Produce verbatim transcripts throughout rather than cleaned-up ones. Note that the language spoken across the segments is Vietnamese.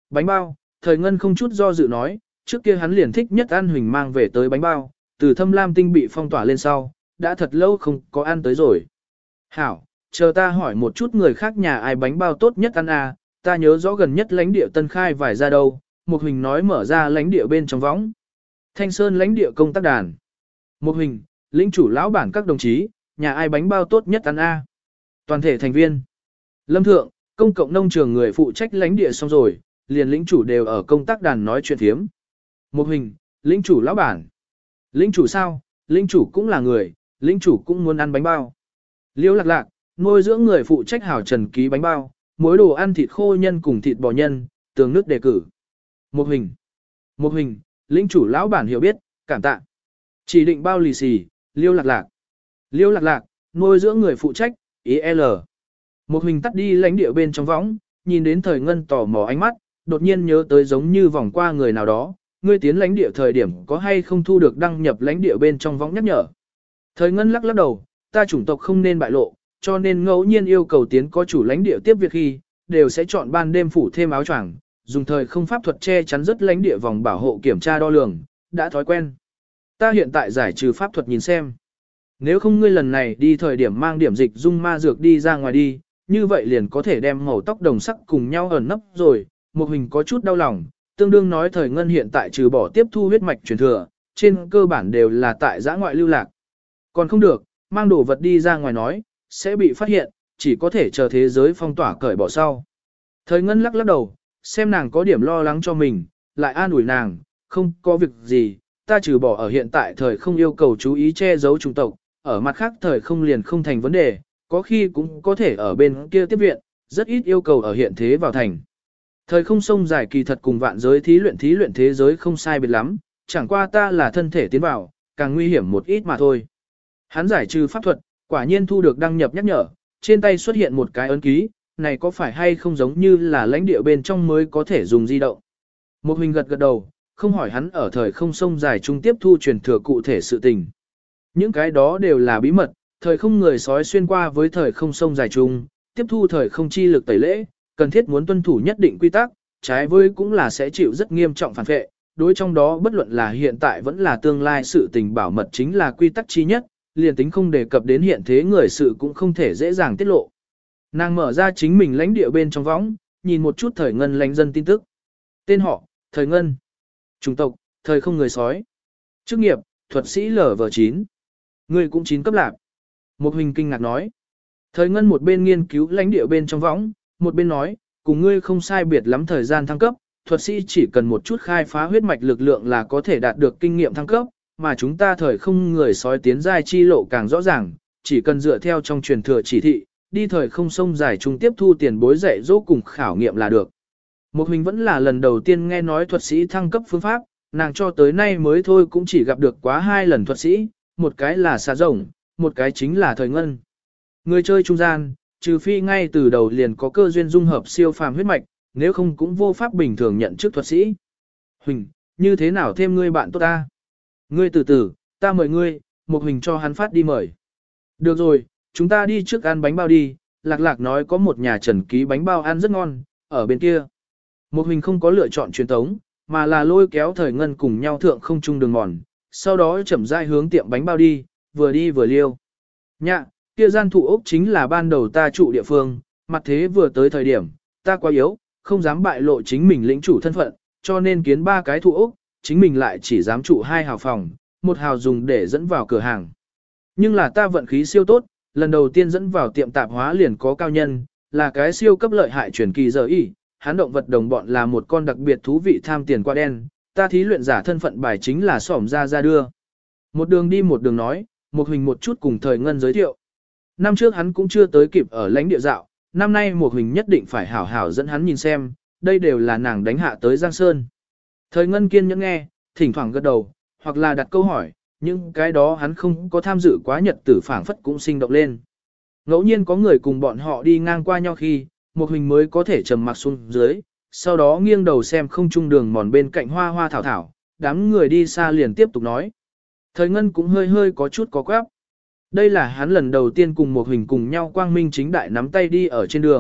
Bánh bao, thời ngân không chút do dự nói, trước kia hắn liền thích nhất ăn Huỳnh mang về tới bánh bao, từ Thâm Lam tinh bị phong tỏa lên sau, đã thật lâu không có ăn tới rồi. Hảo, chờ ta hỏi một chút người khác nhà ai bánh bao tốt nhất ăn à, ta nhớ rõ gần nhất lãnh địa Tân Khai vài ra đâu, một Huỳnh nói mở ra lãnh địa bên trong võng. Thanh Sơn lãnh địa công tác đàn. Một Huỳnh, lĩnh chủ lão bản các đồng chí, nhà ai bánh bao tốt nhất ăn a? Toàn thể thành viên. Lâm Thượng, công cộng nông trường người phụ trách lãnh địa xong rồi, liền lĩnh chủ đều ở công tác đàn nói chuyện thiếm. Một Huỳnh, lĩnh chủ lão bản. Lĩnh chủ sao? Lĩnh chủ cũng là người, lĩnh chủ cũng muốn ăn bánh bao. Liêu Lạc Lạc, nuôi dưỡng người phụ trách hảo trần ký bánh bao, muối đồ ăn thịt khô nhân cùng thịt bò nhân, tường nước đề cử. Một Huỳnh. Một Huỳnh, lĩnh chủ lão bản hiểu biết, cảm tạ. Chỉ định bao lì xì, Liêu Lạc Lạc. Liêu Lạc Lạc, nuôi dưỡng người phụ trách, ý L. Một Huỳnh tắt đi lãnh địa bên trong võng, nhìn đến thời ngân tò mò ánh mắt, đột nhiên nhớ tới giống như vòng qua người nào đó, ngươi tiến lãnh địa thời điểm có hay không thu được đăng nhập lãnh địa bên trong võng nhắc nhở. Thời ngân lắc lắc đầu, ta chủng tộc không nên bại lộ, cho nên ngẫu nhiên yêu cầu tiến có chủ lãnh địa tiếp việc khi, đều sẽ chọn ban đêm phủ thêm áo choàng, dùng thời không pháp thuật che chắn rất lãnh địa vòng bảo hộ kiểm tra đo lường, đã thói quen. Ta hiện tại giải trừ pháp thuật nhìn xem. Nếu không ngươi lần này đi thời điểm mang điểm dịch dung ma dược đi ra ngoài đi, như vậy liền có thể đem màu tóc đồng sắc cùng nhau ẩn nấp rồi. Một Huỳnh có chút đau lòng, tương đương nói thời ngân hiện tại trừ bỏ tiếp thu huyết mạch truyền thừa, trên cơ bản đều là tại giã ngoại lưu lạc. Còn không được, mang đồ vật đi ra ngoài nói, sẽ bị phát hiện, chỉ có thể chờ thế giới phong tỏa cởi bỏ sau. Thời ngân lắc lắc đầu, xem nàng có điểm lo lắng cho mình, lại an ủi nàng, không có việc gì, ta trừ bỏ ở hiện tại thời không yêu cầu chú ý che giấu chủng tộc, ở mặt khác thời không liền không thành vấn đề, có khi cũng có thể ở bên kia tiếp viện, rất ít yêu cầu ở hiện thế vào thành. Thời không sông dài kỳ thật cùng vạn giới thí luyện thí luyện thế giới không sai biệt lắm, chẳng qua ta là thân thể tiến vào, càng nguy hiểm một ít mà thôi. Hắn giải trừ pháp thuật, quả nhiên thu được đăng nhập nhắc nhở, trên tay xuất hiện một cái ấn ký, này có phải hay không giống như là lãnh địa bên trong mới có thể dùng di động. Một Huỳnh gật gật đầu, không hỏi hắn ở thời không sông dài trung tiếp thu truyền thừa cụ thể sự tình. Những cái đó đều là bí mật, thời không người sói xuyên qua với thời không sông dài trung, tiếp thu thời không chi lực tẩy lễ, cần thiết muốn tuân thủ nhất định quy tắc, trái với cũng là sẽ chịu rất nghiêm trọng phản vệ, đối trong đó bất luận là hiện tại vẫn là tương lai sự tình bảo mật chính là quy tắc chi nhất, liền tính không đề cập đến hiện thế người sự cũng không thể dễ dàng tiết lộ. Nàng mở ra chính mình lãnh địa bên trong võng, nhìn một chút thời ngân lãnh dân tin tức. Tên họ, thời ngân. Chủng tộc, thời không người sói. Chức nghiệp, thuật sĩ lở vờ chín. Người cũng chín cấp lạc. Một Huỳnh kinh ngạc nói. Thời ngân một bên nghiên cứu lãnh địa bên trong võng, một bên nói, cùng ngươi không sai biệt lắm thời gian thăng cấp, thuật sĩ chỉ cần một chút khai phá huyết mạch lực lượng là có thể đạt được kinh nghiệm thăng cấp, mà chúng ta thời không người sói tiến giai chi lộ càng rõ ràng, chỉ cần dựa theo trong truyền thừa chỉ thị, đi thời không sông dài trung tiếp thu tiền bối dạy dỗ cùng khảo nghiệm là được. Một Huỳnh vẫn là lần đầu tiên nghe nói thuật sĩ thăng cấp phương pháp, nàng cho tới nay mới thôi cũng chỉ gặp được quá hai lần thuật sĩ, một cái là xà rồng, một cái chính là thời ngân. Người chơi trung gian, trừ phi ngay từ đầu liền có cơ duyên dung hợp siêu phàm huyết mạch, nếu không cũng vô pháp bình thường nhận chức thuật sĩ. Huỳnh, như thế nào thêm ngươi bạn tốt ta? Ngươi từ từ, ta mời ngươi, một Huỳnh cho hắn phát đi mời. Được rồi, chúng ta đi trước ăn bánh bao đi, Lạc Lạc nói có một nhà trần ký bánh bao ăn rất ngon, ở bên kia. Một Huỳnh không có lựa chọn truyền thống, mà là lôi kéo thời ngân cùng nhau thượng không chung đường mòn, sau đó chậm rãi hướng tiệm bánh bao đi, vừa đi vừa liêu. Nhạ, kia gian thụ ốc chính là ban đầu ta trụ địa phương, mặt thế vừa tới thời điểm, ta quá yếu, không dám bại lộ chính mình lĩnh chủ thân phận, cho nên kiến ba cái thụ ốc, chính mình lại chỉ dám trụ hai hào phòng, một hào dùng để dẫn vào cửa hàng. Nhưng là ta vận khí siêu tốt, lần đầu tiên dẫn vào tiệm tạp hóa liền có cao nhân, là cái siêu cấp lợi hại truyền kỳ giờ y, hắn động vật đồng bọn là một con đặc biệt thú vị tham tiền qua đen, ta thí luyện giả thân phận bài chính là xỏm ra ra đưa. Một đường đi một đường nói, một Huỳnh một chút cùng thời ngân giới thiệu. Năm trước hắn cũng chưa tới kịp ở lãnh địa dạo, năm nay một Huỳnh nhất định phải hảo hảo dẫn hắn nhìn xem, đây đều là nàng đánh hạ tới Giang Sơn. Thời ngân kiên nhẫn nghe, thỉnh thoảng gật đầu, hoặc là đặt câu hỏi, nhưng cái đó hắn không có tham dự quá nhật tử phảng phất cũng sinh động lên. Ngẫu nhiên có người cùng bọn họ đi ngang qua nhau khi, một Huỳnh mới có thể trầm mặc xuống dưới, sau đó nghiêng đầu xem không trung đường mòn bên cạnh hoa hoa thảo thảo, đám người đi xa liền tiếp tục nói. Thời ngân cũng hơi hơi có chút có quáp. Đây là hắn lần đầu tiên cùng một Huỳnh cùng nhau quang minh chính đại nắm tay đi ở trên đường,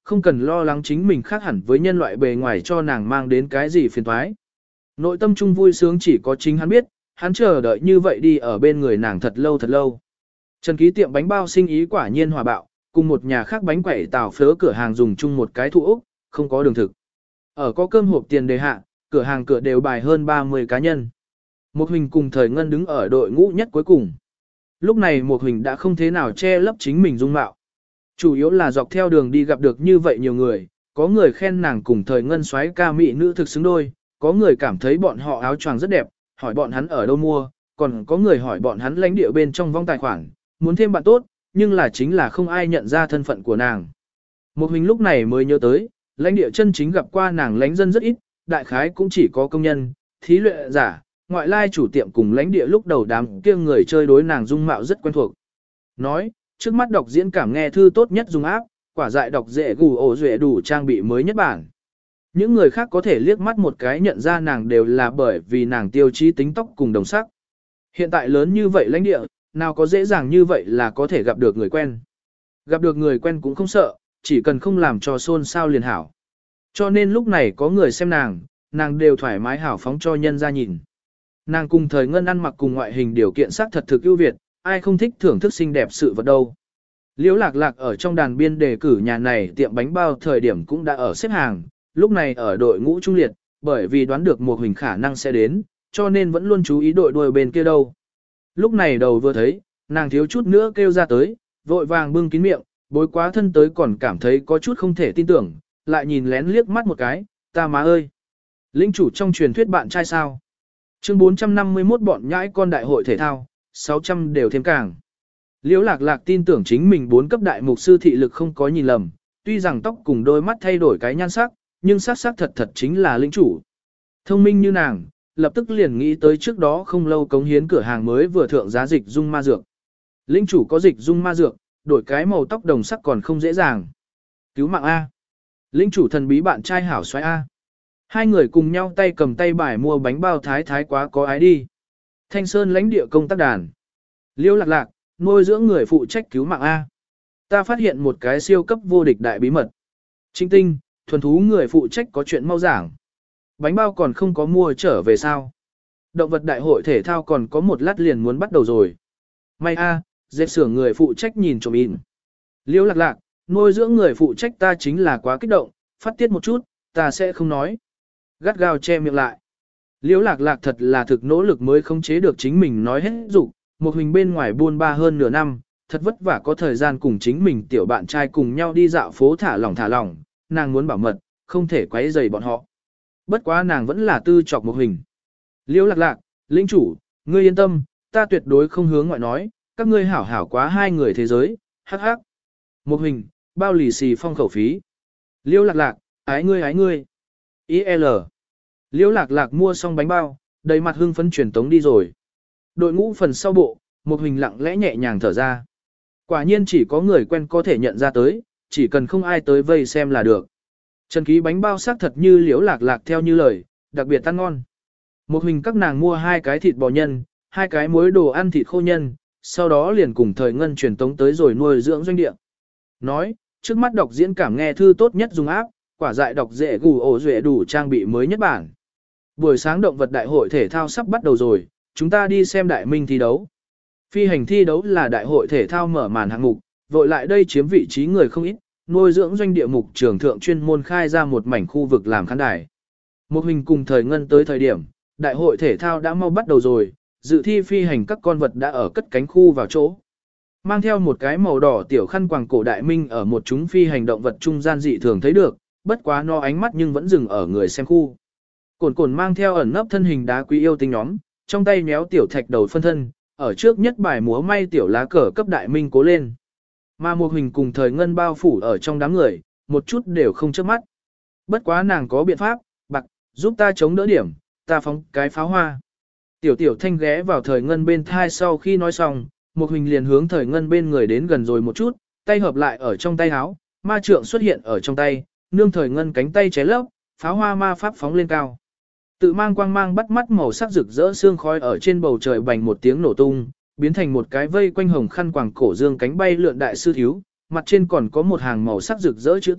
không cần lo lắng chính mình khác hẳn với nhân loại bề ngoài cho nàng mang đến cái gì phiền toái. Nội tâm trung vui sướng chỉ có chính hắn biết, hắn chờ đợi như vậy đi ở bên người nàng thật lâu thật lâu. Trần Ký tiệm bánh bao sinh ý quả nhiên hòa bạo, cùng một nhà khác bánh quẩy tàu phớ cửa hàng dùng chung một cái thụ ốc, không có đường thực. Ở có cơm hộp tiền đề hạ, cửa hàng cửa đều bài hơn ba mươi cá nhân. Một Huỳnh cùng Thời Ngân đứng ở đội ngũ nhất cuối cùng. Lúc này Một Huỳnh đã không thế nào che lấp chính mình dung mạo. Chủ yếu là dọc theo đường đi gặp được như vậy nhiều người, có người khen nàng cùng Thời Ngân xoáy ca mỹ nữ thực xứng đôi, có người cảm thấy bọn họ áo choàng rất đẹp, hỏi bọn hắn ở đâu mua, còn có người hỏi bọn hắn lãnh địa bên trong vong tài khoản, muốn thêm bạn tốt, nhưng là chính là không ai nhận ra thân phận của nàng. Một Huỳnh lúc này mới nhớ tới, lãnh địa chân chính gặp qua nàng lãnh dân rất ít, đại khái cũng chỉ có công nhân, thí luyện giả, ngoại lai chủ tiệm cùng lãnh địa lúc đầu đám kia người chơi đối nàng dung mạo rất quen thuộc. Nói, trước mắt đọc diễn cảm nghe thư tốt nhất dùng áp, quả dại đọc dễ gù ổ duệ đủ trang bị mới nhất bản. Những người khác có thể liếc mắt một cái nhận ra nàng đều là bởi vì nàng tiêu chí tính tóc cùng đồng sắc. Hiện tại lớn như vậy lãnh địa, nào có dễ dàng như vậy là có thể gặp được người quen. Gặp được người quen cũng không sợ, chỉ cần không làm cho xôn xao liền hảo. Cho nên lúc này có người xem nàng, nàng đều thoải mái hảo phóng cho nhân ra nhìn. Nàng cùng Thời Ngân ăn mặc cùng ngoại hình điều kiện sắc thật thực ưu việt, ai không thích thưởng thức xinh đẹp sự vật đâu. Liễu Lạc Lạc ở trong đàn biên đề cử nhà này tiệm bánh bao thời điểm cũng đã ở xếp hàng, lúc này ở đội ngũ trung liệt, bởi vì đoán được một Huỳnh khả năng sẽ đến, cho nên vẫn luôn chú ý đội đuôi bên kia đâu. Lúc này đầu vừa thấy, nàng thiếu chút nữa kêu ra tới, vội vàng bưng kín miệng, bối quá thân tới còn cảm thấy có chút không thể tin tưởng, lại nhìn lén liếc mắt một cái, ta má ơi. Linh chủ trong truyền thuyết bạn trai sao? Chương bốn trăm năm mươi mốt bọn nhãi con đại hội thể thao, sáu trăm đều thêm càng. Liễu Lạc Lạc tin tưởng chính mình bốn cấp đại mục sư thị lực không có nhìn lầm, tuy rằng tóc cùng đôi mắt thay đổi cái nhan sắc, nhưng sắc sắc thật thật chính là linh chủ. Thông minh như nàng, lập tức liền nghĩ tới trước đó không lâu cống hiến cửa hàng mới vừa thượng giá dịch dung ma dược. Linh chủ có dịch dung ma dược, đổi cái màu tóc đồng sắc còn không dễ dàng. Cứu mạng A. Linh chủ thần bí bạn trai hảo xoay A. Hai người cùng nhau tay cầm tay bài mua bánh bao thái thái quá có ái đi. Thanh Sơn lãnh địa công tác đàn. Liễu Lạc Lạc, nuôi dưỡng người phụ trách cứu mạng A. Ta phát hiện một cái siêu cấp vô địch đại bí mật. Trinh Tinh, thuần thú người phụ trách có chuyện mau giảng. Bánh bao còn không có mua trở về sao. Động vật đại hội thể thao còn có một lát liền muốn bắt đầu rồi. May A, dệt sưởng người phụ trách nhìn trộm in. Liễu Lạc Lạc, nuôi dưỡng người phụ trách ta chính là quá kích động, phát tiết một chút, ta sẽ không nói. Gắt gao che miệng lại. Liễu Lạc Lạc thật là thực nỗ lực mới khống chế được chính mình nói hết dục, một Huỳnh bên ngoài buôn ba hơn nửa năm, thật vất vả có thời gian cùng chính mình tiểu bạn trai cùng nhau đi dạo phố thả lỏng thả lỏng, nàng muốn bảo mật, không thể quấy rầy bọn họ. Bất quá nàng vẫn là tư chọc một Huỳnh. Liễu Lạc Lạc, linh chủ, ngươi yên tâm, ta tuyệt đối không hướng ngoại nói, các ngươi hảo hảo quá hai người thế giới, hắc hắc. Một Huỳnh, bao lì xì phong khẩu phí. Liễu Lạc Lạc, ái ngươi ái ngươi. i lờ. Liễu Lạc Lạc mua xong bánh bao, đầy mặt hưng phấn truyền tống đi rồi. Đội ngũ phần sau bộ, một Huỳnh lặng lẽ nhẹ nhàng thở ra. Quả nhiên chỉ có người quen có thể nhận ra tới, chỉ cần không ai tới vây xem là được. Trần Ký bánh bao xác thật như Liễu Lạc Lạc theo như lời, đặc biệt ăn ngon. Một Huỳnh các nàng mua hai cái thịt bò nhân, hai cái muối đồ ăn thịt khô nhân, sau đó liền cùng Thời Ngân truyền tống tới rồi nuôi dưỡng doanh địa. Nói, trước mắt đọc diễn cảm nghe thư tốt nhất dùng áp, quả dại đọc dễ gù ổ duệ đủ trang bị mới nhất bản. Buổi sáng động vật đại hội thể thao sắp bắt đầu rồi, chúng ta đi xem đại minh thi đấu. Phi hành thi đấu là đại hội thể thao mở màn hạng mục, vội lại đây chiếm vị trí người không ít, nuôi dưỡng doanh địa mục trường thượng chuyên môn khai ra một mảnh khu vực làm khán đài. Một Huỳnh cùng Thời Ngân tới thời điểm, đại hội thể thao đã mau bắt đầu rồi, dự thi phi hành các con vật đã ở cất cánh khu vào chỗ. Mang theo một cái màu đỏ tiểu khăn quàng cổ đại minh ở một chúng phi hành động vật trung gian dị thường thấy được, bất quá no ánh mắt nhưng vẫn dừng ở người xem khu. Cồn cồn mang theo ẩn nấp thân hình đá quý yêu tinh nhóm, trong tay méo tiểu thạch đầu phân thân, ở trước nhất bài múa may tiểu lá cờ cấp đại minh cố lên. Mà một Huỳnh cùng Thời Ngân bao phủ ở trong đám người, một chút đều không chớp mắt. Bất quá nàng có biện pháp, bạc, giúp ta chống đỡ điểm, ta phóng cái pháo hoa. Tiểu tiểu thanh ghé vào Thời Ngân bên thai sau khi nói xong, một Huỳnh liền hướng Thời Ngân bên người đến gần rồi một chút, tay hợp lại ở trong tay áo, ma trượng xuất hiện ở trong tay, nương Thời Ngân cánh tay ché lấp, pháo hoa ma pháp phóng lên cao. Tự mang quang mang bắt mắt màu sắc rực rỡ sương khói ở trên bầu trời bành một tiếng nổ tung, biến thành một cái vây quanh hồng khăn quàng cổ dương cánh bay lượn đại sư thiếu, mặt trên còn có một hàng màu sắc rực rỡ chữ to,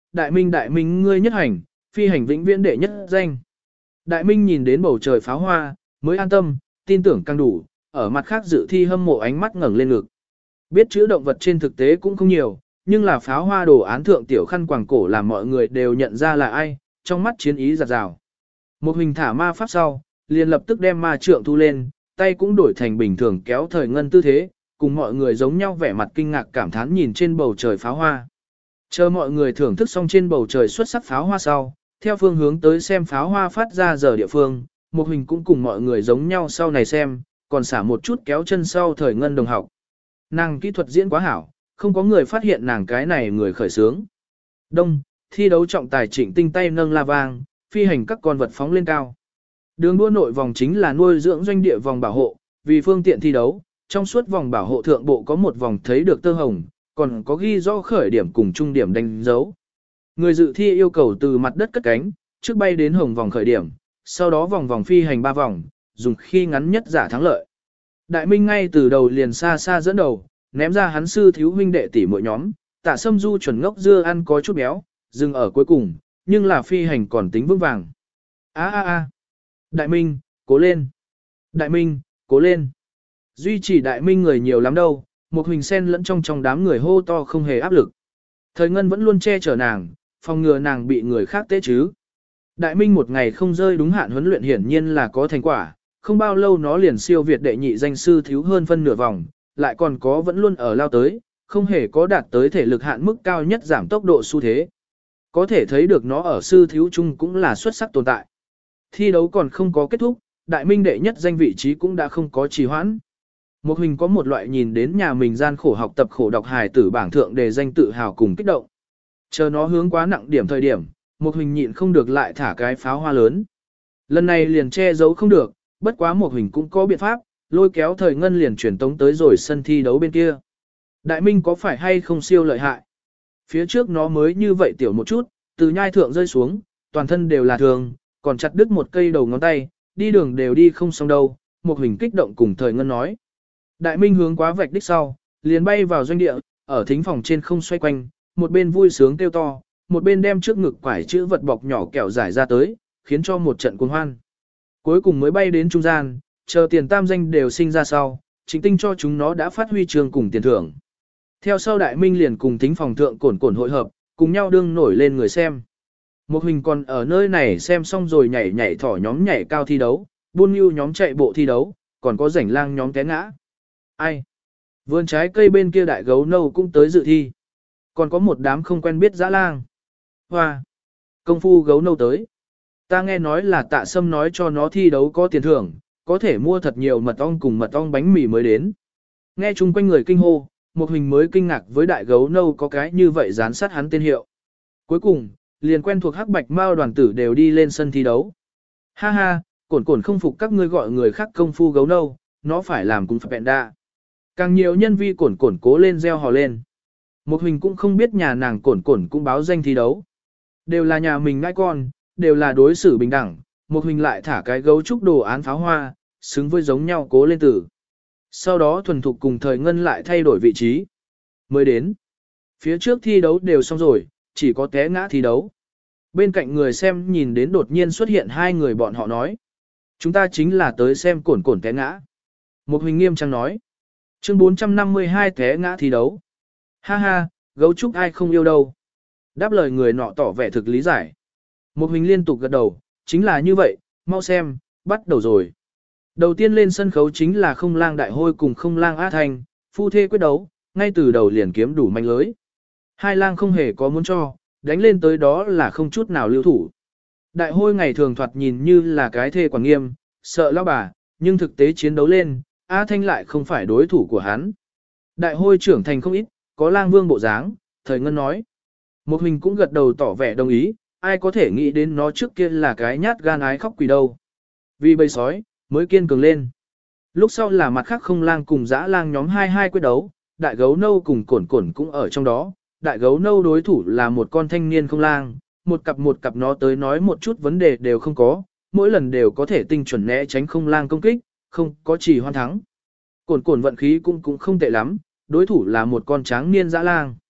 đại minh đại minh ngươi nhất hành, phi hành vĩnh viễn đệ nhất danh. Đại minh nhìn đến bầu trời pháo hoa, mới an tâm, tin tưởng càng đủ, ở mặt khác dự thi hâm mộ ánh mắt ngẩng lên ngực. Biết chữ động vật trên thực tế cũng không nhiều, nhưng là pháo hoa đồ án thượng tiểu khăn quàng cổ làm mọi người đều nhận ra là ai, trong mắt chiến ý giặt rào. Một hình thả ma pháp sau, liền lập tức đem ma trượng thu lên, tay cũng đổi thành bình thường kéo thời ngân tư thế, cùng mọi người giống nhau vẻ mặt kinh ngạc cảm thán nhìn trên bầu trời pháo hoa. Chờ mọi người thưởng thức xong trên bầu trời xuất sắc pháo hoa sau, theo phương hướng tới xem pháo hoa phát ra giờ địa phương, một hình cũng cùng mọi người giống nhau sau này xem, còn xả một chút kéo chân sau thời ngân đồng học. Nàng kỹ thuật diễn quá hảo, không có người phát hiện nàng cái này người khởi sướng. Đông, thi đấu trọng tài Trịnh Tinh tay nâng la vang, phi hành các con vật phóng lên cao. Đường đua nội vòng chính là nuôi dưỡng doanh địa vòng bảo hộ, vì phương tiện thi đấu, trong suốt vòng bảo hộ thượng bộ có một vòng thấy được tơ hồng, còn có ghi rõ khởi điểm cùng trung điểm đánh dấu. Người dự thi yêu cầu từ mặt đất cất cánh, trước bay đến hồng vòng khởi điểm, sau đó vòng vòng phi hành ba vòng, dùng khi ngắn nhất giả thắng lợi. Đại Minh ngay từ đầu liền xa xa dẫn đầu, ném ra hắn sư thiếu huynh đệ tỷ mỗi nhóm, Tạ Sâm Du chuẩn ngốc dưa ăn có chút béo, dừng ở cuối cùng, nhưng là phi hành còn tính vững vàng. A a a. Đại Minh, cố lên. Đại Minh, cố lên. Duy trì Đại Minh người nhiều lắm đâu, một hình sen lẫn trong trong đám người hô to không hề áp lực. Thời Ngân vẫn luôn che chở nàng, phòng ngừa nàng bị người khác tế chứ. Đại Minh một ngày không rơi đúng hạn huấn luyện hiển nhiên là có thành quả, không bao lâu nó liền siêu việt đệ nhị danh sư thiếu hơn phân nửa vòng, lại còn có vẫn luôn ở lao tới, không hề có đạt tới thể lực hạn mức cao nhất giảm tốc độ xu thế. Có thể thấy được nó ở sư thiếu chung cũng là xuất sắc tồn tại. Thi đấu còn không có kết thúc, Đại Minh đệ nhất danh vị trí cũng đã không có trì hoãn. Một hình có một loại nhìn đến nhà mình gian khổ học tập khổ đọc hài tử bảng thượng đề danh tự hào cùng kích động. Chờ nó hướng quá nặng điểm thời điểm, một hình nhịn không được lại thả cái pháo hoa lớn. Lần này liền che giấu không được, bất quá một hình cũng có biện pháp, lôi kéo thời ngân liền chuyển tống tới rồi sân thi đấu bên kia. Đại Minh có phải hay không siêu lợi hại? Phía trước nó mới như vậy tiểu một chút, từ nhai thượng rơi xuống, toàn thân đều là thường, còn chặt đứt một cây đầu ngón tay, đi đường đều đi không xong đâu, một hình kích động cùng thời ngân nói. Đại Minh hướng quá vạch đích sau, liền bay vào doanh địa, ở thính phòng trên không xoay quanh, một bên vui sướng kêu to, một bên đem trước ngực quải chữ vật bọc nhỏ kẹo giải ra tới, khiến cho một trận cuồng hoan. Cuối cùng mới bay đến trung gian, chờ tiền tam danh đều sinh ra sau, Trịnh Tinh cho chúng nó đã phát huy trường cùng tiền thưởng. Theo sau Đại Minh liền cùng thính phòng thượng cổn cổn hội hợp, cùng nhau đương nổi lên người xem. Một hình còn ở nơi này xem xong rồi nhảy nhảy thỏ nhóm nhảy cao thi đấu, buôn nhu nhóm chạy bộ thi đấu, còn có rảnh lang nhóm té ngã. Ai? Vườn trái cây bên kia đại gấu nâu cũng tới dự thi. Còn có một đám không quen biết dã lang. Hoa! Công phu gấu nâu tới. Ta nghe nói là Tạ Sâm nói cho nó thi đấu có tiền thưởng, có thể mua thật nhiều mật ong cùng mật ong bánh mì mới đến. Nghe chung quanh người kinh hô, một hình mới kinh ngạc với đại gấu nâu có cái như vậy dán sát hắn tên hiệu. Cuối cùng, liền quen thuộc hắc bạch mao đoàn tử đều đi lên sân thi đấu. Ha ha, cổn cổn không phục các ngươi gọi người khác công phu gấu nâu, nó phải làm cùng phép bẹn đa. Càng nhiều nhân vi cổn cổn cố lên reo hò lên. Một hình cũng không biết nhà nàng cổn cổn cũng báo danh thi đấu. Đều là nhà mình ngai con, đều là đối xử bình đẳng, một hình lại thả cái gấu trúc đồ án pháo hoa, xứng với giống nhau cố lên tử. Sau đó thuần thục cùng thời ngân lại thay đổi vị trí. Mới đến. Phía trước thi đấu đều xong rồi, chỉ có té ngã thi đấu. Bên cạnh người xem nhìn đến đột nhiên xuất hiện hai người bọn họ nói. Chúng ta chính là tới xem cổn cổn té ngã. Một hình nghiêm trang nói. Chương bốn trăm năm mươi hai té ngã thi đấu. Ha ha, gấu trúc ai không yêu đâu. Đáp lời người nọ tỏ vẻ thực lý giải. Một hình liên tục gật đầu, chính là như vậy, mau xem, bắt đầu rồi. Đầu tiên lên sân khấu chính là không lang đại hôi cùng không lang á thanh, phu thê quyết đấu, ngay từ đầu liền kiếm đủ manh lưới. Hai lang không hề có muốn cho, đánh lên tới đó là không chút nào lưu thủ. Đại hôi ngày thường thoạt nhìn như là cái thê quản nghiêm, sợ lão bà, nhưng thực tế chiến đấu lên, Á Thanh lại không phải đối thủ của hắn. Đại hôi trưởng thành không ít, có lang vương bộ dáng, thời ngân nói. Một hình cũng gật đầu tỏ vẻ đồng ý, ai có thể nghĩ đến nó trước kia là cái nhát gan ái khóc quỷ đâu. Vì bầy sói, mới kiên cường lên. Lúc sau là mặt khác không lang cùng dã lang nhóm hai hai quyết đấu, đại gấu nâu cùng cổn cổn cũng ở trong đó. Đại gấu nâu đối thủ là một con thanh niên không lang, một cặp một cặp nó tới nói một chút vấn đề đều không có, mỗi lần đều có thể tinh chuẩn né tránh không lang công kích, không có chỉ hoan thắng. Cổn cổn vận khí cũng cũng không tệ lắm, đối thủ là một con tráng niên dã lang.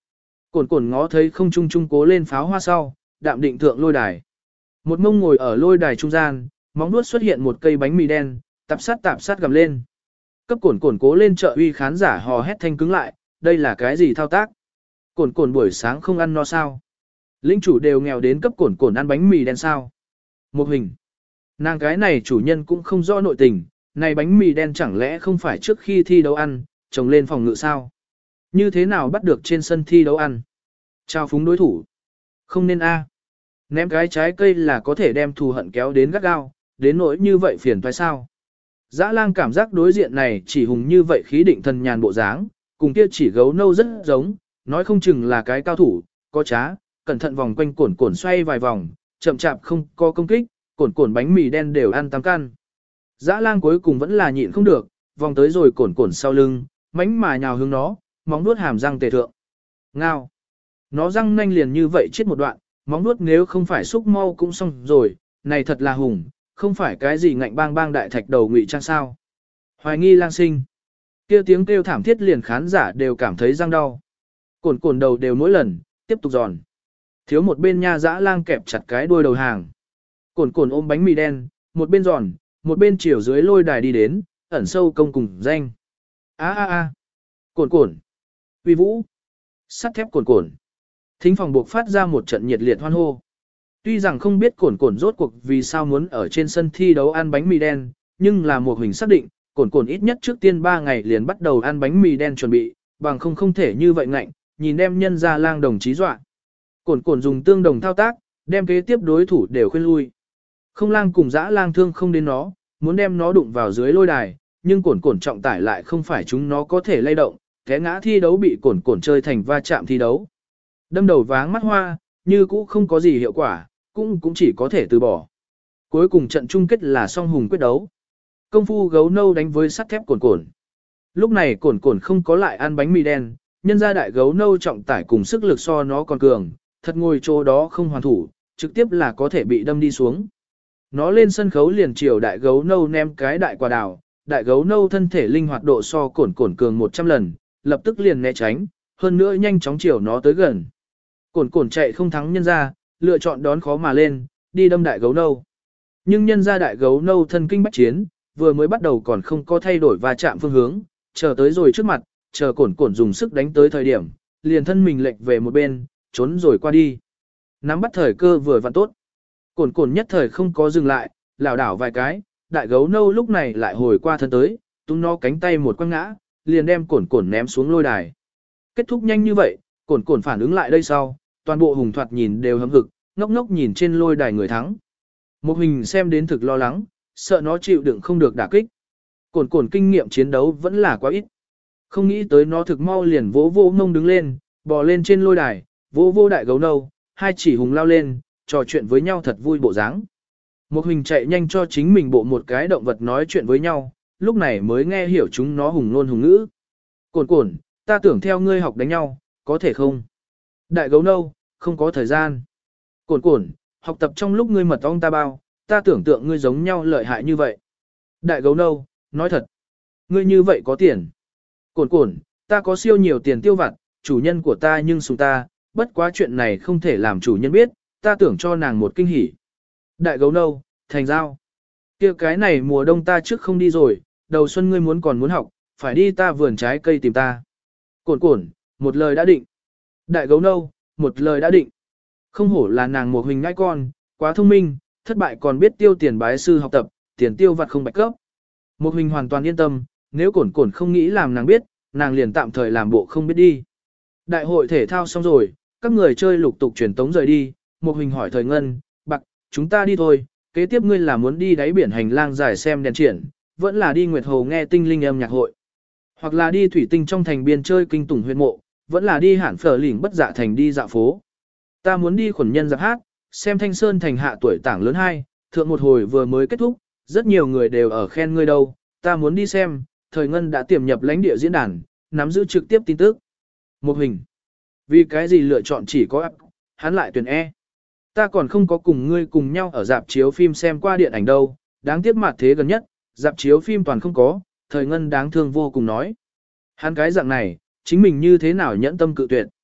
Cổn cổn ngó thấy không trung trung cố lên pháo hoa sau, đạm định thượng lôi đài. Một mông ngồi ở lôi đài trung gian, móng vuốt xuất hiện một cây bánh mì đen, tạp sát tạp sát gầm lên. Cấp cổn cổn cố lên trợ uy khán giả hò hét thanh cứng lại, đây là cái gì thao tác? Cổn cổn buổi sáng không ăn no sao? Lĩnh chủ đều nghèo đến cấp cổn cổn ăn bánh mì đen sao? Một hình. Nàng cái này chủ nhân cũng không rõ nội tình, này bánh mì đen chẳng lẽ không phải trước khi thi đấu ăn, trồng lên phòng ngự sao? Như thế nào bắt được trên sân thi đấu ăn? Trao phúng đối thủ. Không nên a. Ném cái trái cây là có thể đem thù hận kéo đến gắt gao, đến nỗi như vậy phiền phải sao? Dã lang cảm giác đối diện này chỉ hùng như vậy khí định thần nhàn bộ dáng, cùng kia chỉ gấu nâu rất giống, nói không chừng là cái cao thủ, có trá, cẩn thận vòng quanh cổn cổn xoay vài vòng, chậm chạp không có công kích, cổn cổn bánh mì đen đều ăn tám căn. Dã lang cuối cùng vẫn là nhịn không được, vòng tới rồi cổn cổn sau lưng, mánh mà nhào hướng nó, móng nuốt hàm răng tề thượng. Ngao. Nó răng nanh liền như vậy chết một đoạn, móng nuốt nếu không phải xúc mau cũng xong rồi, này thật là hùng, không phải cái gì ngạnh bang bang đại thạch đầu ngụy trang sao. Hoài nghi lang sinh. Kia tiếng kêu thảm thiết liền khán giả đều cảm thấy răng đau. Cổn cổn đầu đều mỗi lần, tiếp tục giòn. Thiếu một bên nha dã lang kẹp chặt cái đuôi đầu hàng. Cổn cổn ôm bánh mì đen, một bên giòn, một bên chiều dưới lôi đài đi đến, ẩn sâu công cùng danh. A a a. Cổn cổn. Uy vũ. Sắt thép cổn cổn. Thính phòng buộc phát ra một trận nhiệt liệt hoan hô. Tuy rằng không biết cổn cổn rốt cuộc vì sao muốn ở trên sân thi đấu ăn bánh mì đen, nhưng là một hình xác định, cổn cổn ít nhất trước tiên ba ngày liền bắt đầu ăn bánh mì đen chuẩn bị, bằng không không thể như vậy ngạnh, nhìn đem nhân ra lang đồng chí dọa. Cổn cổn dùng tương đồng thao tác, đem kế tiếp đối thủ đều khuyên lui. Không lang cùng dã lang thương không đến nó, muốn đem nó đụng vào dưới lôi đài, nhưng cổn cổn trọng tải lại không phải chúng nó có thể lay động, té ngã thi đấu bị cổn cổn chơi thành va chạm thi đấu. Đâm đầu váng mắt hoa, như cũ không có gì hiệu quả, cũng cũng chỉ có thể từ bỏ. Cuối cùng trận chung kết là song hùng quyết đấu. Công phu gấu nâu đánh với sắt thép cổn cổn. Lúc này cổn cổn không có lại ăn bánh mì đen, nhân ra đại gấu nâu trọng tải cùng sức lực so nó còn cường, thật ngồi chỗ đó không hoàn thủ, trực tiếp là có thể bị đâm đi xuống. Nó lên sân khấu liền chiều đại gấu nâu ném cái đại quả đào, đại gấu nâu thân thể linh hoạt độ so cổn cổn cường một trăm lần, lập tức liền né tránh, hơn nữa nhanh chóng chiều nó tới gần. Cổn cổn chạy không thắng nhân ra, lựa chọn đón khó mà lên, đi đâm đại gấu nâu. Nhưng nhân ra đại gấu nâu thân kinh bách chiến, vừa mới bắt đầu còn không có thay đổi và chạm phương hướng, chờ tới rồi trước mặt, chờ cổn cổn dùng sức đánh tới thời điểm, liền thân mình lệch về một bên, trốn rồi qua đi. Nắm bắt thời cơ vừa vặn tốt. Cổn cổn nhất thời không có dừng lại, lảo đảo vài cái, đại gấu nâu lúc này lại hồi qua thân tới, tung nó cánh tay một quăng ngã, liền đem cổn cổn ném xuống lôi đài. Kết thúc nhanh như vậy, cổn cổn phản ứng lại đây sau, toàn bộ hùng thoạt nhìn đều hâm hực, ngốc ngốc nhìn trên lôi đài người thắng. Một hình xem đến thực lo lắng, sợ nó chịu đựng không được đả kích. Cổn cổn kinh nghiệm chiến đấu vẫn là quá ít. Không nghĩ tới nó thực mau liền vỗ vô mông đứng lên, bò lên trên lôi đài, vỗ vô đại gấu nâu, hai chỉ hùng lao lên, trò chuyện với nhau thật vui bộ dáng. Một hình chạy nhanh cho chính mình bộ một cái động vật nói chuyện với nhau, lúc này mới nghe hiểu chúng nó hùng nôn hùng ngữ. Cổn cổn, ta tưởng theo ngươi học đánh nhau, có thể không? Đại gấu nâu, không có thời gian. Cổn cổn, học tập trong lúc ngươi mật ong ta bao, ta tưởng tượng ngươi giống nhau lợi hại như vậy. Đại gấu nâu, nói thật. Ngươi như vậy có tiền. Cổn cổn, ta có siêu nhiều tiền tiêu vặt, chủ nhân của ta nhưng sùng ta, bất quá chuyện này không thể làm chủ nhân biết, ta tưởng cho nàng một kinh hỉ. Đại gấu nâu, thành giao. Kia cái này mùa đông ta trước không đi rồi, đầu xuân ngươi muốn còn muốn học, phải đi ta vườn trái cây tìm ta. Cổn cổn, một lời đã định. Đại gấu nâu, một lời đã định. Không hổ là nàng một hình ngai con, quá thông minh, thất bại còn biết tiêu tiền bái sư học tập, tiền tiêu vặt không bạch cấp. Một hình hoàn toàn yên tâm, nếu cổn cổn không nghĩ làm nàng biết, nàng liền tạm thời làm bộ không biết đi. Đại hội thể thao xong rồi, các người chơi lục tục truyền tống rời đi, một hình hỏi thời ngân, bạc, chúng ta đi thôi, kế tiếp ngươi là muốn đi đáy biển hành lang dài xem đèn triển, vẫn là đi Nguyệt Hồ nghe tinh linh âm nhạc hội, hoặc là đi thủy tinh trong thành biên chơi kinh tủng huyệt mộ, vẫn là đi hẳn phở lỉnh bất dạ thành đi dạo phố. Ta muốn đi khuẩn nhân giáp hát, xem Thanh Sơn thành hạ tuổi tảng lớn hai, thượng một hồi vừa mới kết thúc, rất nhiều người đều ở khen ngươi đâu, ta muốn đi xem, thời ngân đã tiềm nhập lãnh địa diễn đàn, nắm giữ trực tiếp tin tức. Một hình. Vì cái gì lựa chọn chỉ có áp, hắn lại tuyển E. Ta còn không có cùng ngươi cùng nhau ở dạp chiếu phim xem qua điện ảnh đâu, đáng tiếc mặt thế gần nhất, dạp chiếu phim toàn không có, thời ngân đáng thương vô cùng nói. Hắn cái dạng này, chính mình như thế nào nhẫn tâm cự tuyệt.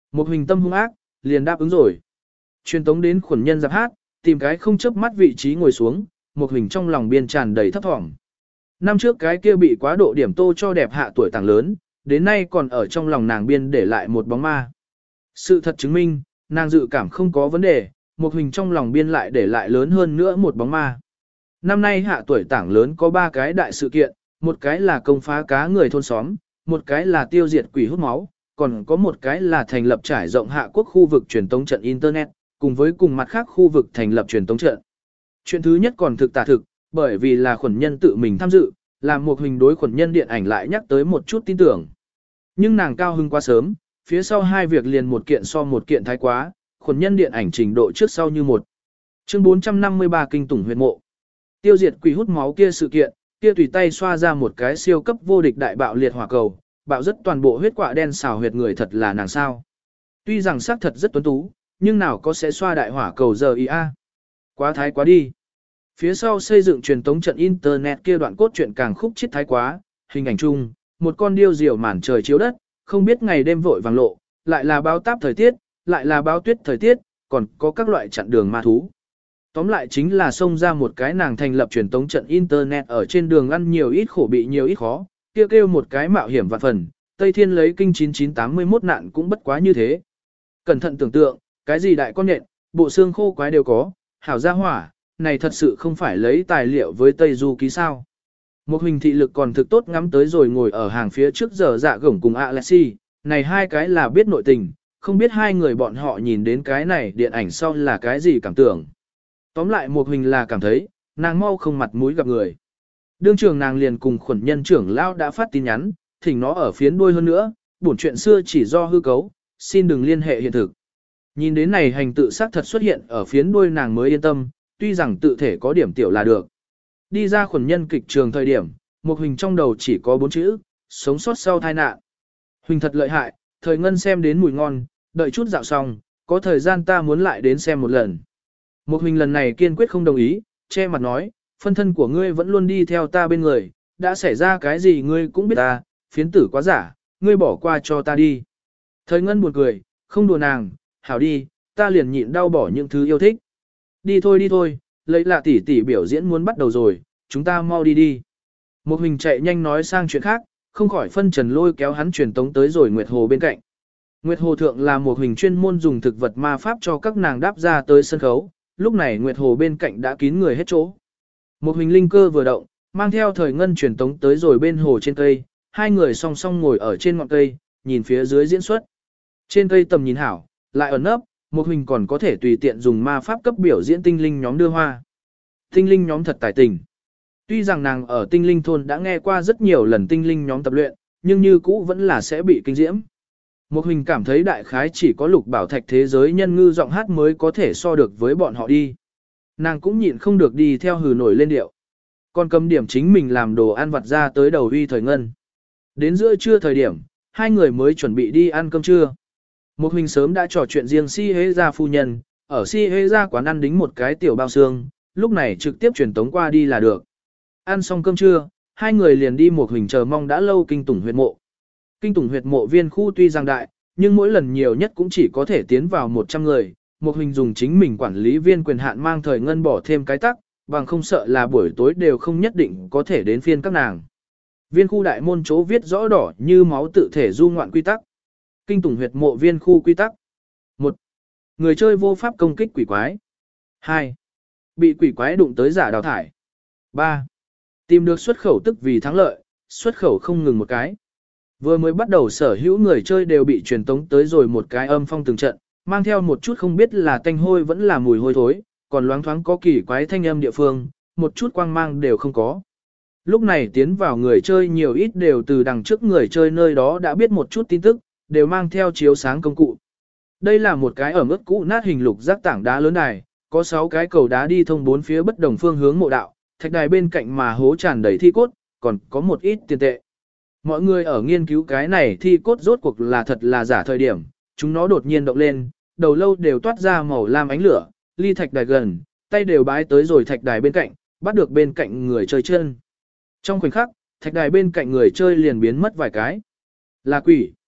Một hình tâm hung ác, liền đáp ứng rồi. Truyền tống đến khuẩn nhân giáp hát, tìm cái không chớp mắt vị trí ngồi xuống, một hình trong lòng biên tràn đầy thấp thỏm. Năm trước cái kia bị quá độ điểm tô cho đẹp hạ tuổi tàng lớn, đến nay còn ở trong lòng nàng biên để lại một bóng ma. Sự thật chứng minh, nàng dự cảm không có vấn đề, một hình trong lòng biên lại để lại lớn hơn nữa một bóng ma. Năm nay hạ tuổi tảng lớn có ba cái đại sự kiện, một cái là công phá cá người thôn xóm, một cái là tiêu diệt quỷ hút máu, còn có một cái là thành lập trải rộng hạ quốc khu vực truyền tống trận Internet, cùng với cùng mặt khác khu vực thành lập truyền tống trận. Chuyện thứ nhất còn thực tả thực, bởi vì là khuẩn nhân tự mình tham dự, làm một hình đối khuẩn nhân điện ảnh lại nhắc tới một chút tin tưởng. Nhưng nàng cao hưng quá sớm, phía sau hai việc liền một kiện so một kiện thái quá, khuẩn nhân điện ảnh trình độ trước sau như một. Chương bốn trăm năm mươi ba Kinh Tủng huyệt mộ. Tiêu diệt quỷ hút máu kia sự kiện, kia tùy tay xoa ra một cái siêu cấp vô địch đại bạo liệt hỏa cầu, bạo rất toàn bộ huyết quạ đen xào huyệt người thật là nàng sao. Tuy rằng xác thật rất tuấn tú, nhưng nào có sẽ xoa đại hỏa cầu giờ ý a. Quá thái quá đi. Phía sau xây dựng truyền tống trận Internet kia đoạn cốt truyện càng khúc chết thái quá, hình ảnh chung, một con điêu diều màn trời chiếu đất, không biết ngày đêm vội vàng lộ, lại là báo táp thời tiết, lại là báo tuyết thời tiết, còn có các loại chặn đường ma thú. Tóm lại chính là xông ra một cái nàng thành lập truyền tống trận Internet ở trên đường ăn nhiều ít khổ bị nhiều ít khó, kêu kêu một cái mạo hiểm vạn phần, Tây Thiên lấy kinh chín chín tám mươi mốt nạn cũng bất quá như thế. Cẩn thận tưởng tượng, cái gì đại con nhện, bộ xương khô quái đều có, hảo gia hỏa, này thật sự không phải lấy tài liệu với Tây Du ký sao. Một hình thị lực còn thực tốt ngắm tới rồi ngồi ở hàng phía trước giờ dạ gổng cùng Alexi, này hai cái là biết nội tình, không biết hai người bọn họ nhìn đến cái này điện ảnh sau là cái gì cảm tưởng. Tóm lại một hình là cảm thấy, nàng mau không mặt mũi gặp người. Đương trường nàng liền cùng khuẩn nhân trưởng lão đã phát tin nhắn, thỉnh nó ở phiến đuôi hơn nữa, bổn chuyện xưa chỉ do hư cấu, xin đừng liên hệ hiện thực. Nhìn đến này hành tự xác thật xuất hiện ở phiến đuôi nàng mới yên tâm, tuy rằng tự thể có điểm tiểu là được. Đi ra khuẩn nhân kịch trường thời điểm, một hình trong đầu chỉ có bốn chữ, sống sót sau tai nạn. Huỳnh thật lợi hại, thời ngân xem đến mùi ngon, đợi chút dạo xong, có thời gian ta muốn lại đến xem một lần. Một huỳnh lần này kiên quyết không đồng ý, che mặt nói, phân thân của ngươi vẫn luôn đi theo ta bên người, đã xảy ra cái gì ngươi cũng biết ta, phiến tử quá giả, ngươi bỏ qua cho ta đi. Thời ngân buồn cười, không đùa nàng, hảo đi, ta liền nhịn đau bỏ những thứ yêu thích. Đi thôi đi thôi, lấy lạ tỷ tỷ biểu diễn muốn bắt đầu rồi, chúng ta mau đi đi. Một huỳnh chạy nhanh nói sang chuyện khác, không khỏi phân trần lôi kéo hắn truyền tống tới rồi Nguyệt Hồ bên cạnh. Nguyệt Hồ thượng là một huỳnh chuyên môn dùng thực vật ma pháp cho các nàng đáp ra tới sân khấu, lúc này Nguyệt Hồ bên cạnh đã kín người hết chỗ. Một huỳnh linh cơ vừa động, mang theo thời ngân truyền tống tới rồi bên hồ trên cây, hai người song song ngồi ở trên ngọn cây, nhìn phía dưới diễn xuất. Trên cây tầm nhìn hảo, lại ẩn nấp, một huỳnh còn có thể tùy tiện dùng ma pháp cấp biểu diễn tinh linh nhóm đưa hoa. Tinh linh nhóm thật tài tình. Tuy rằng nàng ở tinh linh thôn đã nghe qua rất nhiều lần tinh linh nhóm tập luyện, nhưng như cũ vẫn là sẽ bị kinh diễm. Một huỳnh cảm thấy đại khái chỉ có lục bảo thạch thế giới nhân ngư giọng hát mới có thể so được với bọn họ đi. Nàng cũng nhịn không được đi theo hừ nổi lên điệu. Còn cầm điểm chính mình làm đồ ăn vặt ra tới đầu uy thời ngân. Đến giữa trưa thời điểm, hai người mới chuẩn bị đi ăn cơm trưa. Một huỳnh sớm đã trò chuyện riêng si hế ra phu nhân, ở si hế ra quán ăn đính một cái tiểu bao xương, lúc này trực tiếp truyền tống qua đi là được. Ăn xong cơm trưa, hai người liền đi một huỳnh chờ mong đã lâu kinh tủng huyệt mộ. Kinh tủng huyệt mộ viên khu tuy rằng đại, nhưng mỗi lần nhiều nhất cũng chỉ có thể tiến vào một trăm người. Một huỳnh dùng chính mình quản lý viên quyền hạn mang thời ngân bỏ thêm cái tắc, bằng không sợ là buổi tối đều không nhất định có thể đến phiên các nàng. Viên khu đại môn chỗ viết rõ đỏ như máu tự thể du ngoạn quy tắc. Kinh tủng huyệt mộ viên khu quy tắc. một. Người chơi vô pháp công kích quỷ quái. hai. Bị quỷ quái đụng tới giả đào thải. ba. Tìm được xuất khẩu tức vì thắng lợi, xuất khẩu không ngừng một cái. Vừa mới bắt đầu sở hữu người chơi đều bị truyền tống tới rồi một cái âm phong từng trận, mang theo một chút không biết là tanh hôi vẫn là mùi hôi thối, còn loáng thoáng có kỳ quái thanh âm địa phương, một chút quang mang đều không có. Lúc này tiến vào người chơi nhiều ít đều từ đằng trước người chơi nơi đó đã biết một chút tin tức, đều mang theo chiếu sáng công cụ. Đây là một cái ẩm ướt cũ nát hình lục giác tảng đá lớn đài, có sáu cái cầu đá đi thông bốn phía bất đồng phương hướng mộ đạo, thạch đài bên cạnh mà hố tràn đầy thi cốt, còn có một ít tiền tệ. Mọi người ở nghiên cứu cái này thi cốt rốt cuộc là thật là giả thời điểm, chúng nó đột nhiên động lên, đầu lâu đều toát ra màu lam ánh lửa, ly thạch đài gần, tay đều bái tới rồi thạch đài bên cạnh, bắt được bên cạnh người chơi chân. Trong khoảnh khắc, thạch đài bên cạnh người chơi liền biến mất vài cái. Là quỷ.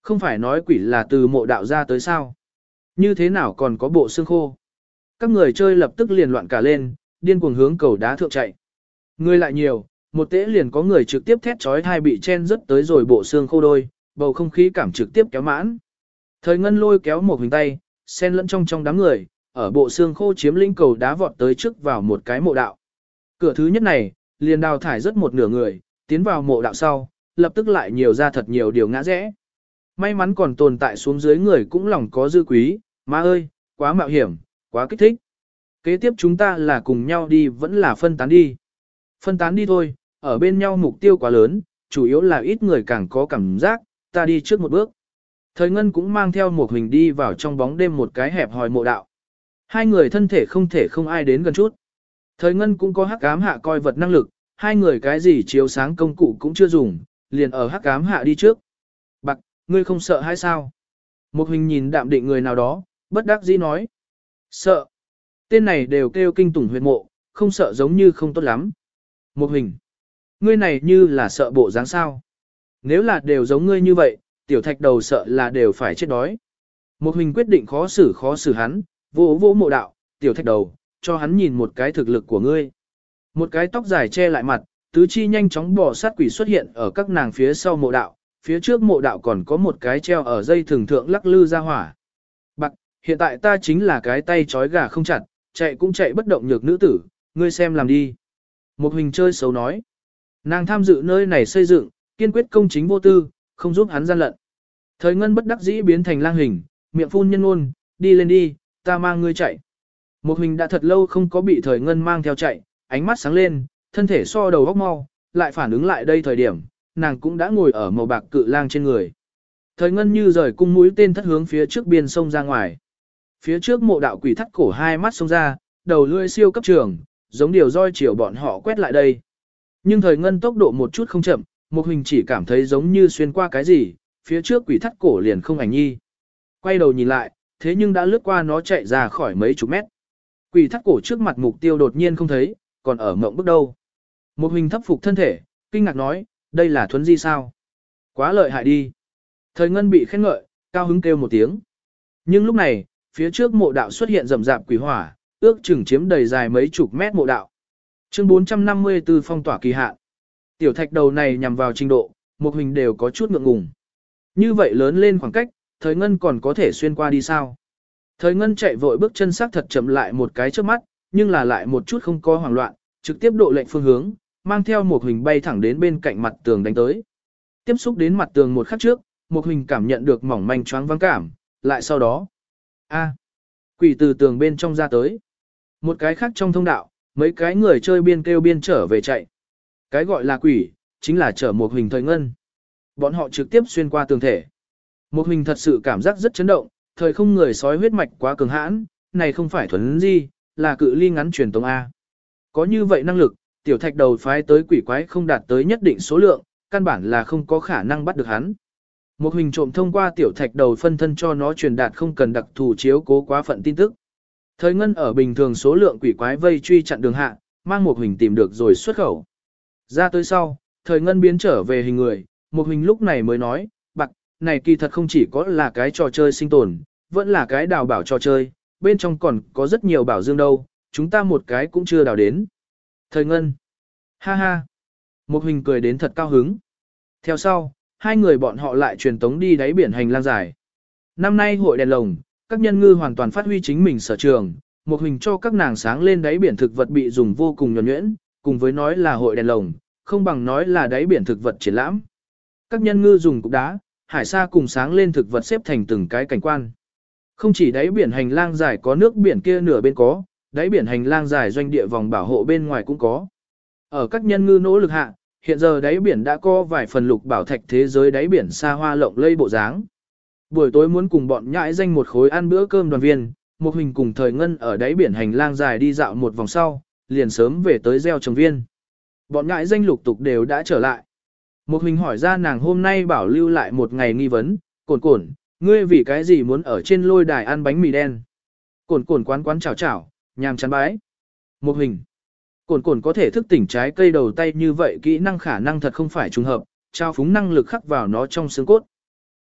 Không phải nói quỷ là từ mộ đạo ra tới sao? Như thế nào còn có bộ xương khô? Các người chơi lập tức liền loạn cả lên, điên cuồng hướng cầu đá thượng chạy. Người lại nhiều, một tễ liền có người trực tiếp thét chói tai bị chen rất tới rồi bộ xương khô đôi, bầu không khí cảm trực tiếp kéo mãn. Thời Ngân lôi kéo một hình tay, xen lẫn trong trong đám người, ở bộ xương khô chiếm lĩnh cầu đá vọt tới trước vào một cái mộ đạo. Cửa thứ nhất này, liền đào thải rất một nửa người, tiến vào mộ đạo sau, lập tức lại nhiều ra thật nhiều điều ngã rẽ. May mắn còn tồn tại xuống dưới người cũng lòng có dư quý, má ơi, quá mạo hiểm, quá kích thích. Kế tiếp chúng ta là cùng nhau đi vẫn là phân tán đi. Phân tán đi thôi, ở bên nhau mục tiêu quá lớn, chủ yếu là ít người càng có cảm giác, ta đi trước một bước. Thời Ngân cũng mang theo một hình đi vào trong bóng đêm một cái hẹp hòi mộ đạo. Hai người thân thể không thể không ai đến gần chút. Thời Ngân cũng có hắc ám hạ coi vật năng lực, hai người cái gì chiếu sáng công cụ cũng chưa dùng, liền ở hắc ám hạ đi trước. Bạc, ngươi không sợ hay sao? Một hình nhìn đạm định người nào đó, bất đắc dĩ nói. Sợ. Tên này đều kêu kinh tủng huyệt mộ, không sợ giống như không tốt lắm. Một hình. Ngươi này như là sợ bộ dáng sao. Nếu là đều giống ngươi như vậy, tiểu thạch đầu sợ là đều phải chết đói. Một hình quyết định khó xử khó xử hắn, vô vô mộ đạo, tiểu thạch đầu, cho hắn nhìn một cái thực lực của ngươi. Một cái tóc dài che lại mặt, tứ chi nhanh chóng bò sát quỷ xuất hiện ở các nàng phía sau mộ đạo, phía trước mộ đạo còn có một cái treo ở dây thường thượng lắc lư ra hỏa. Bạc, hiện tại ta chính là cái tay trói gà không chặt, chạy cũng chạy bất động nhược nữ tử, ngươi xem làm đi. Một hình chơi xấu nói. Nàng tham dự nơi này xây dựng, kiên quyết công chính vô tư, không giúp hắn gian lận. Thời Ngân bất đắc dĩ biến thành lang hình, miệng phun nhân ngôn, đi lên đi, ta mang ngươi chạy. Một hình đã thật lâu không có bị Thời Ngân mang theo chạy, ánh mắt sáng lên, thân thể so đầu góc mau, lại phản ứng lại đây thời điểm, nàng cũng đã ngồi ở màu bạc cự lang trên người. Thời Ngân như rời cung mũi tên thất hướng phía trước biên sông ra ngoài. Phía trước mộ đạo quỷ thắt cổ hai mắt sông ra, đầu lưỡi siêu cấp trường, giống điều roi chiều bọn họ quét lại đây. Nhưng Thời Ngân tốc độ một chút không chậm, một hình chỉ cảm thấy giống như xuyên qua cái gì, phía trước quỷ thắt cổ liền không ảnh nhi. Quay đầu nhìn lại, thế nhưng đã lướt qua nó chạy ra khỏi mấy chục mét. Quỷ thắt cổ trước mặt mục tiêu đột nhiên không thấy, còn ở mộng bước đâu. Một hình thấp phục thân thể, kinh ngạc nói, đây là thuấn di sao? Quá lợi hại đi. Thời Ngân bị khen ngợi, cao hứng kêu một tiếng. Nhưng lúc này, phía trước mộ đạo xuất hiện rầm rạp quỷ hỏa, ước chừng chiếm đầy dài mấy chục mét mộ đạo. Chương bốn trăm năm mươi tư phong tỏa kỳ hạn. Tiểu thạch đầu này nhằm vào trình độ, một hình đều có chút ngượng ngùng. Như vậy lớn lên khoảng cách, Thời Ngân còn có thể xuyên qua đi sao? Thời Ngân chạy vội bước chân sắc thật chậm lại một cái trước mắt, nhưng là lại một chút không có hoảng loạn, trực tiếp độ lệnh phương hướng, mang theo một hình bay thẳng đến bên cạnh mặt tường đánh tới. Tiếp xúc đến mặt tường một khắc trước, một hình cảm nhận được mỏng manh choáng vắng cảm, lại sau đó. A. Quỷ từ tường bên trong ra tới. Một cái khác trong thông đạo, mấy cái người chơi biên kêu biên trở về chạy. Cái gọi là quỷ, chính là chở một hình Thời Ngân. Bọn họ trực tiếp xuyên qua tường thể. Một hình thật sự cảm giác rất chấn động, thời không người sói huyết mạch quá cường hãn, này không phải thuần di, là cự ly ngắn truyền tống A. Có như vậy năng lực, tiểu thạch đầu phái tới quỷ quái không đạt tới nhất định số lượng, căn bản là không có khả năng bắt được hắn. Một hình trộm thông qua tiểu thạch đầu phân thân cho nó truyền đạt không cần đặc thù chiếu cố quá phận tin tức. Thời Ngân ở bình thường số lượng quỷ quái vây truy chặn đường hạ, mang một hình tìm được rồi xuất khẩu. Ra tới sau, Thời Ngân biến trở về hình người, một hình lúc này mới nói, bạc, này kỳ thật không chỉ có là cái trò chơi sinh tồn, vẫn là cái đào bảo trò chơi, bên trong còn có rất nhiều bảo dương đâu, chúng ta một cái cũng chưa đào đến. Thời Ngân. Ha ha. Một hình cười đến thật cao hứng. Theo sau, hai người bọn họ lại truyền tống đi đáy biển hành lang dài. Năm nay hội đèn lồng, các nhân ngư hoàn toàn phát huy chính mình sở trường, một hình cho các nàng sáng lên đáy biển thực vật bị dùng vô cùng nhuần nhuyễn, cùng với nói là hội đèn lồng, không bằng nói là đáy biển thực vật triển lãm. Các nhân ngư dùng cục đá, hải sa cùng sáng lên thực vật xếp thành từng cái cảnh quan. Không chỉ đáy biển hành lang dài có nước biển kia nửa bên có, đáy biển hành lang dài doanh địa vòng bảo hộ bên ngoài cũng có. Ở các nhân ngư nỗ lực hạ, hiện giờ đáy biển đã có vài phần lục bảo thạch thế giới đáy biển xa hoa lộng lây bộ dáng. Buổi tối muốn cùng bọn nhãi danh một khối ăn bữa cơm đoàn viên, một hình cùng Thời Ngân ở đáy biển hành lang dài đi dạo một vòng sau, liền sớm về tới gieo trồng viên. Bọn nhãi danh lục tục đều đã trở lại. Một hình hỏi ra nàng hôm nay bảo lưu lại một ngày nghi vấn, cồn cồn, ngươi vì cái gì muốn ở trên lôi đài ăn bánh mì đen? Cồn cồn quán quán chào chào, nhàm chán bái. Một hình. Cồn cồn có thể thức tỉnh trái cây đầu tay như vậy kỹ năng khả năng thật không phải trùng hợp, trao phúng năng lực khắc vào nó trong xương cốt.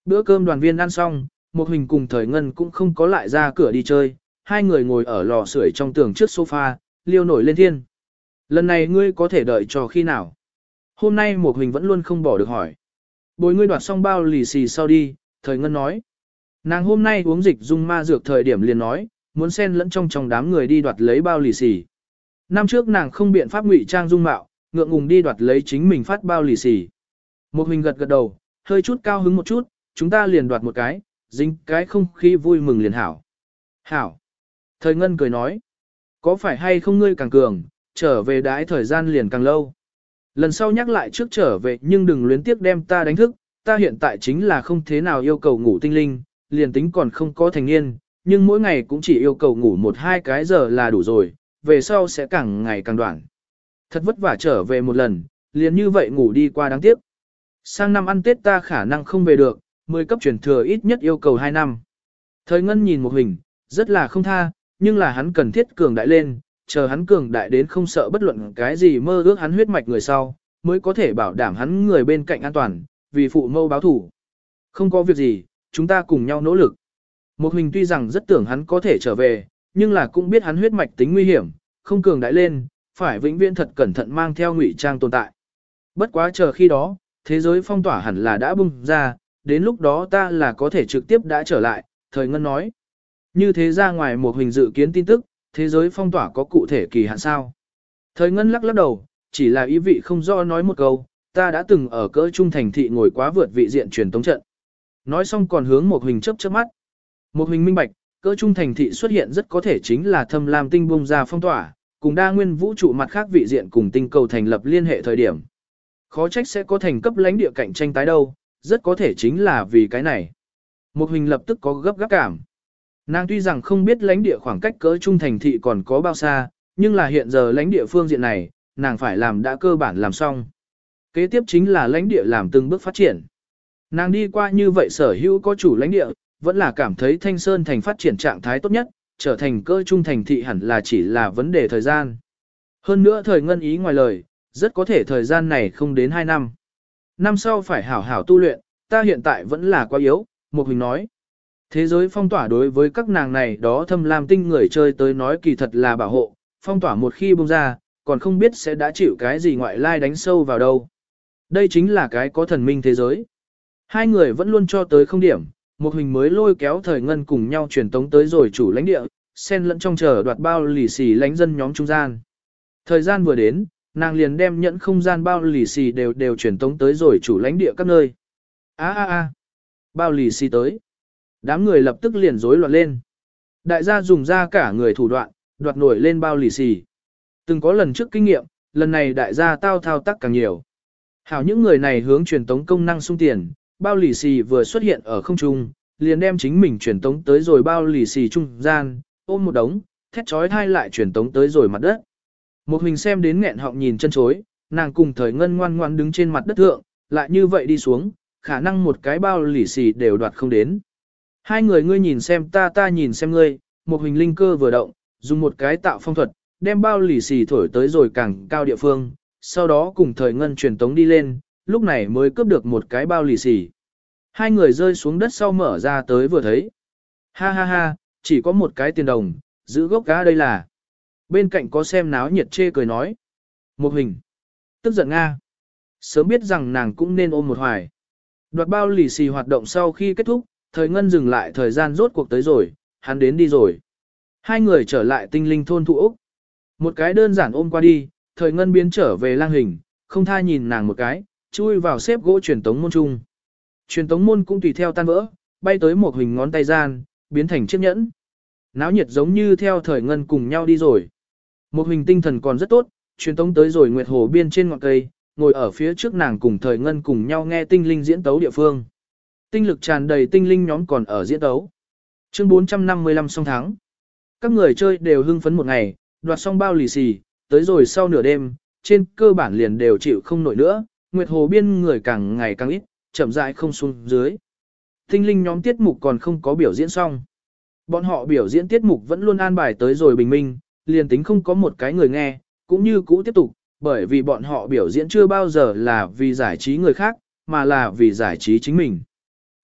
Bữa cơm đoàn viên ăn xong, một hình cùng thời ngân cũng không có lại ra cửa đi chơi, hai người ngồi ở lò sưởi trong tường trước sofa, liêu nổi lên thiên. Lần này ngươi có thể đợi cho khi nào? Hôm nay một hình vẫn luôn không bỏ được hỏi. Bồi ngươi đoạt xong bao lì xì sau đi, thời ngân nói. Nàng hôm nay uống dịch dung ma dược thời điểm liền nói, muốn xen lẫn trong trong đám người đi đoạt lấy bao lì xì. Năm trước nàng không biện pháp ngụy trang dung mạo, ngượng ngùng đi đoạt lấy chính mình phát bao lì xì. Một hình gật gật đầu, hơi chút cao hứng một chút, chúng ta liền đoạt một cái, dính cái không khí vui mừng liền hảo. Hảo. Thời ngân cười nói, có phải hay không ngươi càng cường, trở về đãi thời gian liền càng lâu. Lần sau nhắc lại trước trở về nhưng đừng luyến tiếc đem ta đánh thức, ta hiện tại chính là không thế nào yêu cầu ngủ tinh linh, liền tính còn không có thành niên, nhưng mỗi ngày cũng chỉ yêu cầu ngủ một hai cái giờ là đủ rồi, về sau sẽ càng ngày càng đoạn. Thật vất vả trở về một lần, liền như vậy ngủ đi qua đáng tiếc. Sang năm ăn Tết ta khả năng không về được, mười cấp chuyển thừa ít nhất yêu cầu hai năm. Thời ngân nhìn một hình, rất là không tha, nhưng là hắn cần thiết cường đại lên, chờ hắn cường đại đến không sợ bất luận cái gì mơ ước hắn huyết mạch người sau, mới có thể bảo đảm hắn người bên cạnh an toàn, vì phụ mâu báo thủ. Không có việc gì, chúng ta cùng nhau nỗ lực. Một hình tuy rằng rất tưởng hắn có thể trở về, nhưng là cũng biết hắn huyết mạch tính nguy hiểm, không cường đại lên, phải vĩnh viễn thật cẩn thận mang theo ngụy trang tồn tại. Bất quá chờ khi đó, thế giới phong tỏa hẳn là đã bung ra, đến lúc đó ta là có thể trực tiếp đã trở lại, thời ngân nói. Như thế ra ngoài một hình dự kiến tin tức, thế giới phong tỏa có cụ thể kỳ hạn sao? Thời ngân lắc lắc đầu, chỉ là ý vị không rõ nói một câu, ta đã từng ở cỡ trung thành thị ngồi quá vượt vị diện truyền tống trận. Nói xong còn hướng một hình chớp chớp mắt. Một hình minh bạch, cỡ trung thành thị xuất hiện rất có thể chính là thâm lam tinh bung ra phong tỏa, cùng đa nguyên vũ trụ mặt khác vị diện cùng tinh cầu thành lập liên hệ thời điểm. Khó trách sẽ có thành cấp lãnh địa cạnh tranh tái đâu, rất có thể chính là vì cái này. Một hình lập tức có gấp gáp cảm. Nàng tuy rằng không biết lãnh địa khoảng cách cỡ trung thành thị còn có bao xa, nhưng là hiện giờ lãnh địa phương diện này, nàng phải làm đã cơ bản làm xong. Kế tiếp chính là lãnh địa làm từng bước phát triển. Nàng đi qua như vậy sở hữu có chủ lãnh địa, vẫn là cảm thấy Thanh Sơn thành phát triển trạng thái tốt nhất, trở thành cỡ trung thành thị hẳn là chỉ là vấn đề thời gian. Hơn nữa thời ngân ý ngoài lời, rất có thể thời gian này không đến hai năm. Năm sau phải hảo hảo tu luyện, ta hiện tại vẫn là quá yếu, Một hình nói. Thế giới phong tỏa đối với các nàng này đó thâm lam tinh người chơi tới nói kỳ thật là bảo hộ, phong tỏa một khi bung ra, còn không biết sẽ đã chịu cái gì ngoại lai đánh sâu vào đâu. Đây chính là cái có thần minh thế giới. Hai người vẫn luôn cho tới không điểm, một hình mới lôi kéo thời ngân cùng nhau truyền tống tới rồi chủ lãnh địa, xen lẫn trong chờ đoạt bao lì xì lãnh dân nhóm trung gian. Thời gian vừa đến, nàng liền đem nhẫn không gian bao lì xì đều đều truyền tống tới rồi chủ lãnh địa các nơi. A a a, bao lì xì tới. Đám người lập tức liền rối loạn lên. Đại gia dùng ra cả người thủ đoạn, đoạt nổi lên bao lì xì. Từng có lần trước kinh nghiệm, lần này đại gia tao thao tác càng nhiều. Hảo những người này hướng truyền tống công năng sung tiền, bao lì xì vừa xuất hiện ở không trung, liền đem chính mình truyền tống tới rồi bao lì xì trung gian, ôm một đống, thét chói tai lại truyền tống tới rồi mặt đất. Một hình xem đến nghẹn họng nhìn chân chối, nàng cùng thời ngân ngoan ngoan đứng trên mặt đất thượng, lại như vậy đi xuống, khả năng một cái bao lì xì đều đoạt không đến. Hai người ngươi nhìn xem ta ta nhìn xem ngươi, một hình linh cơ vừa động, dùng một cái tạo phong thuật, đem bao lì xì thổi tới rồi càng cao địa phương, sau đó cùng thời ngân truyền tống đi lên, lúc này mới cướp được một cái bao lì xì. Hai người rơi xuống đất sau mở ra tới vừa thấy. Ha ha ha, chỉ có một cái tiền đồng, giữ gốc cá đây là. Bên cạnh có xem náo nhiệt chê cười nói. Một hình. Tức giận Nga. Sớm biết rằng nàng cũng nên ôm một hoài. Đoạt bao lì xì hoạt động sau khi kết thúc, thời ngân dừng lại thời gian rốt cuộc tới rồi, hắn đến đi rồi. Hai người trở lại tinh linh thôn thụ Úc. Một cái đơn giản ôm qua đi, thời ngân biến trở về lang hình, không tha nhìn nàng một cái, chui vào xếp gỗ truyền tống môn chung. Truyền tống môn cũng tùy theo tan vỡ, bay tới một hình ngón tay gian, biến thành chiếc nhẫn. Náo nhiệt giống như theo thời ngân cùng nhau đi rồi. Một hình tinh thần còn rất tốt, truyền tống tới rồi Nguyệt Hồ biên trên ngọn cây, ngồi ở phía trước nàng cùng thời ngân cùng nhau nghe tinh linh diễn tấu địa phương. Tinh lực tràn đầy tinh linh nhóm còn ở diễn tấu. Chương bốn trăm năm mươi lăm song thắng. Các người chơi đều hưng phấn một ngày, đoạt xong bao lì xì, tới rồi sau nửa đêm, trên cơ bản liền đều chịu không nổi nữa, Nguyệt Hồ biên người càng ngày càng ít, chậm rãi không xuống dưới. Tinh linh nhóm tiết mục còn không có biểu diễn xong. Bọn họ biểu diễn tiết mục vẫn luôn an bài tới rồi bình minh, liền tính không có một cái người nghe, cũng như cũ tiếp tục, bởi vì bọn họ biểu diễn chưa bao giờ là vì giải trí người khác, mà là vì giải trí chính mình.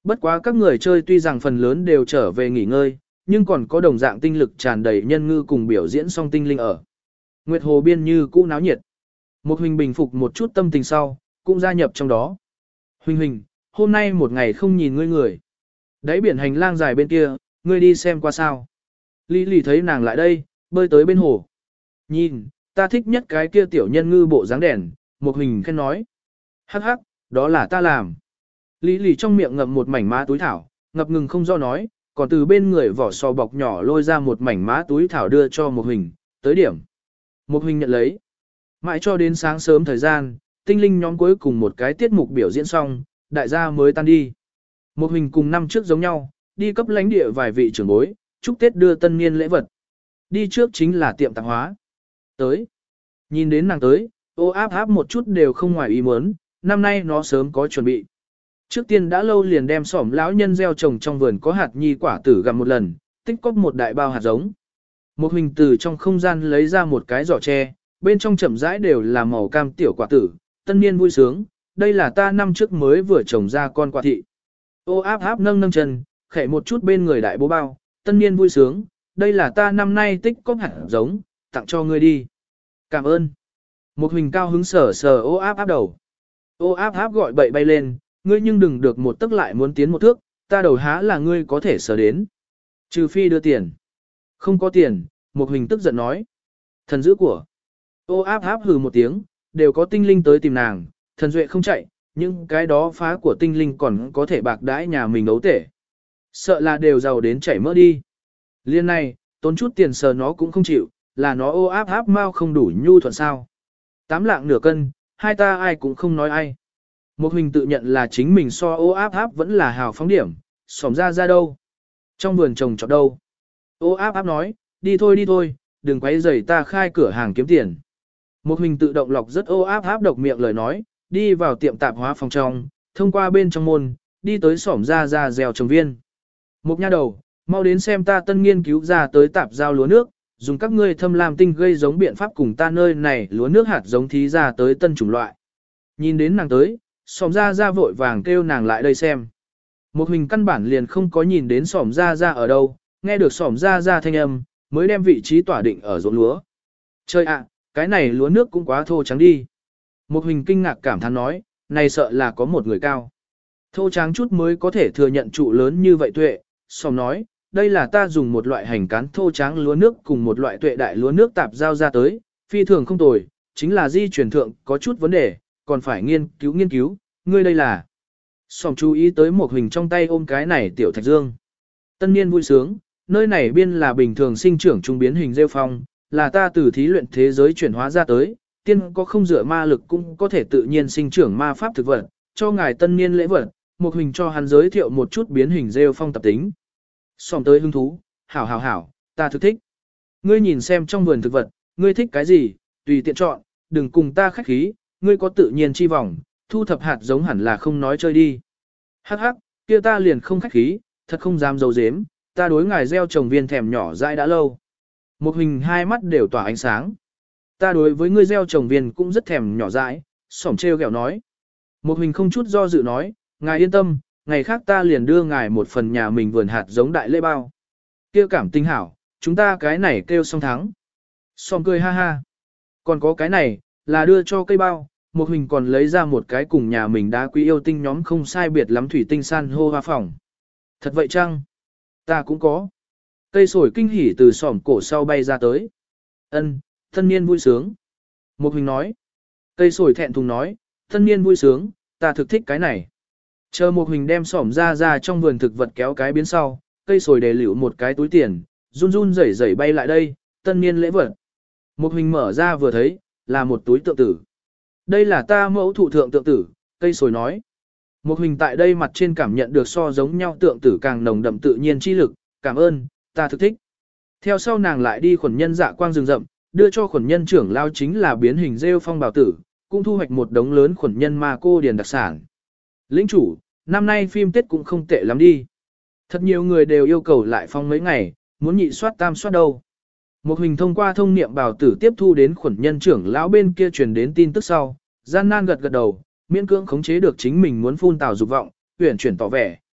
Bất quá các người chơi tuy rằng phần lớn đều trở về nghỉ ngơi, nhưng còn có đồng dạng tinh lực tràn đầy nhân ngư cùng biểu diễn song tinh linh ở. Nguyệt Hồ biên như cũ náo nhiệt. Một Huỳnh bình phục một chút tâm tình sau, cũng gia nhập trong đó. Huỳnh Huỳnh, hôm nay một ngày không nhìn ngươi người. Đáy biển hành lang dài bên kia, ngươi đi xem qua sao. Lý Lý thấy nàng lại đây, bơi tới bên hồ. Nhìn, ta thích nhất cái kia tiểu nhân ngư bộ dáng đèn, một Huỳnh khen nói. Hắc hắc, đó là ta làm. Lý Lý trong miệng ngậm một mảnh má túi thảo, ngập ngừng không do nói, còn từ bên người vỏ sò bọc nhỏ lôi ra một mảnh má túi thảo đưa cho một Huỳnh, tới điểm. Một Huỳnh nhận lấy. Mãi cho đến sáng sớm thời gian, tinh linh nhóm cuối cùng một cái tiết mục biểu diễn xong, đại gia mới tan đi. Một Huỳnh cùng năm trước giống nhau, đi cấp lãnh địa vài vị trưởng bối, chúc Tết đưa tân niên lễ vật. Đi trước chính là tiệm tạp hóa. Tới. Nhìn đến nàng tới, ô áp áp một chút đều không ngoài ý muốn, năm nay nó sớm có chuẩn bị. Trước tiên đã lâu liền đem xỏm lão nhân gieo trồng trong vườn có hạt nhi quả tử gặm một lần, tích cóp một đại bao hạt giống. Một Huỳnh từ trong không gian lấy ra một cái giỏ tre, bên trong chậm rãi đều là màu cam tiểu quả tử, tân niên vui sướng, đây là ta năm trước mới vừa trồng ra con quả thị. Ô áp áp nâng nâng chân, khẽ một chút bên người đại bố bao, tân niên vui sướng, đây là ta năm nay tích cóp hạt giống, tặng cho ngươi đi. Cảm ơn. Một Huỳnh cao hứng sở sờ ô áp áp đầu. Ô áp áp gọi bậy bay lên, ngươi nhưng đừng được một tức lại muốn tiến một thước, ta đầu há là ngươi có thể sờ đến. Trừ phi đưa tiền. Không có tiền, một Huỳnh tức giận nói. Thần giữ của. Ô áp áp hừ một tiếng, đều có tinh linh tới tìm nàng, thần duệ không chạy, nhưng cái đó phá của tinh linh còn có thể bạc đãi nhà mình ấu tể. Sợ là đều giàu đến chảy mỡ đi. Liên này, tốn chút tiền sờ nó cũng không chịu, là nó ô áp áp mau không đủ nhu thuận sao. Tám lạng nửa cân, hai ta ai cũng không nói ai. Một Huỳnh tự nhận là chính mình so ô áp áp vẫn là hào phóng điểm, xỏm ra ra đâu. Trong vườn trồng trọt đâu. Ô áp áp nói, đi thôi đi thôi, đừng quấy rầy ta khai cửa hàng kiếm tiền. Một Huỳnh tự động lọc rất ô áp áp độc miệng lời nói, đi vào tiệm tạp hóa phòng trong, thông qua bên trong môn, đi tới xỏm ra ra gieo trồng viên. Một nha đầu, mau đến xem ta tân nghiên cứu ra tới tạp giao lúa nước, dùng các ngươi thâm lam tinh gây giống biện pháp cùng ta nơi này lúa nước hạt giống thí ra tới tân chủng loại. Nhìn đến nàng tới, xỏm ra ra vội vàng kêu nàng lại đây xem. Một Huỳnh căn bản liền không có nhìn đến xỏm ra ra ở đâu, nghe được xỏm ra ra thanh âm, mới đem vị trí tỏa định ở ruộng lúa. Trời ạ, cái này lúa nước cũng quá thô trắng đi. Một Huỳnh kinh ngạc cảm thán nói, này sợ là có một người cao. Thô trắng chút mới có thể thừa nhận trụ lớn như vậy tuệ, xỏm nói, đây là ta dùng một loại hành cán thô trắng lúa nước cùng một loại tuệ đại lúa nước tạp giao ra tới, phi thường không tồi, chính là di truyền thượng có chút vấn đề, còn phải nghiên cứu nghiên cứu, ngươi đây là. Xỏm chú ý tới một Huỳnh trong tay ôm cái này tiểu thạch dương. Tân niên vui sướng, nơi này biên là bình thường sinh trưởng trung biến hình rêu phong, là ta từ thí luyện thế giới chuyển hóa ra tới, tiên có không dựa ma lực cũng có thể tự nhiên sinh trưởng ma pháp thực vật, cho ngài tân niên lễ vật, một Huỳnh cho hắn giới thiệu một chút biến hình rêu phong tập tính. Xòm tới hứng thú, hảo hảo hảo, ta thực thích. Ngươi nhìn xem trong vườn thực vật, ngươi thích cái gì, tùy tiện chọn, đừng cùng ta khách khí, ngươi có tự nhiên chi vọng, thu thập hạt giống hẳn là không nói chơi đi. Hắc hắc, kia ta liền không khách khí, thật không dám giấu giếm, ta đối ngài gieo trồng viên thèm nhỏ dãi đã lâu. Một Huỳnh hai mắt đều tỏa ánh sáng. Ta đối với ngươi gieo trồng viên cũng rất thèm nhỏ dãi, xỏm treo ghẹo nói. Một Huỳnh không chút do dự nói, ngài yên tâm, ngày khác ta liền đưa ngài một phần nhà mình vườn hạt giống đại lễ bao. Kêu cảm tinh hảo, chúng ta cái này kêu song thắng. Xỏm cười ha ha. Còn có cái này, là đưa cho cây bao, một Huỳnh còn lấy ra một cái cùng nhà mình đá quý yêu tinh nhóm không sai biệt lắm thủy tinh san hô hoa phòng. Thật vậy chăng? Ta cũng có. Cây sồi kinh hỉ từ xỏm cổ sau bay ra tới. Ân, thân niên vui sướng. Một Huỳnh nói. Cây sồi thẹn thùng nói, thân niên vui sướng, ta thực thích cái này. Chờ một Huỳnh đem xỏm ra ra trong vườn thực vật kéo cái biến sau, cây sồi đề liễu một cái túi tiền, run run rẩy rẩy bay lại đây, tân niên lễ vật. Một Huỳnh mở ra vừa thấy, là một túi tượng tử. Đây là ta mẫu thụ thượng tượng tử, cây sồi nói. Một Huỳnh tại đây mặt trên cảm nhận được so giống nhau tượng tử càng nồng đậm tự nhiên chi lực, cảm ơn, ta thực thích. Theo sau nàng lại đi khuẩn nhân dạ quang rừng rậm, đưa cho khuẩn nhân trưởng lao chính là biến hình rêu phong bảo tử, cũng thu hoạch một đống lớn khuẩn nhân ma cô điền đặc sản. Lĩnh chủ, năm nay phim Tết cũng không tệ lắm đi. Thật nhiều người đều yêu cầu lại phong mấy ngày, muốn nhị soát tam soát đâu. Một Huỳnh thông qua thông niệm bảo tử tiếp thu đến khuẩn nhân trưởng lão bên kia truyền đến tin tức sau, gian nan gật gật đầu, miễn cưỡng khống chế được chính mình muốn phun tào dục vọng, uyển chuyển tỏ vẻ,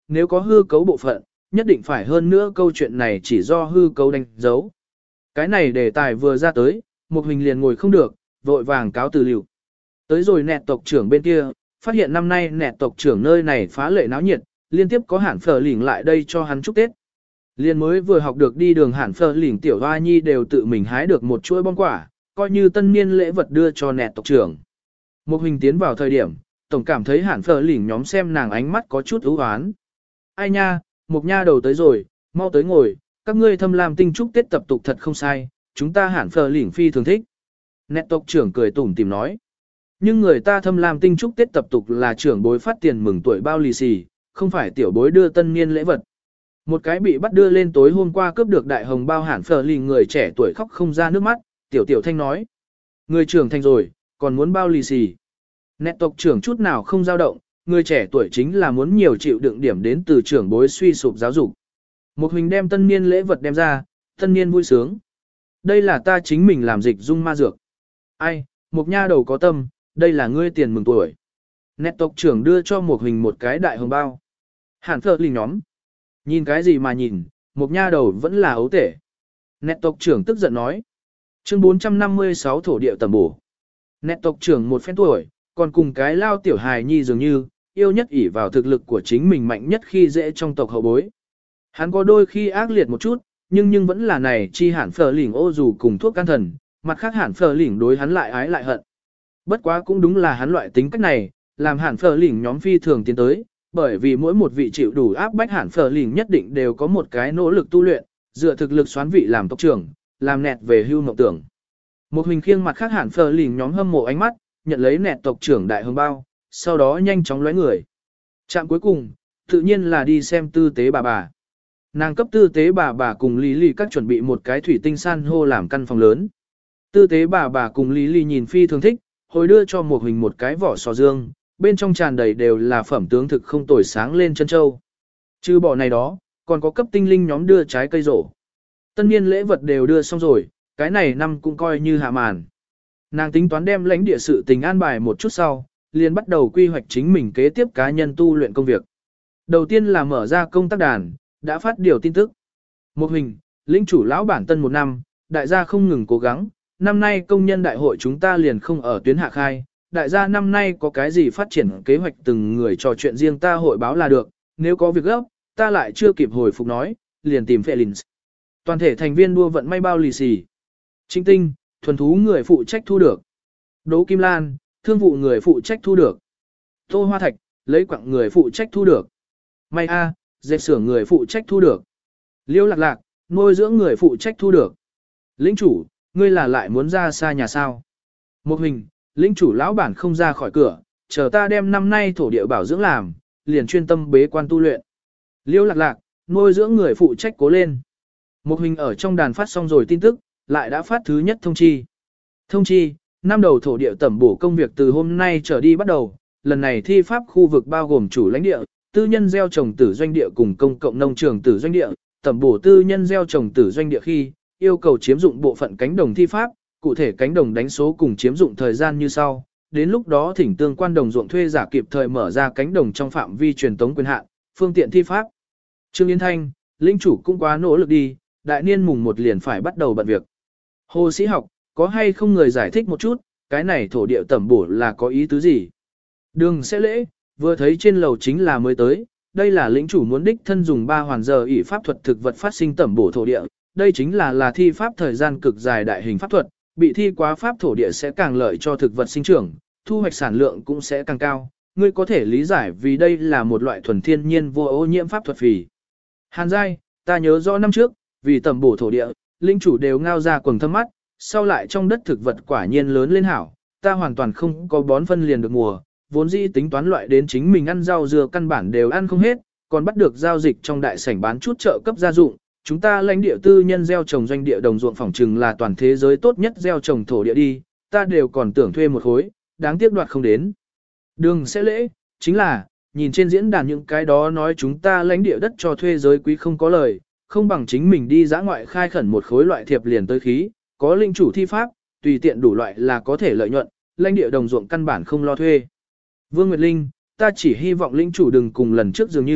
nếu có hư cấu bộ phận, nhất định phải hơn nữa câu chuyện này chỉ do hư cấu đánh dấu. Cái này đề tài vừa ra tới, một hình liền ngồi không được, vội vàng cáo từ liệu. Tới rồi nẹt tộc trưởng bên kia, phát hiện năm nay nẹt tộc trưởng nơi này phá lệ náo nhiệt, liên tiếp có hẳn phở lỉnh lại đây cho hắn chúc Tết. Liên mới vừa học được đi đường hẳn phở lỉnh tiểu hoa nhi đều tự mình hái được một chuỗi bông quả, coi như tân niên lễ vật đưa cho nẹt tộc trưởng. Một hình tiến vào thời điểm, tổng cảm thấy hẳn phở lỉnh nhóm xem nàng ánh mắt có chút ưu hoán. Ai nha, một nha đầu tới rồi, mau tới ngồi, các ngươi thâm lam tinh chúc Tết tập tục thật không sai, chúng ta hẳn phở lỉnh phi thường thích. Nẹt tộc trưởng cười tủm tìm nói. Nhưng người ta thâm lam tinh chúc Tết tập tục là trưởng bối phát tiền mừng tuổi bao lì xì, không phải tiểu bối đưa tân niên lễ vật. Một cái bị bắt đưa lên tối hôm qua cướp được đại hồng bao hẳn phở lỉnh người trẻ tuổi khóc không ra nước mắt, tiểu tiểu thanh nói. Người trưởng thành rồi, còn muốn bao lì xì. Nẹt tộc trưởng chút nào không dao động, người trẻ tuổi chính là muốn nhiều chịu đựng điểm đến từ trưởng bối suy sụp giáo dục. Một hình đem tân niên lễ vật đem ra, tân niên vui sướng. Đây là ta chính mình làm dịch dung ma dược. Ai, một nha đầu có tâm, đây là ngươi tiền mừng tuổi. Nẹt tộc trưởng đưa cho một hình một cái đại hồng bao. Hẳn phở lỉnh nhóm. Nhìn cái gì mà nhìn, một nha đầu vẫn là ấu tể. Nẹt tộc trưởng tức giận nói. Chương bốn trăm năm mươi sáu thổ địa tầm bổ. Nẹt tộc trưởng một phen tuổi, còn cùng cái lao tiểu hài nhi dường như, yêu nhất ỷ vào thực lực của chính mình mạnh nhất khi dễ trong tộc hậu bối. Hắn có đôi khi ác liệt một chút, nhưng nhưng vẫn là này chi hẳn phở lỉnh ô dù cùng thuốc can thần, mặt khác hẳn phở lỉnh đối hắn lại ái lại hận. Bất quá cũng đúng là hắn loại tính cách này, làm hẳn phở lỉnh nhóm phi thường tiến tới, bởi vì mỗi một vị chịu đủ áp bách hẳn phở lỉnh nhất định đều có một cái nỗ lực tu luyện, dựa thực lực xoán vị làm tộc trưởng, làm nẹt về hưu mộng tưởng. Một hình khiêng mặt khác hẳn phở lỉnh nhóm hâm mộ ánh mắt, nhận lấy nẹt tộc trưởng đại hồng bao, sau đó nhanh chóng lóe người. Trạm cuối cùng, tự nhiên là đi xem tư tế bà bà. Nàng cấp tư tế bà bà cùng Lý Lý các chuẩn bị một cái thủy tinh san hô làm căn phòng lớn. Tư tế bà bà cùng Lý Lý nhìn phi thường thích, hồi đưa cho một hình một cái vỏ sò dương, bên trong tràn đầy đều là phẩm tướng thực không tồi sáng lên chân châu. Trừ bỏ này đó, còn có cấp tinh linh nhóm đưa trái cây rổ. Tân niên lễ vật đều đưa xong rồi, cái này năm cũng coi như hạ màn. Nàng tính toán đem lãnh địa sự tình an bài một chút sau, liền bắt đầu quy hoạch chính mình kế tiếp cá nhân tu luyện công việc. Đầu tiên là mở ra công tác đàn, đã phát điều tin tức. Một hình, lĩnh chủ lão bản tân một năm, đại gia không ngừng cố gắng, năm nay công nhân đại hội chúng ta liền không ở tuyến hạ khai, đại gia năm nay có cái gì phát triển kế hoạch từng người trò chuyện riêng ta hội báo là được, nếu có việc gấp, ta lại chưa kịp hồi phục nói, liền tìm Felix. Toàn thể thành viên đua vận may bao lì xì. Trinh Tinh, thuần thú người phụ trách thu được. Đỗ Kim Lan, thương vụ người phụ trách thu được. Tô Hoa Thạch, lấy quặng người phụ trách thu được. May A, dệt xưởng người phụ trách thu được. Liêu Lạc Lạc, nuôi dưỡng người phụ trách thu được. Lĩnh chủ, ngươi là lại muốn ra xa nhà sao? Một hình, lĩnh chủ lão bản không ra khỏi cửa, chờ ta đem năm nay thổ địa bảo dưỡng làm, liền chuyên tâm bế quan tu luyện. Liêu Lạc Lạc, nuôi dưỡng người phụ trách cố lên. Một hình ở trong đàn phát xong rồi tin tức, lại đã phát thứ nhất thông chi. Thông chi, năm đầu thổ địa tẩm bổ công việc từ hôm nay trở đi bắt đầu, lần này thi pháp khu vực bao gồm chủ lãnh địa, tư nhân gieo trồng tử doanh địa cùng công cộng nông trường tử doanh địa, tẩm bổ tư nhân gieo trồng tử doanh địa khi, yêu cầu chiếm dụng bộ phận cánh đồng thi pháp, cụ thể cánh đồng đánh số cùng chiếm dụng thời gian như sau, đến lúc đó thỉnh tương quan đồng ruộng thuê giả kịp thời mở ra cánh đồng trong phạm vi truyền tống quyền hạn, phương tiện thi pháp. Trương Yến Thanh, linh chủ cũng quá nỗ lực đi, đại niên mùng một liền phải bắt đầu bận việc. Hồ sĩ học, có hay không người giải thích một chút, cái này thổ địa tẩm bổ là có ý tứ gì? Đường sẽ lễ, vừa thấy trên lầu chính là mới tới, đây là lĩnh chủ muốn đích thân dùng ba hoàn giờ ỷ pháp thuật thực vật phát sinh tẩm bổ thổ địa, đây chính là là thi pháp thời gian cực dài đại hình pháp thuật, bị thi quá pháp thổ địa sẽ càng lợi cho thực vật sinh trưởng, thu hoạch sản lượng cũng sẽ càng cao. Ngươi có thể lý giải vì đây là một loại thuần thiên nhiên vô ô nhiễm pháp thuật phì. Hàn giai, ta nhớ rõ năm trước, vì tẩm bổ thổ địa, linh chủ đều ngao ra quầng thâm mắt, sau lại trong đất thực vật quả nhiên lớn lên hảo, ta hoàn toàn không có bón phân liền được mùa, vốn dĩ tính toán loại đến chính mình ăn rau dưa căn bản đều ăn không hết, còn bắt được giao dịch trong đại sảnh bán chút trợ cấp gia dụng. Chúng ta lãnh địa tư nhân gieo trồng doanh địa đồng ruộng phòng trừng là toàn thế giới tốt nhất gieo trồng thổ địa đi, ta đều còn tưởng thuê một khối, đáng tiếc đoạt không đến. Đường sẽ lễ, chính là, nhìn trên diễn đàn những cái đó nói chúng ta lãnh địa đất cho thuê giới quý không có lời, không bằng chính mình đi dã ngoại khai khẩn một khối loại thiệp liền tới khí, có linh chủ thi pháp, tùy tiện đủ loại là có thể lợi nhuận, lãnh địa đồng ruộng căn bản không lo thuê. Vương Nguyệt Linh, ta chỉ hy vọng linh chủ đừng cùng lần trước dường như,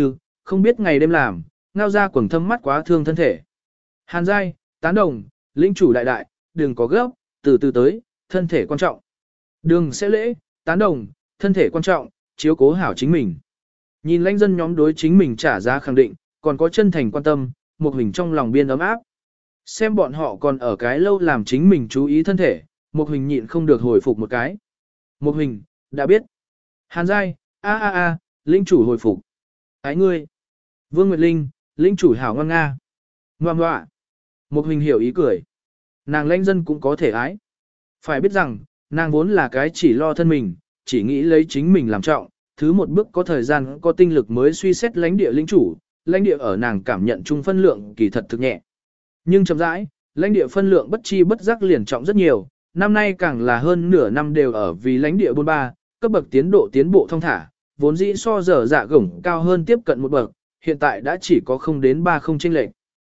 không biết ngày đêm làm, ngao ra quầng thâm mắt quá thương thân thể. Hàn giai, tán đồng, lĩnh chủ đại đại, đừng có gấp, từ từ tới, thân thể quan trọng. Đường sẽ lễ, tán đồng, thân thể quan trọng, chiếu cố hảo chính mình. Nhìn lãnh dân nhóm đối chính mình trả giá khẳng định, còn có chân thành quan tâm, một hình trong lòng biên ấm áp. Xem bọn họ còn ở cái lâu làm chính mình chú ý thân thể, một hình nhịn không được hồi phục một cái. Một hình, đã biết. Hàn giai, a a a, lĩnh chủ hồi phục. Ái ngươi. Vương Nguyệt Linh, lĩnh chủ hảo ngon nga. Ngoà ngoạ. Một hình hiểu ý cười. Nàng lãnh dân cũng có thể ái. Phải biết rằng, nàng vốn là cái chỉ lo thân mình, chỉ nghĩ lấy chính mình làm trọng. Thứ một bước có thời gian có tinh lực mới suy xét lãnh địa lĩnh chủ, lãnh địa ở nàng cảm nhận chung phân lượng kỳ thật thực nhẹ. Nhưng chậm rãi, lãnh địa phân lượng bất chi bất giác liền trọng rất nhiều, năm nay càng là hơn nửa năm đều ở vì lãnh địa bốn ba, cấp bậc tiến độ tiến bộ thông thả, vốn dĩ so giờ dạ gổng cao hơn tiếp cận một bậc, hiện tại đã chỉ có không đến ba không chênh lệch.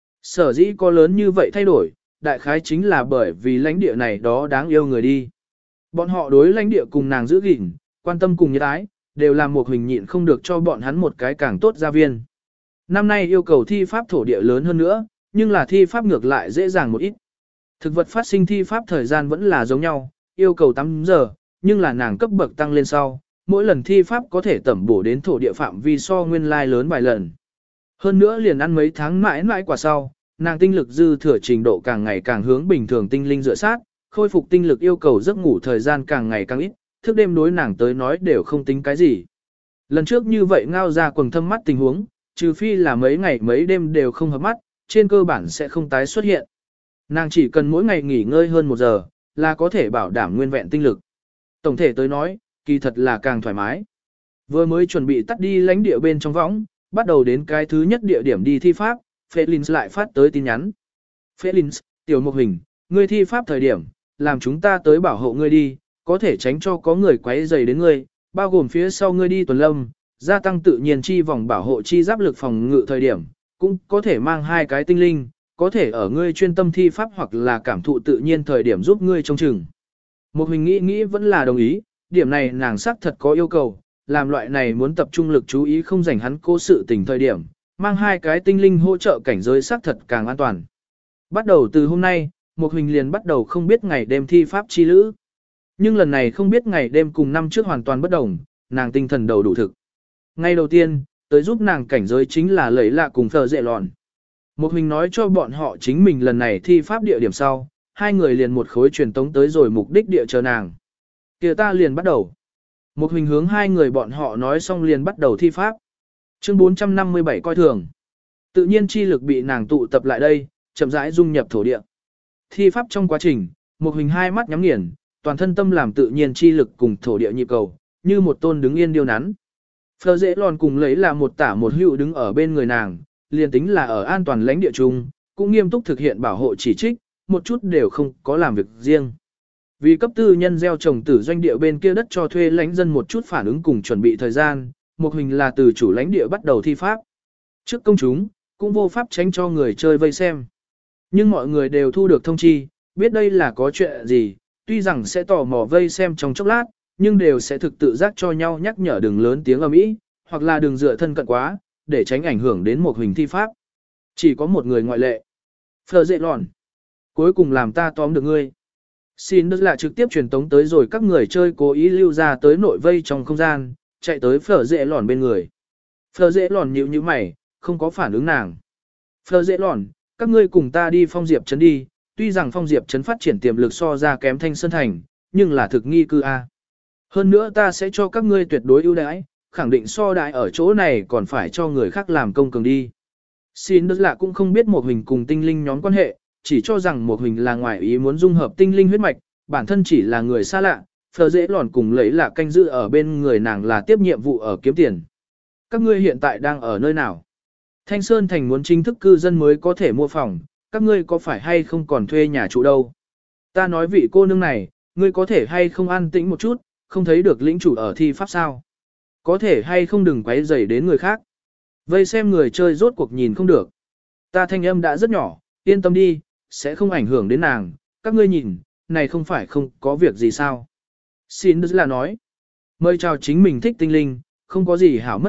Sở dĩ có lớn như vậy thay đổi, đại khái chính là bởi vì lãnh địa này đó đáng yêu người đi. Bọn họ đối lãnh địa cùng nàng giữ gìn, quan tâm cùng nhiệt ái, đều làm một hình nhịn không được cho bọn hắn một cái càng tốt gia viên. Năm nay yêu cầu thi pháp thổ địa lớn hơn nữa, nhưng là thi pháp ngược lại dễ dàng một ít. Thực vật phát sinh thi pháp thời gian vẫn là giống nhau, yêu cầu tám giờ, nhưng là nàng cấp bậc tăng lên sau, mỗi lần thi pháp có thể tẩm bổ đến thổ địa phạm vi so nguyên lai lớn vài lần. Hơn nữa liền ăn mấy tháng mãi mãi quả sau, nàng tinh lực dư thừa trình độ càng ngày càng hướng bình thường tinh linh dựa sát, khôi phục tinh lực yêu cầu giấc ngủ thời gian càng ngày càng ít, thức đêm đối nàng tới nói đều không tính cái gì. Lần trước như vậy ngao ra quầng thâm mắt tình huống, trừ phi là mấy ngày mấy đêm đều không hợp mắt, trên cơ bản sẽ không tái xuất hiện. Nàng chỉ cần mỗi ngày nghỉ ngơi hơn một giờ, là có thể bảo đảm nguyên vẹn tinh lực. Tổng thể tới nói, kỳ thật là càng thoải mái. Vừa mới chuẩn bị tắt đi lãnh địa bên trong võng, bắt đầu đến cái thứ nhất địa điểm đi thi pháp, Felins lại phát tới tin nhắn. Felins, tiểu mục hình, ngươi thi pháp thời điểm, làm chúng ta tới bảo hộ ngươi đi, có thể tránh cho có người quấy rầy đến ngươi, bao gồm phía sau ngươi đi tuần lâm, gia tăng tự nhiên chi vòng bảo hộ chi giáp lực phòng ngự thời điểm, cũng có thể mang hai cái tinh linh, có thể ở ngươi chuyên tâm thi pháp hoặc là cảm thụ tự nhiên thời điểm giúp ngươi trông chừng. Một hình nghĩ nghĩ vẫn là đồng ý, điểm này nàng xác thật có yêu cầu, làm loại này muốn tập trung lực chú ý không dành hắn cố sự tình thời điểm, mang hai cái tinh linh hỗ trợ cảnh giới xác thật càng an toàn. Bắt đầu từ hôm nay, một hình liền bắt đầu không biết ngày đêm thi pháp chi lữ. Nhưng lần này không biết ngày đêm cùng năm trước hoàn toàn bất đồng, nàng tinh thần đầu đủ thực. Ngay đầu tiên, tới giúp nàng cảnh giới chính là lấy lạ cùng thờ dệ lòn. Một hình nói cho bọn họ chính mình lần này thi pháp địa điểm sau, hai người liền một khối truyền tống tới rồi mục đích địa chờ nàng. Kìa ta liền bắt đầu. Một hình hướng hai người bọn họ nói xong liền bắt đầu thi pháp. Chương bốn trăm năm mươi bảy coi thường. Tự nhiên chi lực bị nàng tụ tập lại đây, chậm rãi dung nhập thổ địa. Thi pháp trong quá trình, một hình hai mắt nhắm nghiền, toàn thân tâm làm tự nhiên chi lực cùng thổ địa nhịp cầu, như một tôn đứng yên điêu nắn. Phờ dễ lòn cùng lấy là một tả một hữu đứng ở bên người nàng, liền tính là ở an toàn lãnh địa chung, cũng nghiêm túc thực hiện bảo hộ chỉ trích, một chút đều không có làm việc riêng. Vì cấp tư nhân gieo trồng tử doanh địa bên kia đất cho thuê lãnh dân một chút phản ứng cùng chuẩn bị thời gian, một hình là từ chủ lãnh địa bắt đầu thi pháp. Trước công chúng, cũng vô pháp tránh cho người chơi vây xem. Nhưng mọi người đều thu được thông chi, biết đây là có chuyện gì, tuy rằng sẽ tò mò vây xem trong chốc lát, nhưng đều sẽ thực tự giác cho nhau nhắc nhở đừng lớn tiếng ầm ĩ, hoặc là đừng dựa thân cận quá, để tránh ảnh hưởng đến một hình thi pháp. Chỉ có một người ngoại lệ. Phờ dệ lòn. Cuối cùng làm ta tóm được ngươi. Xin đất là trực tiếp truyền tống tới rồi các người chơi cố ý lưu ra tới nội vây trong không gian, chạy tới phở dễ lòn bên người. Phở dễ lòn nhíu như mày, không có phản ứng nàng. Phở dễ lòn, các ngươi cùng ta đi phong diệp trấn đi, tuy rằng phong diệp trấn phát triển tiềm lực so ra kém thanh sơn thành, nhưng là thực nghi cư A. Hơn nữa ta sẽ cho các ngươi tuyệt đối ưu đãi, khẳng định so đại ở chỗ này còn phải cho người khác làm công cường đi. Xin đất lạ cũng không biết một hình cùng tinh linh nhóm quan hệ, chỉ cho rằng một hình là ngoài ý muốn dung hợp tinh linh huyết mạch, bản thân chỉ là người xa lạ, phờ dễ lòn cùng lấy là canh giữ ở bên người nàng là tiếp nhiệm vụ ở kiếm tiền. Các ngươi hiện tại đang ở nơi nào? Thanh Sơn Thành muốn chính thức cư dân mới có thể mua phòng, các ngươi có phải hay không còn thuê nhà trụ đâu? Ta nói vị cô nương này, ngươi có thể hay không an tĩnh một chút, không thấy được lĩnh chủ ở thi pháp sao? Có thể hay không đừng quấy rầy đến người khác? Vây xem người chơi rốt cuộc nhìn không được. Ta thanh âm đã rất nhỏ, yên tâm đi, sẽ không ảnh hưởng đến nàng, các ngươi nhìn, này không phải không có việc gì sao. Xin là nói, mời chào chính mình thích tinh linh, không có gì hảo mất mặt,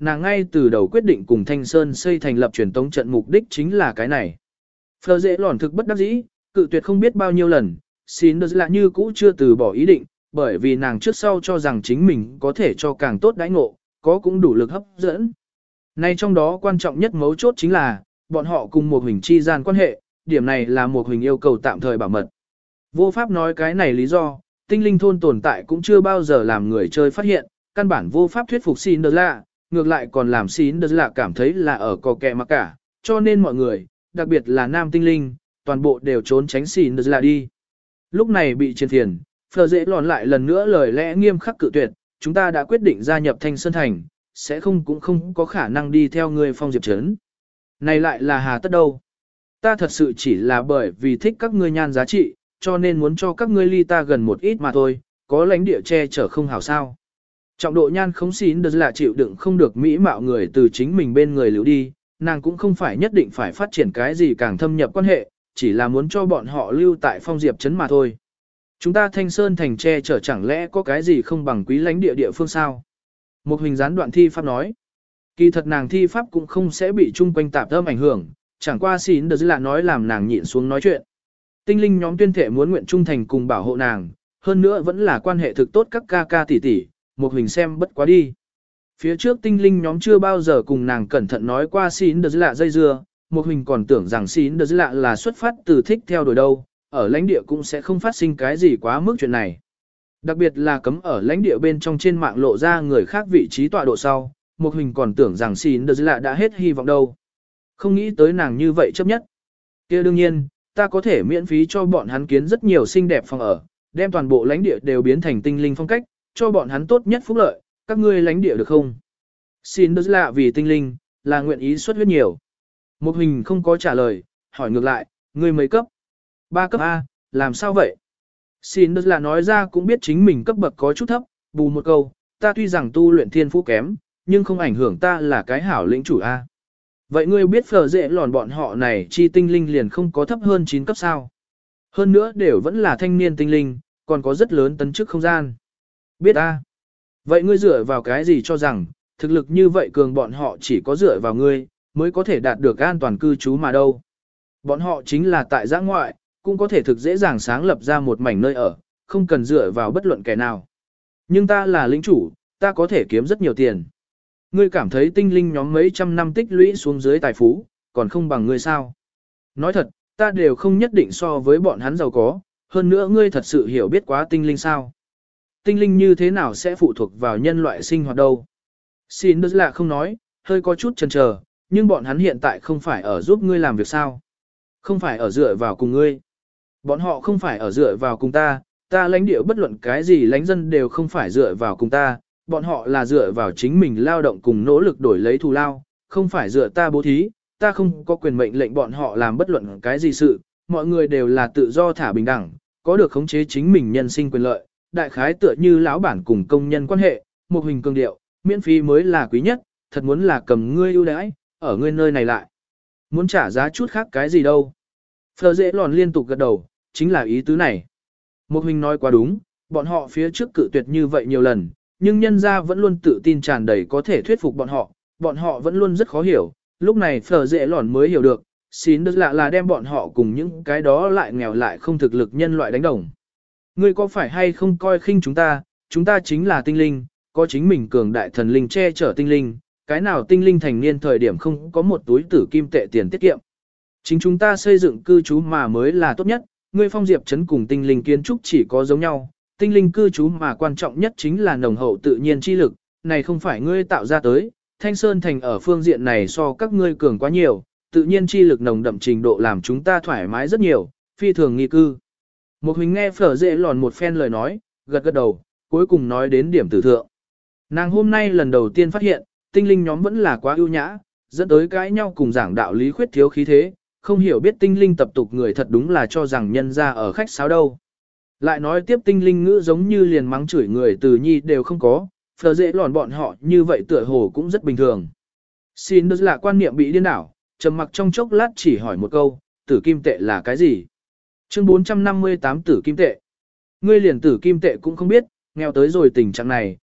nàng ngay từ đầu quyết định cùng Thanh Sơn xây thành lập truyền tống trận mục đích chính là cái này. Phờ dễ lòn thực bất đắc dĩ, cự tuyệt không biết bao nhiêu lần, xin được là như cũ chưa từ bỏ ý định, bởi vì nàng trước sau cho rằng chính mình có thể cho càng tốt đãi ngộ, có cũng đủ lực hấp dẫn. Nay trong đó quan trọng nhất mấu chốt chính là, bọn họ cùng một hình chi gian quan hệ, điểm này là một hình yêu cầu tạm thời bảo mật. Vô pháp nói cái này lý do, tinh linh thôn tồn tại cũng chưa bao giờ làm người chơi phát hiện, căn bản vô pháp thuyết phục xin được lạ, ngược lại còn làm xin được lạ cảm thấy là ở có kẻ mà cả, cho nên mọi người, đặc biệt là nam tinh linh, toàn bộ đều trốn tránh xin được lạ đi. Lúc này bị trên thiền, Phờ dễ lòn lại lần nữa lời lẽ nghiêm khắc cự tuyệt, chúng ta đã quyết định gia nhập Thanh Sơn Thành, sẽ không cũng không có khả năng đi theo người phong diệp trấn. Này lại là hà tất đâu. Ta thật sự chỉ là bởi vì thích các ngươi nhan giá trị, cho nên muốn cho các ngươi ly ta gần một ít mà thôi, có lãnh địa che chở không hảo sao. Trọng độ nhan không xín được là chịu đựng không được mỹ mạo người từ chính mình bên người lưu đi, nàng cũng không phải nhất định phải phát triển cái gì càng thâm nhập quan hệ, chỉ là muốn cho bọn họ lưu tại phong diệp trấn mà thôi. Chúng ta Thanh Sơn Thành che chở chẳng lẽ có cái gì không bằng quý lãnh địa địa phương sao? Một hình gián đoạn thi pháp nói. Kỳ thật nàng thi pháp cũng không sẽ bị chung quanh tạp âm ảnh hưởng, chẳng qua xin được là nói làm nàng nhịn xuống nói chuyện. Tinh linh nhóm tuyên thệ muốn nguyện trung thành cùng bảo hộ nàng, hơn nữa vẫn là quan hệ thực tốt các ca ca tỷ tỷ, một hình xem bất quá đi. Phía trước tinh linh nhóm chưa bao giờ cùng nàng cẩn thận nói qua xin được lạ dây dưa, một hình còn tưởng rằng xin được lạ là xuất phát từ thích theo đuổi đâu, ở lãnh địa cũng sẽ không phát sinh cái gì quá mức chuyện này. Đặc biệt là cấm ở lãnh địa bên trong trên mạng lộ ra người khác vị trí tọa độ sau, một hình còn tưởng rằng xin được lạ đã hết hy vọng đâu. Không nghĩ tới nàng như vậy chấp nhất. Kia đương nhiên, ta có thể miễn phí cho bọn hắn kiến rất nhiều xinh đẹp phòng ở, đem toàn bộ lãnh địa đều biến thành tinh linh phong cách, cho bọn hắn tốt nhất phúc lợi, các ngươi lãnh địa được không? Xin được lạ vì tinh linh, là nguyện ý xuất huyết nhiều. Một hình không có trả lời, hỏi ngược lại, ngươi mấy cấp? Ba cấp A, làm sao vậy? Xin được là nói ra cũng biết chính mình cấp bậc có chút thấp, bù một câu, ta tuy rằng tu luyện thiên phú kém, nhưng không ảnh hưởng ta là cái hảo lĩnh chủ A. Vậy ngươi biết phở dễ lòn bọn họ này chi tinh linh liền không có thấp hơn chín cấp sao? Hơn nữa đều vẫn là thanh niên tinh linh, còn có rất lớn tấn chức không gian. Biết A. Vậy ngươi dựa vào cái gì cho rằng, thực lực như vậy cường bọn họ chỉ có dựa vào ngươi, mới có thể đạt được an toàn cư trú mà đâu. Bọn họ chính là tại giã ngoại, cũng có thể thực dễ dàng sáng lập ra một mảnh nơi ở, không cần dựa vào bất luận kẻ nào. Nhưng ta là lĩnh chủ, ta có thể kiếm rất nhiều tiền. Ngươi cảm thấy tinh linh nhóm mấy trăm năm tích lũy xuống dưới tài phú, còn không bằng ngươi sao? Nói thật, ta đều không nhất định so với bọn hắn giàu có, hơn nữa ngươi thật sự hiểu biết quá tinh linh sao? Tinh linh như thế nào sẽ phụ thuộc vào nhân loại sinh hoạt đâu? Xin đất lạ không nói, hơi có chút chần chờ, nhưng bọn hắn hiện tại không phải ở giúp ngươi làm việc sao? Không phải ở dựa vào cùng ngươi. Bọn họ không phải ở dựa vào cùng ta, ta lãnh địa bất luận cái gì lãnh dân đều không phải dựa vào cùng ta, bọn họ là dựa vào chính mình lao động cùng nỗ lực đổi lấy thù lao, không phải dựa ta bố thí, ta không có quyền mệnh lệnh bọn họ làm bất luận cái gì sự, mọi người đều là tự do thả bình đẳng, có được khống chế chính mình nhân sinh quyền lợi, đại khái tựa như lão bản cùng công nhân quan hệ, một hình cương điệu, miễn phí mới là quý nhất, thật muốn là cầm ngươi ưu đãi, ở ngươi nơi này lại. Muốn trả giá chút khác cái gì đâu. Phờ dễ lòn liên tục gật đầu, chính là ý tứ này. Một hình nói quá đúng, bọn họ phía trước cự tuyệt như vậy nhiều lần, nhưng nhân gia vẫn luôn tự tin tràn đầy có thể thuyết phục bọn họ, bọn họ vẫn luôn rất khó hiểu, lúc này phở dễ lòn mới hiểu được, xin được lạ là đem bọn họ cùng những cái đó lại nghèo lại không thực lực nhân loại đánh đồng. Ngươi có phải hay không coi khinh chúng ta, chúng ta chính là tinh linh, có chính mình cường đại thần linh che chở tinh linh, cái nào tinh linh thành niên thời điểm không có một túi tử kim tệ tiền tiết kiệm. Chính chúng ta xây dựng cư trú mà mới là tốt nhất, ngươi phong diệp trấn cùng tinh linh kiến trúc chỉ có giống nhau, tinh linh cư trú mà quan trọng nhất chính là nồng hậu tự nhiên chi lực, này không phải ngươi tạo ra tới, Thanh Sơn Thành ở phương diện này so các ngươi cường quá nhiều, tự nhiên chi lực nồng đậm trình độ làm chúng ta thoải mái rất nhiều, phi thường nghi cư. Một hình nghe phở dễ lòn một phen lời nói, gật gật đầu, cuối cùng nói đến điểm tử thượng. Nàng hôm nay lần đầu tiên phát hiện, tinh linh nhóm vẫn là quá ưu nhã, dẫn tới cãi nhau cùng giảng đạo lý khuyết thiếu khí thế, không hiểu biết tinh linh tập tục người thật đúng là cho rằng nhân ra ở khách sáo đâu. Lại nói tiếp tinh linh ngữ giống như liền mắng chửi người từ nhi đều không có, phở dễ lòn bọn họ như vậy tựa hồ cũng rất bình thường. Xin được là quan niệm bị điên đảo, trầm mặc trong chốc lát chỉ hỏi một câu, tử kim tệ là cái gì? Chương bốn trăm năm mươi tám tử kim tệ. Ngươi liền tử kim tệ cũng không biết, nghèo tới rồi tình trạng này,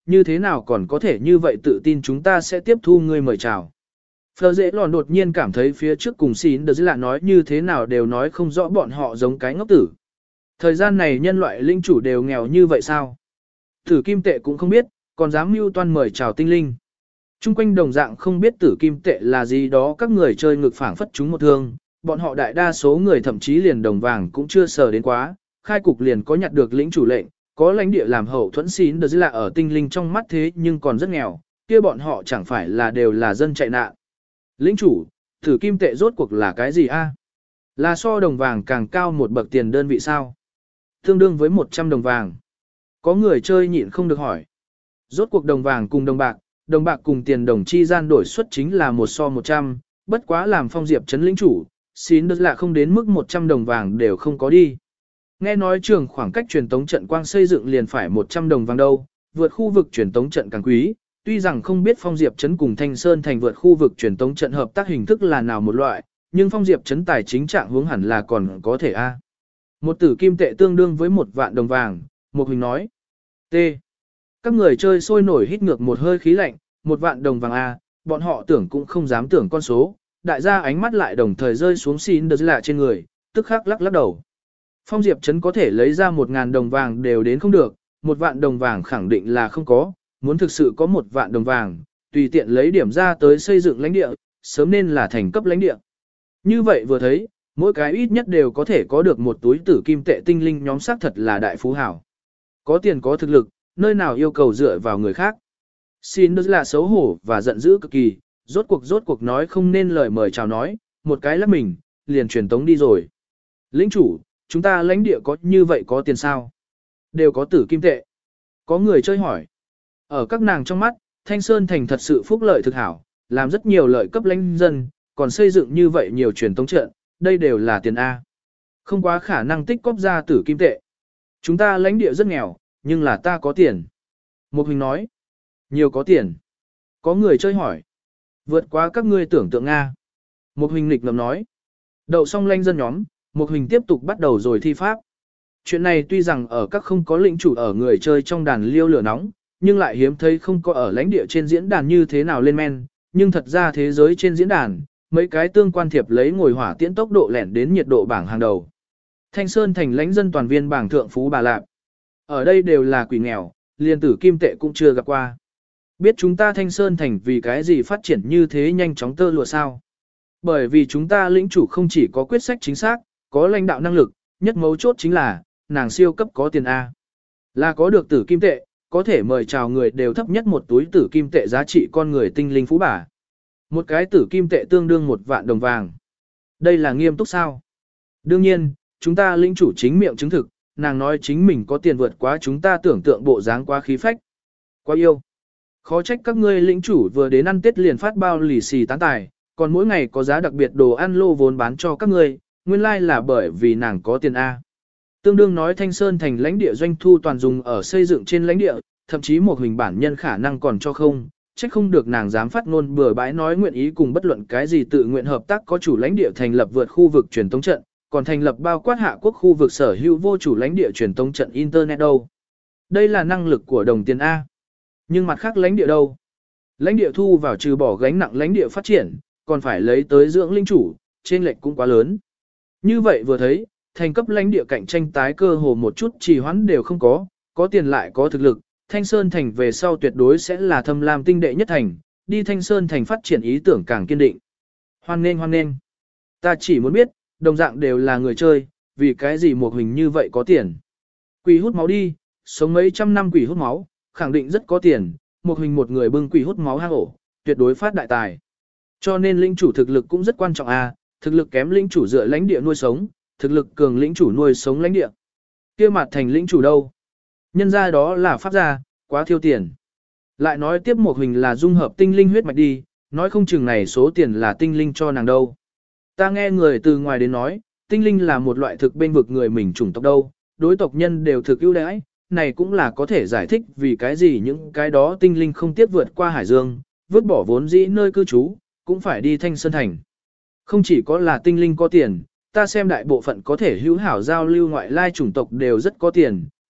như thế nào còn có thể như vậy tự tin chúng ta sẽ tiếp thu ngươi mời chào. Phờ dễ lòn đột nhiên cảm thấy phía trước cùng xín đờ lạ nói như thế nào đều nói không rõ bọn họ giống cái ngốc tử. Thời gian này nhân loại linh chủ đều nghèo như vậy sao? Tử kim tệ cũng không biết, còn dám mưu toan mời chào tinh linh. Trung quanh đồng dạng không biết tử kim tệ là gì đó, các người chơi ngực phảng phất chúng một thương, bọn họ đại đa số người thậm chí liền đồng vàng cũng chưa sờ đến quá, khai cục liền có nhặt được lĩnh chủ lệnh, có lãnh địa làm hậu thuẫn xín đờ lạ ở tinh linh trong mắt thế nhưng còn rất nghèo, kia bọn họ chẳng phải là đều là dân chạy nạn. Lĩnh chủ, tử kim tệ rốt cuộc là cái gì a? Là so đồng vàng càng cao một bậc tiền đơn vị sao? Tương đương với một trăm đồng vàng. Có người chơi nhịn không được hỏi. Rốt cuộc đồng vàng cùng đồng bạc, đồng bạc cùng tiền đồng chi gian đổi suất chính là một so một trăm, bất quá làm Phong Diệp trấn lĩnh chủ, xin đứt lạ không đến mức một trăm đồng vàng đều không có đi. Nghe nói trường khoảng cách truyền tống trận quang xây dựng liền phải một trăm đồng vàng đâu, vượt khu vực truyền tống trận càng quý, tuy rằng không biết Phong Diệp trấn cùng Thanh Sơn thành vượt khu vực truyền tống trận hợp tác hình thức là nào một loại, nhưng Phong Diệp trấn tài chính trạng hướng hẳn là còn có thể a. Một tử kim tệ tương đương với một vạn đồng vàng, Một Huỳnh nói. T. Các người chơi sôi nổi hít ngược một hơi khí lạnh, một vạn đồng vàng a, bọn họ tưởng cũng không dám tưởng con số, đại gia ánh mắt lại đồng thời rơi xuống xin đờ lạ trên người, tức khắc lắc lắc đầu. Phong Diệp trấn có thể lấy ra một ngàn đồng vàng đều đến không được, một vạn đồng vàng khẳng định là không có, muốn thực sự có một vạn đồng vàng, tùy tiện lấy điểm ra tới xây dựng lãnh địa, sớm nên là thành cấp lãnh địa. Như vậy vừa thấy, mỗi cái ít nhất đều có thể có được một túi tử kim tệ tinh linh nhóm xác thật là đại phú hảo. Có tiền có thực lực, nơi nào yêu cầu dựa vào người khác. Xin đứt là xấu hổ và giận dữ cực kỳ, rốt cuộc rốt cuộc nói không nên lời mời chào nói, một cái lắc mình, liền truyền tống đi rồi. Lĩnh chủ, chúng ta lãnh địa có như vậy có tiền sao? Đều có tử kim tệ. Có người chơi hỏi. Ở các nàng trong mắt, Thanh Sơn thành thật sự phúc lợi thực hảo, làm rất nhiều lợi cấp lãnh dân, còn xây dựng như vậy nhiều truyền tống trận, đây đều là tiền A. Không quá khả năng tích cóp ra tử kim tệ. Chúng ta lãnh địa rất nghèo, nhưng là ta có tiền. Một Huỳnh nói. Nhiều có tiền. Có người chơi hỏi. Vượt quá các ngươi tưởng tượng Nga. Một Huỳnh lịch ngầm nói. Đậu xong lãnh dân nhóm, Một Huỳnh tiếp tục bắt đầu rồi thi pháp. Chuyện này tuy rằng ở các không có lĩnh chủ ở người chơi trong đàn liêu lửa nóng, nhưng lại hiếm thấy không có ở lãnh địa trên diễn đàn như thế nào lên men, nhưng thật ra thế giới trên diễn đàn, mấy cái tương quan thiệp lấy ngồi hỏa tiễn tốc độ lẻn đến nhiệt độ bảng hàng đầu. Thanh Sơn thành lãnh dân toàn viên bảng thượng phú bà lạp. Ở đây đều là quỷ nghèo, liền tử kim tệ cũng chưa gặp qua. Biết chúng ta Thanh Sơn thành vì cái gì phát triển như thế nhanh chóng tơ lụa sao? Bởi vì chúng ta lĩnh chủ không chỉ có quyết sách chính xác, có lãnh đạo năng lực, nhất mấu chốt chính là, nàng siêu cấp có tiền A. Là có được tử kim tệ, có thể mời chào người đều thấp nhất một túi tử kim tệ giá trị con người tinh linh phú bà. Một cái tử kim tệ tương đương một vạn đồng vàng. Đây là nghiêm túc sao? Đương nhiên, chúng ta lĩnh chủ chính miệng chứng thực, nàng nói chính mình có tiền vượt quá chúng ta tưởng tượng bộ dáng quá khí phách. Quá yêu. Khó trách các ngươi lĩnh chủ vừa đến ăn Tết liền phát bao lì xì tán tài, còn mỗi ngày có giá đặc biệt đồ ăn lô vốn bán cho các ngươi, nguyên lai like là bởi vì nàng có tiền A. Tương đương nói Thanh Sơn thành lãnh địa doanh thu toàn dùng ở xây dựng trên lãnh địa, thậm chí một hình bản nhân khả năng còn cho không, trách không được nàng dám phát ngôn bừa bãi nói nguyện ý cùng bất luận cái gì tự nguyện hợp tác có chủ lãnh địa thành lập vượt khu vực truyền tống trận, còn thành lập bao quát hạ quốc khu vực sở hữu vô chủ lãnh địa truyền tống trận internet đâu. Đây là năng lực của đồng tiền A. Nhưng mặt khác lãnh địa đâu? Lãnh địa thu vào trừ bỏ gánh nặng lãnh địa phát triển, còn phải lấy tới dưỡng linh chủ, trên lệch cũng quá lớn. Như vậy vừa thấy, thành cấp lãnh địa cạnh tranh tái cơ hồ một chút trì hoãn đều không có, có tiền lại có thực lực, Thanh Sơn thành về sau tuyệt đối sẽ là thâm lam tinh đệ nhất thành, đi Thanh Sơn thành phát triển ý tưởng càng kiên định. Hoan nghênh hoan nghênh. Ta chỉ muốn biết, đồng dạng đều là người chơi, vì cái gì một hình như vậy có tiền. Quỷ hút máu đi, sống mấy trăm năm quỷ hút máu, khẳng định rất có tiền, một hình một người bưng quỷ hút máu hang ổ, tuyệt đối phát đại tài. Cho nên lĩnh chủ thực lực cũng rất quan trọng à, thực lực kém lĩnh chủ dựa lãnh địa nuôi sống, thực lực cường lĩnh chủ nuôi sống lãnh địa. Kia mặt thành lĩnh chủ đâu? Nhân ra đó là pháp gia, quá thiêu tiền. Lại nói tiếp một hình là dung hợp tinh linh huyết mạch đi, nói không chừng này số tiền là tinh linh cho nàng đâu. Ta nghe người từ ngoài đến nói, tinh linh là một loại thực bên vực người mình chủng tộc đâu, đối tộc nhân đều thực ưu đãi, này cũng là có thể giải thích vì cái gì những cái đó tinh linh không tiếp vượt qua hải dương, vứt bỏ vốn dĩ nơi cư trú, cũng phải đi Thanh Sơn thành. Không chỉ có là tinh linh có tiền, ta xem đại bộ phận có thể hữu hảo giao lưu ngoại lai chủng tộc đều rất có tiền,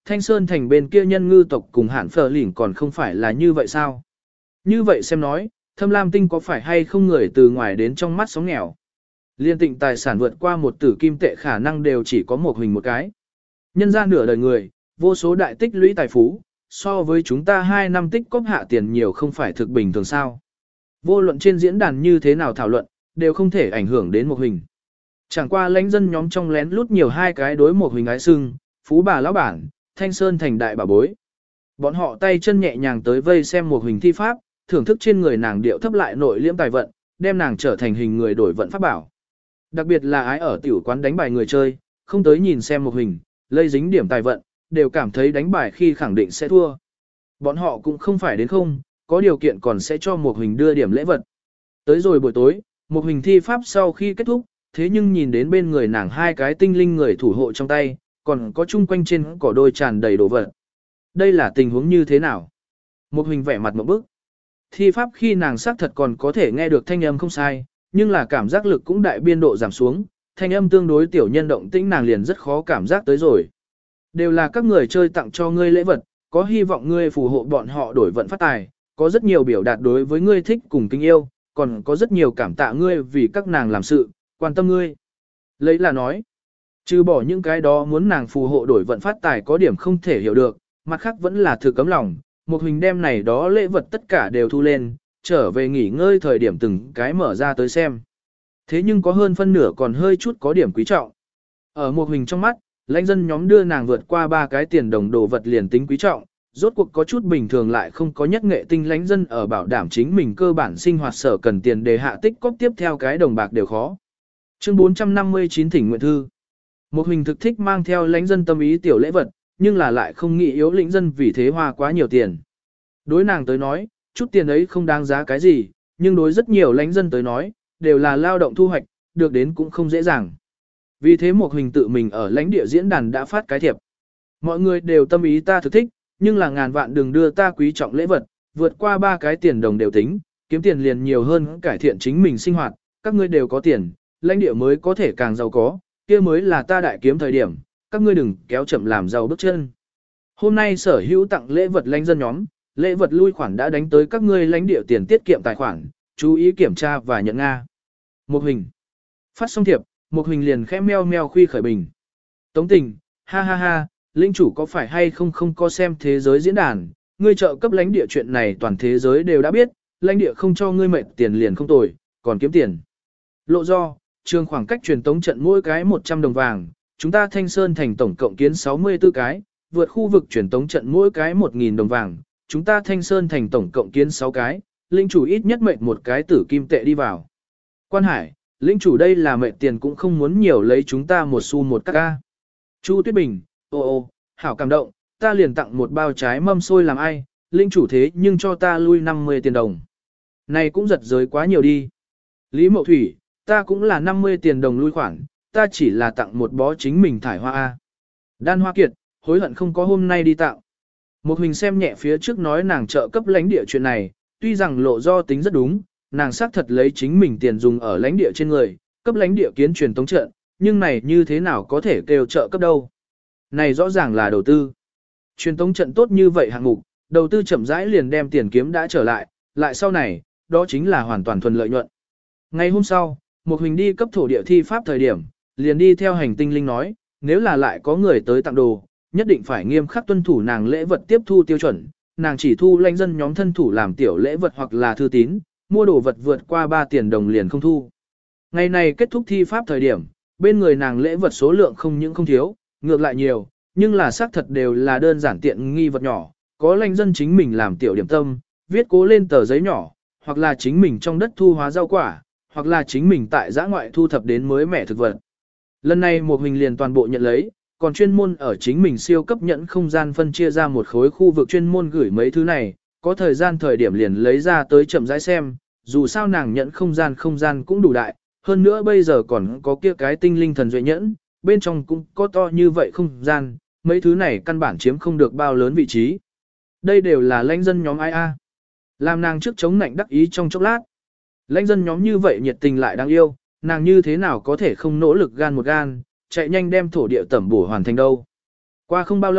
Thanh Sơn thành bên kia nhân ngư tộc cùng hạn phở lỉnh còn không phải là như vậy sao? Như vậy xem nói, Thâm Lam Tinh có phải hay không người từ ngoài đến trong mắt sóng nghèo? Liên tịnh tài sản vượt qua một tử kim tệ khả năng đều chỉ có một hình một cái. Nhân ra nửa đời người, vô số đại tích lũy tài phú, so với chúng ta hai năm tích cóp hạ tiền nhiều không phải thực bình thường sao. Vô luận trên diễn đàn như thế nào thảo luận, đều không thể ảnh hưởng đến một hình. Chẳng qua lãnh dân nhóm trong lén lút nhiều hai cái đối một hình ái sưng, phú bà lão bản, Thanh Sơn thành đại bà bối. Bọn họ tay chân nhẹ nhàng tới vây xem một hình thi pháp, thưởng thức trên người nàng điệu thấp lại nội liễm tài vận, đem nàng trở thành hình người đổi vận pháp bảo. Đặc biệt là ái ở tiểu quán đánh bài người chơi, không tới nhìn xem một hình, lây dính điểm tài vận, đều cảm thấy đánh bài khi khẳng định sẽ thua. Bọn họ cũng không phải đến không, có điều kiện còn sẽ cho một hình đưa điểm lễ vật. Tới rồi buổi tối, một hình thi pháp sau khi kết thúc, thế nhưng nhìn đến bên người nàng hai cái tinh linh người thủ hộ trong tay, còn có chung quanh trên cỏ đôi tràn đầy đồ vật. Đây là tình huống như thế nào? Một hình vẻ mặt một bức. Thi pháp khi nàng xác thật còn có thể nghe được thanh âm không sai, nhưng là cảm giác lực cũng đại biên độ giảm xuống, thanh âm tương đối tiểu nhân động tĩnh nàng liền rất khó cảm giác tới rồi. Đều là các người chơi tặng cho ngươi lễ vật, có hy vọng ngươi phù hộ bọn họ đổi vận phát tài, có rất nhiều biểu đạt đối với ngươi thích cùng kính yêu, còn có rất nhiều cảm tạ ngươi vì các nàng làm sự, quan tâm ngươi. Lấy là nói, trừ bỏ những cái đó muốn nàng phù hộ đổi vận phát tài có điểm không thể hiểu được, mặt khác vẫn là thực cấm lòng, một hình đem này đó lễ vật tất cả đều thu lên, trở về nghỉ ngơi thời điểm từng cái mở ra tới xem. Thế nhưng có hơn phân nửa còn hơi chút có điểm quý trọng. Ở một hình trong mắt, lãnh dân nhóm đưa nàng vượt qua ba cái tiền đồng đồ vật liền tính quý trọng, rốt cuộc có chút bình thường lại không có nhất nghệ tinh lãnh dân ở bảo đảm chính mình cơ bản sinh hoạt sở cần tiền để hạ tích cóp tiếp theo cái đồng bạc đều khó. Chương bốn trăm năm mươi chín Thỉnh Nguyện Thư. Một hình thực thích mang theo lãnh dân tâm ý tiểu lễ vật, nhưng là lại không nghĩ yếu lĩnh dân vì thế hoa quá nhiều tiền. Đối nàng tới nói, chút tiền ấy không đáng giá cái gì, nhưng đối rất nhiều lãnh dân tới nói, đều là lao động thu hoạch, được đến cũng không dễ dàng. Vì thế một hình tự mình ở lãnh địa diễn đàn đã phát cái thiệp. Mọi người đều tâm ý ta thực thích, nhưng là ngàn vạn đừng đưa ta quý trọng lễ vật, vượt qua ba cái tiền đồng đều tính, kiếm tiền liền nhiều hơn cải thiện chính mình sinh hoạt, các ngươi đều có tiền, lãnh địa mới có thể càng giàu có, kia mới là ta đại kiếm thời điểm, các ngươi đừng kéo chậm làm giàu bước chân. Hôm nay sở hữu tặng lễ vật lãnh dân nhóm, lễ vật lui khoản đã đánh tới các ngươi lãnh địa tiền tiết kiệm tài khoản, chú ý kiểm tra và nhận Nga. Một hình. Phát xong thiệp, một hình liền khẽ meo meo khuy khởi bình. Tống tình, ha ha ha, linh chủ có phải hay không không có xem thế giới diễn đàn, ngươi trợ cấp lãnh địa chuyện này toàn thế giới đều đã biết, lãnh địa không cho ngươi mệt tiền liền không tồi, còn kiếm tiền. Lộ do, trường khoảng cách truyền tống trận mỗi cái một trăm đồng vàng, chúng ta Thanh Sơn thành tổng cộng kiến sáu mươi tư cái, vượt khu vực truyền tống trận mỗi cái một nghìn đồng vàng, chúng ta Thanh Sơn thành tổng cộng kiến sáu cái, linh chủ ít nhất mệt một cái tử kim tệ đi vào. Quan Hải, linh chủ đây là mệt tiền cũng không muốn nhiều lấy chúng ta một xu một các ca. Chu Tuyết Bình, ô ô, hảo cảm động, ta liền tặng một bao trái mâm xôi làm ai, linh chủ thế nhưng cho ta lui năm mươi tiền đồng. Này cũng giật giới quá nhiều đi. Lý Mậu Thủy, ta cũng là năm mươi tiền đồng lui khoản, ta chỉ là tặng một bó chính mình thải hoa A. Đan Hoa Kiệt, hối hận không có hôm nay đi tặng. Một hình xem nhẹ phía trước nói nàng trợ cấp lãnh địa chuyện này, tuy rằng lộ do tính rất đúng, nàng xác thật lấy chính mình tiền dùng ở lãnh địa trên người, cấp lãnh địa kiến truyền tống trận, nhưng này như thế nào có thể kêu trợ cấp đâu. Này rõ ràng là đầu tư. Truyền tống trận tốt như vậy hạng mục, đầu tư chậm rãi liền đem tiền kiếm đã trở lại, lại sau này, đó chính là hoàn toàn thuần lợi nhuận. Ngày hôm sau, một hình đi cấp thổ địa thi pháp thời điểm, liền đi theo hành tinh linh nói, nếu là lại có người tới tặng đồ, nhất định phải nghiêm khắc tuân thủ nàng lễ vật tiếp thu tiêu chuẩn, nàng chỉ thu lãnh dân nhóm thân thủ làm tiểu lễ vật hoặc là thư tín, mua đồ vật vượt qua ba tiền đồng liền không thu. Ngày này kết thúc thi pháp thời điểm, bên người nàng lễ vật số lượng không những không thiếu, ngược lại nhiều, nhưng là xác thật đều là đơn giản tiện nghi vật nhỏ, có lãnh dân chính mình làm tiểu điểm tâm, viết cố lên tờ giấy nhỏ, hoặc là chính mình trong đất thu hóa rau quả, hoặc là chính mình tại giã ngoại thu thập đến mới mẻ thực vật. Lần này một hình liền toàn bộ nhận lấy, còn chuyên môn ở chính mình siêu cấp nhận không gian phân chia ra một khối khu vực chuyên môn gửi mấy thứ này, có thời gian thời điểm liền lấy ra tới chậm rãi xem, dù sao nàng nhận không gian không gian cũng đủ đại, hơn nữa bây giờ còn có kia cái tinh linh thần duệ nhẫn, bên trong cũng có to như vậy không gian, mấy thứ này căn bản chiếm không được bao lớn vị trí. Đây đều là lãnh dân nhóm ai a. Làm nàng trước chống nạnh đắc ý trong chốc lát. Lãnh dân nhóm như vậy nhiệt tình lại đáng yêu, nàng như thế nào có thể không nỗ lực gan một gan, chạy nhanh đem thổ địa tẩm bổ hoàn thành đâu. Qua không bao lâu,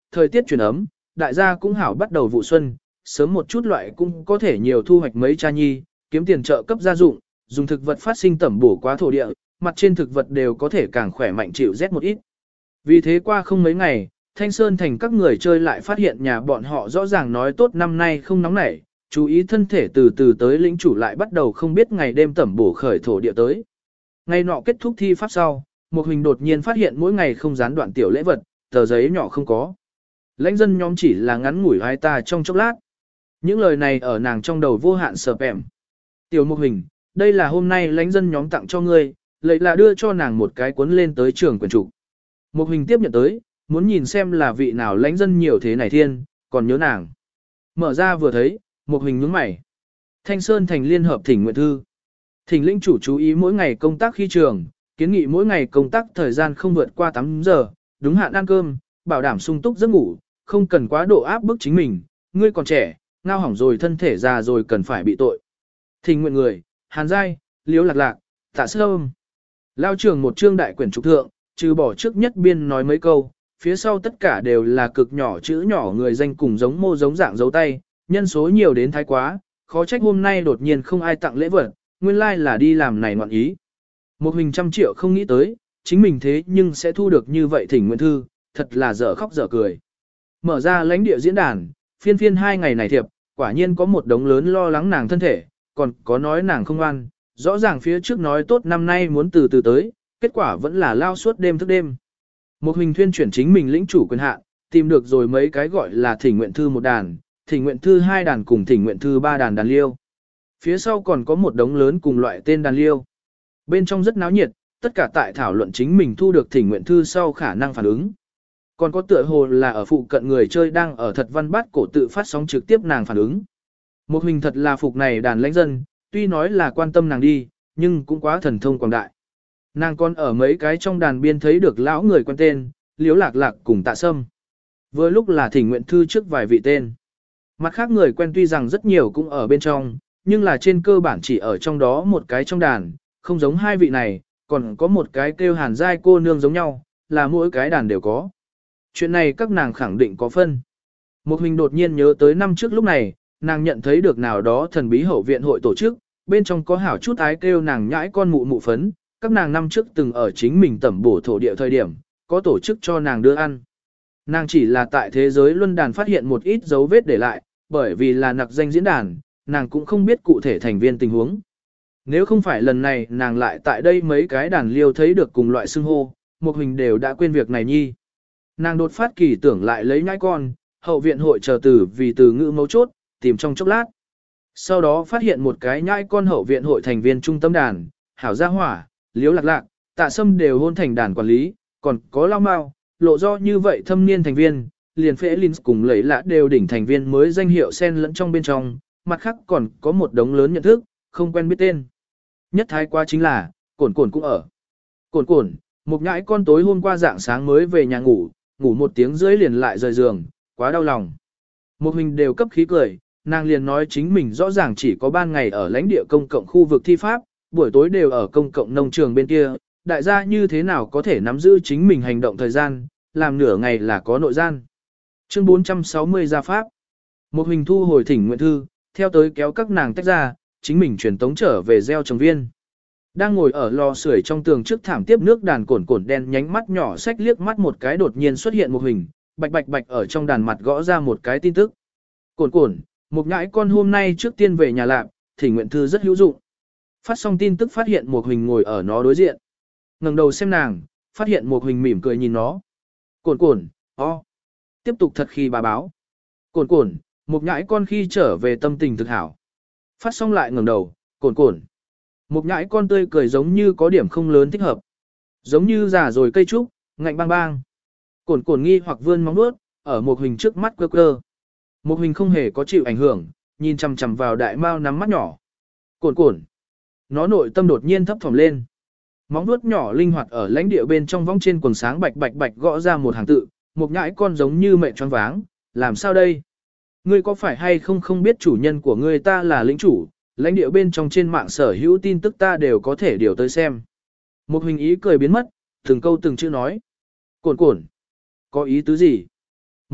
thời tiết chuyển ấm, đại gia cũng hảo bắt đầu vụ xuân, sớm một chút loại cũng có thể nhiều thu hoạch mấy cha nhi, kiếm tiền trợ cấp gia dụng, dùng thực vật phát sinh tẩm bổ quá thổ địa, mặt trên thực vật đều có thể càng khỏe mạnh chịu rét một ít. Vì thế qua không mấy ngày, Thanh Sơn thành các người chơi lại phát hiện nhà bọn họ rõ ràng nói tốt năm nay không nóng nảy, chú ý thân thể từ từ tới lĩnh chủ lại bắt đầu không biết ngày đêm tẩm bổ khởi thổ địa tới. Ngày nọ kết thúc thi pháp sau, một hình đột nhiên phát hiện mỗi ngày không gián đoạn tiểu lễ vật, tờ giấy nhỏ không có. Lãnh dân nhóm chỉ là ngắn ngủi hai ta trong chốc lát. Những lời này ở nàng trong đầu vô hạn sờ pèm. Tiểu Mục Hình, đây là hôm nay lãnh dân nhóm tặng cho ngươi, lấy là đưa cho nàng một cái cuốn lên tới trường quyền trục. Mục Hình tiếp nhận tới, muốn nhìn xem là vị nào lãnh dân nhiều thế này thiên, còn nhớ nàng. Mở ra vừa thấy, Mục Hình nhướng mày. Thanh Sơn thành liên hợp thỉnh nguyện thư. Thỉnh lĩnh chủ chú ý mỗi ngày công tác khi trường, kiến nghị mỗi ngày công tác thời gian không vượt qua tám giờ, đúng hạn ăn cơm, bảo đảm sung túc giấc ngủ, không cần quá độ áp bức chính mình, ngươi còn trẻ, ngao hỏng rồi thân thể già rồi cần phải bị tội. Thỉnh nguyện người, Hàn Giai, Liễu Lạc Lạc, Tạ Sơ Âm. Lao trường một chương đại quyển trục thượng, trừ bỏ trước nhất biên nói mấy câu, phía sau tất cả đều là cực nhỏ chữ nhỏ người danh cùng giống mô giống dạng dấu tay, nhân số nhiều đến thái quá, khó trách hôm nay đột nhiên không ai tặng lễ vật, nguyên lai like là đi làm này ngoạn ý. Một hình trăm triệu không nghĩ tới, chính mình thế nhưng sẽ thu được như vậy thỉnh nguyện thư, thật là dở khóc dở cười. Mở ra lãnh địa diễn đàn, phiên phiên hai ngày này thiệp, quả nhiên có một đống lớn lo lắng nàng thân thể, còn có nói nàng không ăn, rõ ràng phía trước nói tốt năm nay muốn từ từ tới, kết quả vẫn là lao suốt đêm thức đêm. Một hình thuyên chuyển chính mình lĩnh chủ quyền hạn, tìm được rồi mấy cái gọi là thỉnh nguyện thư một đàn, thỉnh nguyện thư hai đàn cùng thỉnh nguyện thư ba đàn đàn liêu. Phía sau còn có một đống lớn cùng loại tên đàn liêu. Bên trong rất náo nhiệt, tất cả tại thảo luận chính mình thu được thỉnh nguyện thư sau khả năng phản ứng. Còn có tựa hồ là ở phụ cận người chơi đang ở thật văn bát cổ tự phát sóng trực tiếp nàng phản ứng. Một hình thật là phục này đàn lãnh dân, tuy nói là quan tâm nàng đi, nhưng cũng quá thần thông quảng đại. Nàng còn ở mấy cái trong đàn biên thấy được lão người quen tên, Liễu Lạc Lạc cùng Tạ Sâm. Vừa lúc là thỉnh nguyện thư trước vài vị tên. Mặt khác người quen tuy rằng rất nhiều cũng ở bên trong, nhưng là trên cơ bản chỉ ở trong đó một cái trong đàn, không giống hai vị này, còn có một cái kêu Hàn Giai cô nương giống nhau, là mỗi cái đàn đều có. Chuyện này các nàng khẳng định có phân. Một hình đột nhiên nhớ tới năm trước lúc này, nàng nhận thấy được nào đó thần bí hậu viện hội tổ chức, bên trong có hảo chút ái kêu nàng nhãi con mụ mụ phấn, các nàng năm trước từng ở chính mình tẩm bổ thổ địa thời điểm, có tổ chức cho nàng đưa ăn. Nàng chỉ là tại thế giới luân đàn phát hiện một ít dấu vết để lại, bởi vì là nặc danh diễn đàn, nàng cũng không biết cụ thể thành viên tình huống. Nếu không phải lần này nàng lại tại đây mấy cái đàn liêu thấy được cùng loại xưng hô, một hình đều đã quên việc này nhi. Nàng đột phát kỳ tưởng lại lấy nhãi con, hậu viện hội chờ từ vì từ ngữ mấu chốt, tìm trong chốc lát. Sau đó phát hiện một cái nhãi con hậu viện hội thành viên trung tâm đàn, hảo gia hỏa, Liễu Lạc Lạc, Tạ Sâm đều hôn thành đàn quản lý, còn có Lao Mao, lộ do như vậy thâm niên thành viên, liền phễ Linh cùng lấy lạ đều đỉnh thành viên mới danh hiệu sen lẫn trong bên trong, mặt khác còn có một đống lớn nhận thức, không quen biết tên. Nhất thái quá chính là, cổn cổn cũng ở. Cổn cổn, một nhãi con tối hôm qua dạng sáng mới về nhà ngủ, ngủ một tiếng rưỡi liền lại rời giường, quá đau lòng. Một hình đều cấp khí cười, nàng liền nói chính mình rõ ràng chỉ có ban ngày ở lãnh địa công cộng khu vực thi pháp, buổi tối đều ở công cộng nông trường bên kia, đại gia như thế nào có thể nắm giữ chính mình hành động thời gian, làm nửa ngày là có nội gian. Chương bốn trăm sáu mươi gia pháp. Một hình thu hồi thỉnh nguyện thư, theo tới kéo các nàng tách ra, chính mình truyền tống trở về gieo trồng viên. Đang ngồi ở lò sưởi trong tường trước thảm tiếp nước đàn cổn cổn đen nhánh mắt nhỏ xách liếc mắt một cái đột nhiên xuất hiện một hình, bạch bạch bạch ở trong đàn mặt gõ ra một cái tin tức. Cổn cổn, một nhãi con hôm nay trước tiên về nhà lạp, thỉnh nguyện thư rất hữu dụng. Phát xong tin tức phát hiện một hình ngồi ở nó đối diện. Ngẩng đầu xem nàng, phát hiện một hình mỉm cười nhìn nó. Cổn cổn, o. Tiếp tục thật khi bà báo. Cổn cổn, một nhãi con khi trở về tâm tình thực hảo. Phát xong lại ngẩng đầu, cổn cổn. Một nhãi con tươi cười giống như có điểm không lớn thích hợp. Giống như già rồi cây trúc, ngạnh bang bang. Cổn cổn nghi hoặc vươn móng vuốt, ở một hình trước mắt quơ quơ. Một hình không hề có chịu ảnh hưởng, nhìn chằm chằm vào đại mao nắm mắt nhỏ. Cổn cổn. Nó nội tâm đột nhiên thấp thỏm lên. Móng vuốt nhỏ linh hoạt ở lãnh địa bên trong vong trên quần sáng bạch bạch bạch gõ ra một hàng tự, một nhãi con giống như mẹ choáng váng, làm sao đây? Ngươi có phải hay không không biết chủ nhân của ngươi ta là lĩnh chủ, lãnh địa bên trong trên mạng sở hữu tin tức ta đều có thể điều tới xem. Một hình ý cười biến mất, từng câu từng chữ nói. Cổn cổn. Có ý tứ gì?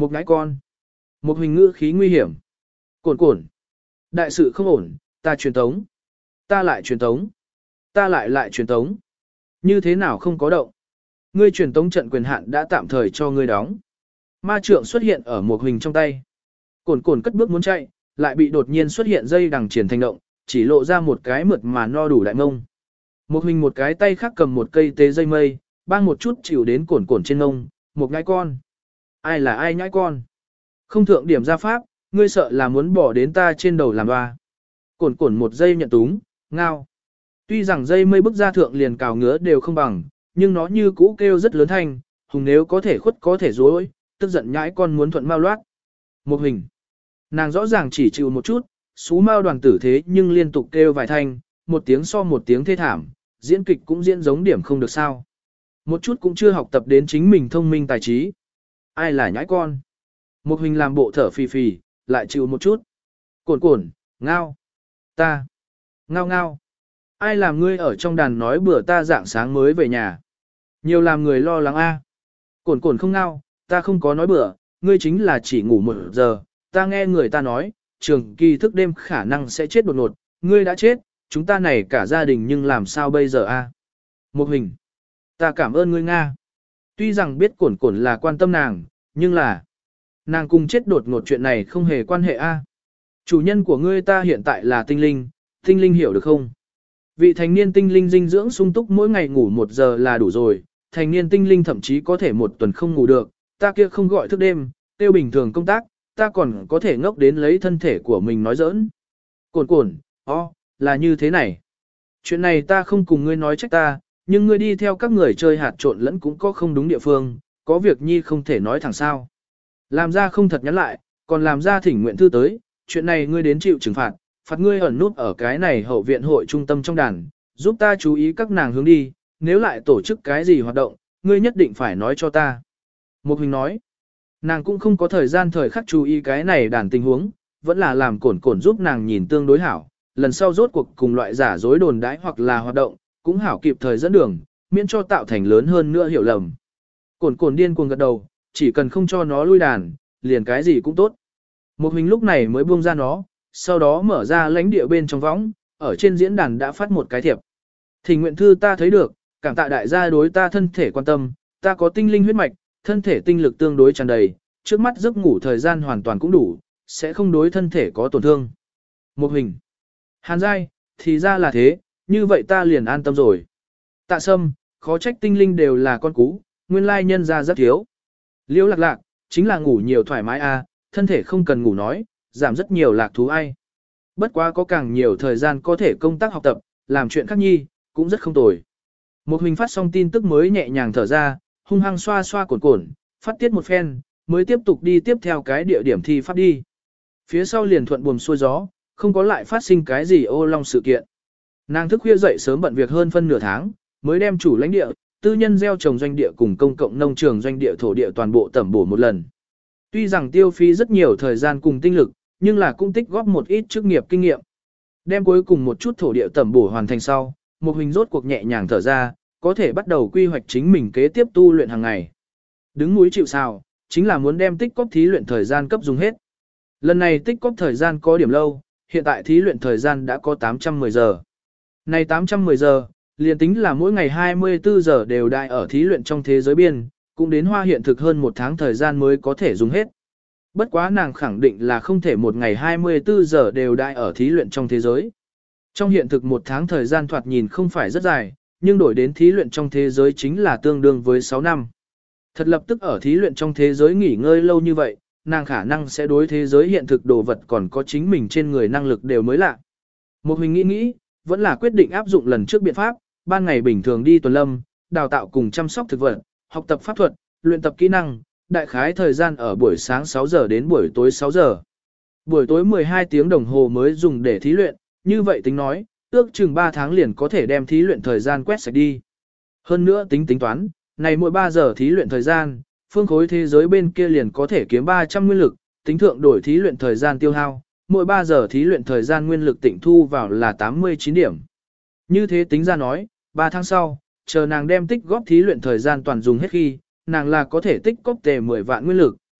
Một ngãi con. Một hình ngữ khí nguy hiểm. Cồn cồn. Đại sự không ổn, ta truyền tống. Ta lại truyền tống. Ta lại lại truyền tống. Như thế nào không có động? Ngươi truyền tống trận quyền hạn đã tạm thời cho ngươi đóng. Ma trượng xuất hiện ở một hình trong tay. Cồn cồn cất bước muốn chạy, lại bị đột nhiên xuất hiện dây đằng triển thành động, chỉ lộ ra một cái mượt mà no đủ đại ngông. Một hình một cái tay khác cầm một cây tế dây mây, bang một chút chịu đến cồn cồn trên ngông, một nhãi con. Ai là ai nhãi con? Không thượng điểm ra pháp, ngươi sợ là muốn bỏ đến ta trên đầu làm hoa. Cồn cồn một giây nhận túng, ngao. Tuy rằng dây mây bức ra thượng liền cào ngứa đều không bằng, nhưng nó như cũ kêu rất lớn thanh, hùng nếu có thể khuất có thể dối, tức giận nhãi con muốn thuận mau loát. Một hình. Nàng rõ ràng chỉ chịu một chút, xú mau đoàn tử thế nhưng liên tục kêu vài thanh, một tiếng so một tiếng thê thảm, diễn kịch cũng diễn giống điểm không được sao. Một chút cũng chưa học tập đến chính mình thông minh tài trí. Ai là nhãi con? Một hình làm bộ thở phì phì, lại chịu một chút. Cồn cồn, ngao. Ta. Ngao ngao. Ai làm ngươi ở trong đàn nói bữa ta dạng sáng mới về nhà. Nhiều làm người lo lắng a. Cồn cồn không ngao, ta không có nói bữa, ngươi chính là chỉ ngủ một giờ. Ta nghe người ta nói, trường kỳ thức đêm khả năng sẽ chết đột ngột. Ngươi đã chết, chúng ta này cả gia đình nhưng làm sao bây giờ a? Một hình. Ta cảm ơn ngươi Nga. Tuy rằng biết cồn cồn là quan tâm nàng, nhưng là nàng cùng chết đột ngột chuyện này không hề quan hệ a. Chủ nhân của ngươi ta hiện tại là tinh linh, tinh linh hiểu được không? Vị thành niên tinh linh dinh dưỡng sung túc mỗi ngày ngủ một giờ là đủ rồi, thành niên tinh linh thậm chí có thể một tuần không ngủ được, ta kia không gọi thức đêm, tiêu bình thường công tác, ta còn có thể ngốc đến lấy thân thể của mình nói giỡn. Cồn cồn, ó, là như thế này. Chuyện này ta không cùng ngươi nói trách ta, nhưng ngươi đi theo các người chơi hạt trộn lẫn cũng có không đúng địa phương, có việc nhi không thể nói thẳng sao. Làm ra không thật nhắn lại, còn làm ra thỉnh nguyện thư tới, chuyện này ngươi đến chịu trừng phạt, phạt ngươi ẩn nút ở cái này hậu viện hội trung tâm trong đàn, giúp ta chú ý các nàng hướng đi, nếu lại tổ chức cái gì hoạt động, ngươi nhất định phải nói cho ta. Một hình nói, nàng cũng không có thời gian thời khắc chú ý cái này đàn tình huống, vẫn là làm cồn cồn giúp nàng nhìn tương đối hảo, lần sau rốt cuộc cùng loại giả dối đồn đãi hoặc là hoạt động, cũng hảo kịp thời dẫn đường, miễn cho tạo thành lớn hơn nữa hiểu lầm. Cồn cồn điên cuồng gật đầu, chỉ cần không cho nó lui đàn, liền cái gì cũng tốt. Một hình lúc này mới buông ra nó, sau đó mở ra lãnh địa bên trong võng, ở trên diễn đàn đã phát một cái thiệp. Thỉnh nguyện thư ta thấy được, cảm tạ đại gia đối ta thân thể quan tâm, ta có tinh linh huyết mạch, thân thể tinh lực tương đối tràn đầy, trước mắt giấc ngủ thời gian hoàn toàn cũng đủ, sẽ không đối thân thể có tổn thương. Một hình. Hàn giai, thì ra là thế, như vậy ta liền an tâm rồi. Tạ sâm, khó trách tinh linh đều là con cú, nguyên lai nhân ra rất thiếu. Liễu lạc lạc, chính là ngủ nhiều thoải mái a, thân thể không cần ngủ nói, giảm rất nhiều lạc thú ai. Bất quá có càng nhiều thời gian có thể công tác học tập, làm chuyện khác nhi, cũng rất không tồi. Một hình phát xong tin tức mới nhẹ nhàng thở ra, hung hăng xoa xoa cồn cồn, phát tiết một phen, mới tiếp tục đi tiếp theo cái địa điểm thi pháp đi. Phía sau liền thuận buồm xuôi gió, không có lại phát sinh cái gì ô long sự kiện. Nàng thức khuya dậy sớm bận việc hơn phân nửa tháng, mới đem chủ lãnh địa, tư nhân gieo trồng doanh địa cùng công cộng nông trường doanh địa thổ địa toàn bộ tẩm bổ một lần. Tuy rằng tiêu phí rất nhiều thời gian cùng tinh lực, nhưng là cũng tích góp một ít chức nghiệp kinh nghiệm. Đem cuối cùng một chút thổ địa tẩm bổ hoàn thành sau, một hình rốt cuộc nhẹ nhàng thở ra, có thể bắt đầu quy hoạch chính mình kế tiếp tu luyện hàng ngày. Đứng núi chịu sào, chính là muốn đem tích cóp thí luyện thời gian cấp dùng hết. Lần này tích cóp thời gian có điểm lâu, hiện tại thí luyện thời gian đã có tám trăm mười giờ. Này tám trăm mười giờ, liền tính là mỗi ngày hai mươi tư giờ đều đại ở thí luyện trong thế giới biên, cũng đến hoa hiện thực hơn một tháng thời gian mới có thể dùng hết. Bất quá nàng khẳng định là không thể một ngày hai mươi tư giờ đều đại ở thí luyện trong thế giới. Trong hiện thực một tháng thời gian thoạt nhìn không phải rất dài, nhưng đổi đến thí luyện trong thế giới chính là tương đương với sáu năm. Thật lập tức ở thí luyện trong thế giới nghỉ ngơi lâu như vậy, nàng khả năng sẽ đối thế giới hiện thực đồ vật còn có chính mình trên người năng lực đều mới lạ. Một mình nghĩ nghĩ, vẫn là quyết định áp dụng lần trước biện pháp, ban ngày bình thường đi tuần lâm, đào tạo cùng chăm sóc thực vật, học tập pháp thuật, luyện tập kỹ năng, đại khái thời gian ở buổi sáng sáu giờ đến buổi tối sáu giờ. Buổi tối mười hai tiếng đồng hồ mới dùng để thí luyện, như vậy tính nói, ước chừng ba tháng liền có thể đem thí luyện thời gian quét sạch đi. Hơn nữa tính tính toán, này mỗi ba giờ thí luyện thời gian, phương khối thế giới bên kia liền có thể kiếm ba trăm nguyên lực, tính thượng đổi thí luyện thời gian tiêu hao, mỗi ba giờ thí luyện thời gian nguyên lực tịnh thu vào là tám mươi chín điểm. Như thế tính ra nói, ba tháng sau, chờ nàng đem tích góp thí luyện thời gian toàn dùng hết khi, nàng là có thể tích góp tề mười vạn nguyên lực,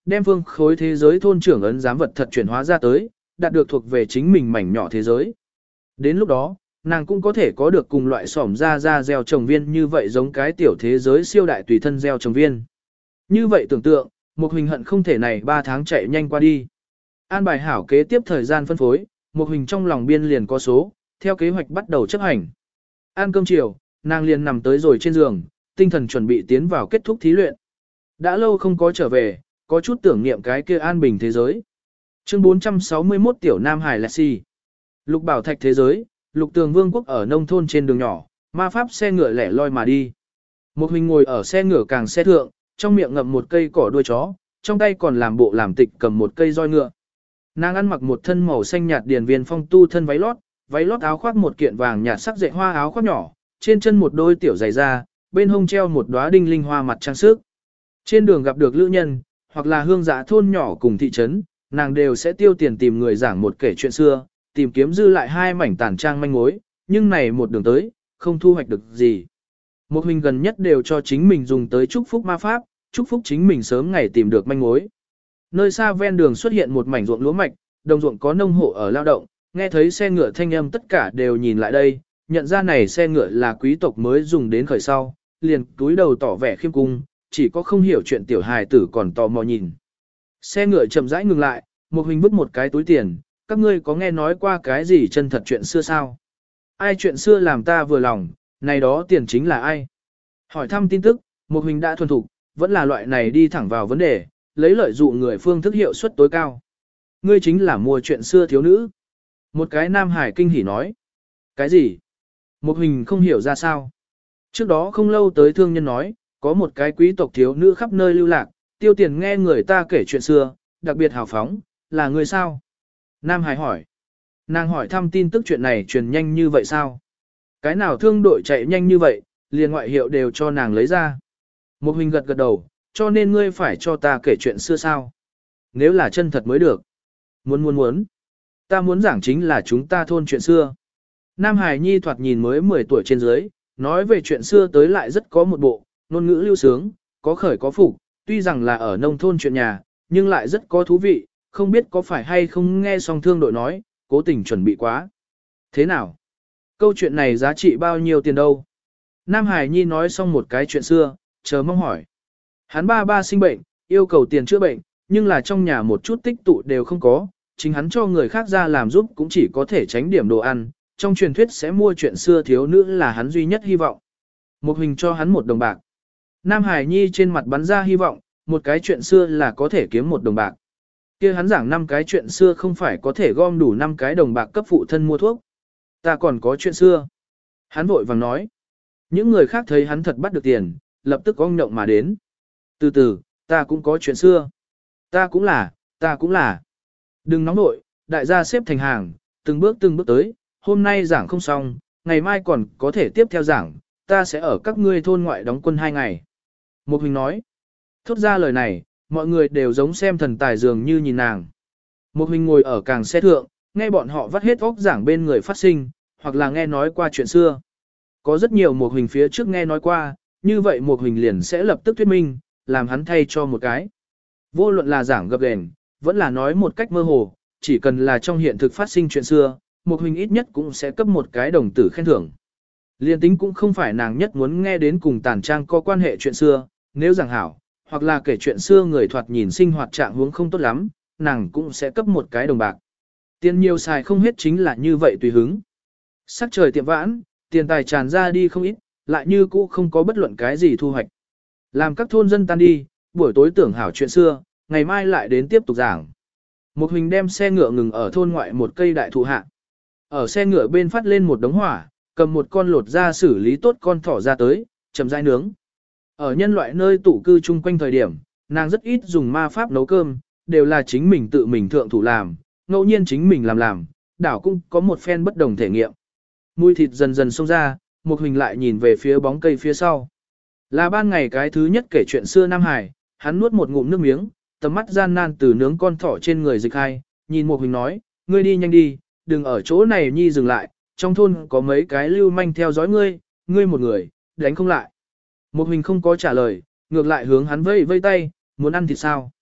đem phương khối thế giới thôn trưởng ấn giám vật thật chuyển hóa ra tới, đạt được thuộc về chính mình mảnh nhỏ thế giới. Đến lúc đó, nàng cũng có thể có được cùng loại xỏm ra ra gieo trồng viên như vậy giống cái tiểu thế giới siêu đại tùy thân gieo trồng viên. Như vậy tưởng tượng, một hình hận không thể này ba tháng chạy nhanh qua đi. An bài hảo kế tiếp thời gian phân phối, một hình trong lòng biên liền có số, theo kế hoạch bắt đầu chấp hành. Ăn cơm chiều, nàng liền nằm tới rồi trên giường, tinh thần chuẩn bị tiến vào kết thúc thí luyện. Đã lâu không có trở về, có chút tưởng niệm cái kia an bình thế giới. Chương bốn trăm sáu mươi mốt Tiểu Nam Hải Lexi. Lục bảo thạch thế giới, lục tường vương quốc ở nông thôn trên đường nhỏ, ma pháp xe ngựa lẻ loi mà đi. Một hình ngồi ở xe ngựa càng xe thượng, trong miệng ngậm một cây cỏ đuôi chó, trong tay còn làm bộ làm tịch cầm một cây roi ngựa. Nàng ăn mặc một thân màu xanh nhạt điển viên phong tu thân váy lót, váy lót áo khoác một kiện vàng nhạt sắc dệt hoa áo khoác nhỏ, trên chân một đôi tiểu giày da, bên hông treo một đóa đinh linh hoa mặt trang sức. Trên đường gặp được lữ nhân, hoặc là hương dạ thôn nhỏ cùng thị trấn, nàng đều sẽ tiêu tiền tìm người giảng một kể chuyện xưa, tìm kiếm dư lại hai mảnh tàn trang manh mối, nhưng này một đường tới, không thu hoạch được gì. Một hình gần nhất đều cho chính mình dùng tới chúc phúc ma pháp, chúc phúc chính mình sớm ngày tìm được manh mối. Nơi xa ven đường xuất hiện một mảnh ruộng lúa mạch, đồng ruộng có nông hộ ở lao động, nghe thấy xe ngựa thanh âm tất cả đều nhìn lại đây, nhận ra này xe ngựa là quý tộc mới dùng đến khởi sau, liền túi đầu tỏ vẻ khiêm cung, chỉ có không hiểu chuyện tiểu hài tử còn tò mò nhìn. Xe ngựa chậm rãi ngừng lại, một hình vứt một cái túi tiền, các ngươi có nghe nói qua cái gì chân thật chuyện xưa sao? Ai chuyện xưa làm ta vừa lòng, này đó tiền chính là ai? Hỏi thăm tin tức, một hình đã thuần thục, vẫn là loại này đi thẳng vào vấn đề, lấy lợi dụ người phương thức hiệu suất tối cao. Ngươi chính là mua chuyện xưa thiếu nữ. Một cái nam hải kinh hỉ nói. Cái gì? Một hình không hiểu ra sao. Trước đó không lâu tới thương nhân nói, có một cái quý tộc thiếu nữ khắp nơi lưu lạc, tiêu tiền nghe người ta kể chuyện xưa, đặc biệt hào phóng, là người sao? Nam hải hỏi. Nàng hỏi thăm tin tức chuyện này truyền nhanh như vậy sao? Cái nào thương đội chạy nhanh như vậy, liền ngoại hiệu đều cho nàng lấy ra. Một hình gật gật đầu, cho nên ngươi phải cho ta kể chuyện xưa sao? Nếu là chân thật mới được. Muốn muốn muốn. Ta muốn giảng chính là chúng ta thôn chuyện xưa. Nam Hải Nhi thoạt nhìn mới mười tuổi trên dưới, nói về chuyện xưa tới lại rất có một bộ, ngôn ngữ lưu sướng, có khởi có phục, tuy rằng là ở nông thôn chuyện nhà, nhưng lại rất có thú vị, không biết có phải hay không nghe xong thương đội nói, cố tình chuẩn bị quá. Thế nào? Câu chuyện này giá trị bao nhiêu tiền đâu? Nam Hải Nhi nói xong một cái chuyện xưa, chờ mong hỏi. Hắn ba ba sinh bệnh, yêu cầu tiền chữa bệnh, nhưng là trong nhà một chút tích tụ đều không có, chính hắn cho người khác ra làm giúp cũng chỉ có thể tránh điểm đồ ăn, trong truyền thuyết sẽ mua chuyện xưa thiếu nữ là hắn duy nhất hy vọng. Một hình cho hắn một đồng bạc. Nam Hải Nhi trên mặt bắn ra hy vọng, một cái chuyện xưa là có thể kiếm một đồng bạc. Kia hắn giảng năm cái chuyện xưa không phải có thể gom đủ năm cái đồng bạc cấp phụ thân mua thuốc. Ta còn có chuyện xưa. Hắn vội vàng nói. Những người khác thấy hắn thật bắt được tiền, lập tức ong nhộng mà đến. Từ từ, ta cũng có chuyện xưa. Ta cũng là, ta cũng là. Đừng nóng nội, đại gia xếp thành hàng, từng bước từng bước tới, hôm nay giảng không xong, ngày mai còn có thể tiếp theo giảng, ta sẽ ở các ngươi thôn ngoại đóng quân hai ngày. Một hình nói. Thốt ra lời này, mọi người đều giống xem thần tài dường như nhìn nàng. Một hình ngồi ở càng xe thượng, nghe bọn họ vắt hết óc giảng bên người phát sinh, hoặc là nghe nói qua chuyện xưa. Có rất nhiều một hình phía trước nghe nói qua, như vậy một hình liền sẽ lập tức thuyết minh, làm hắn thay cho một cái. Vô luận là giảng gập ghềnh, vẫn là nói một cách mơ hồ, chỉ cần là trong hiện thực phát sinh chuyện xưa, một hình ít nhất cũng sẽ cấp một cái đồng tử khen thưởng. Liên tính cũng không phải nàng nhất muốn nghe đến cùng tàn trang có quan hệ chuyện xưa, nếu giảng hảo, hoặc là kể chuyện xưa người thoạt nhìn sinh hoạt trạng huống không tốt lắm, nàng cũng sẽ cấp một cái đồng bạc. Tiền nhiều xài không hết chính là như vậy tùy hứng. Sắc trời tiệm vãn, tiền tài tràn ra đi không ít, lại như cũ không có bất luận cái gì thu hoạch. Làm các thôn dân tan đi, buổi tối tưởng hảo chuyện xưa, ngày mai lại đến tiếp tục giảng. Một hình đem xe ngựa ngừng ở thôn ngoại một cây đại thụ hạ. Ở xe ngựa bên phát lên một đống hỏa, cầm một con lột ra xử lý tốt con thỏ ra tới, chầm rãi nướng. Ở nhân loại nơi tụ cư chung quanh thời điểm, nàng rất ít dùng ma pháp nấu cơm, đều là chính mình tự mình thượng thủ làm, ngẫu nhiên chính mình làm làm, đảo cũng có một phen bất đồng thể nghiệm. Mùi thịt dần dần xông ra, một hình lại nhìn về phía bóng cây phía sau. Là ban ngày cái thứ nhất kể chuyện xưa Nam Hải, hắn nuốt một ngụm nước miếng, tầm mắt gian nan từ nướng con thỏ trên người dịch hai, nhìn một hình nói, ngươi đi nhanh đi, đừng ở chỗ này nhi dừng lại, trong thôn có mấy cái lưu manh theo dõi ngươi, ngươi một người, đánh không lại. Một hình không có trả lời, ngược lại hướng hắn vây vây tay, muốn ăn thịt sao?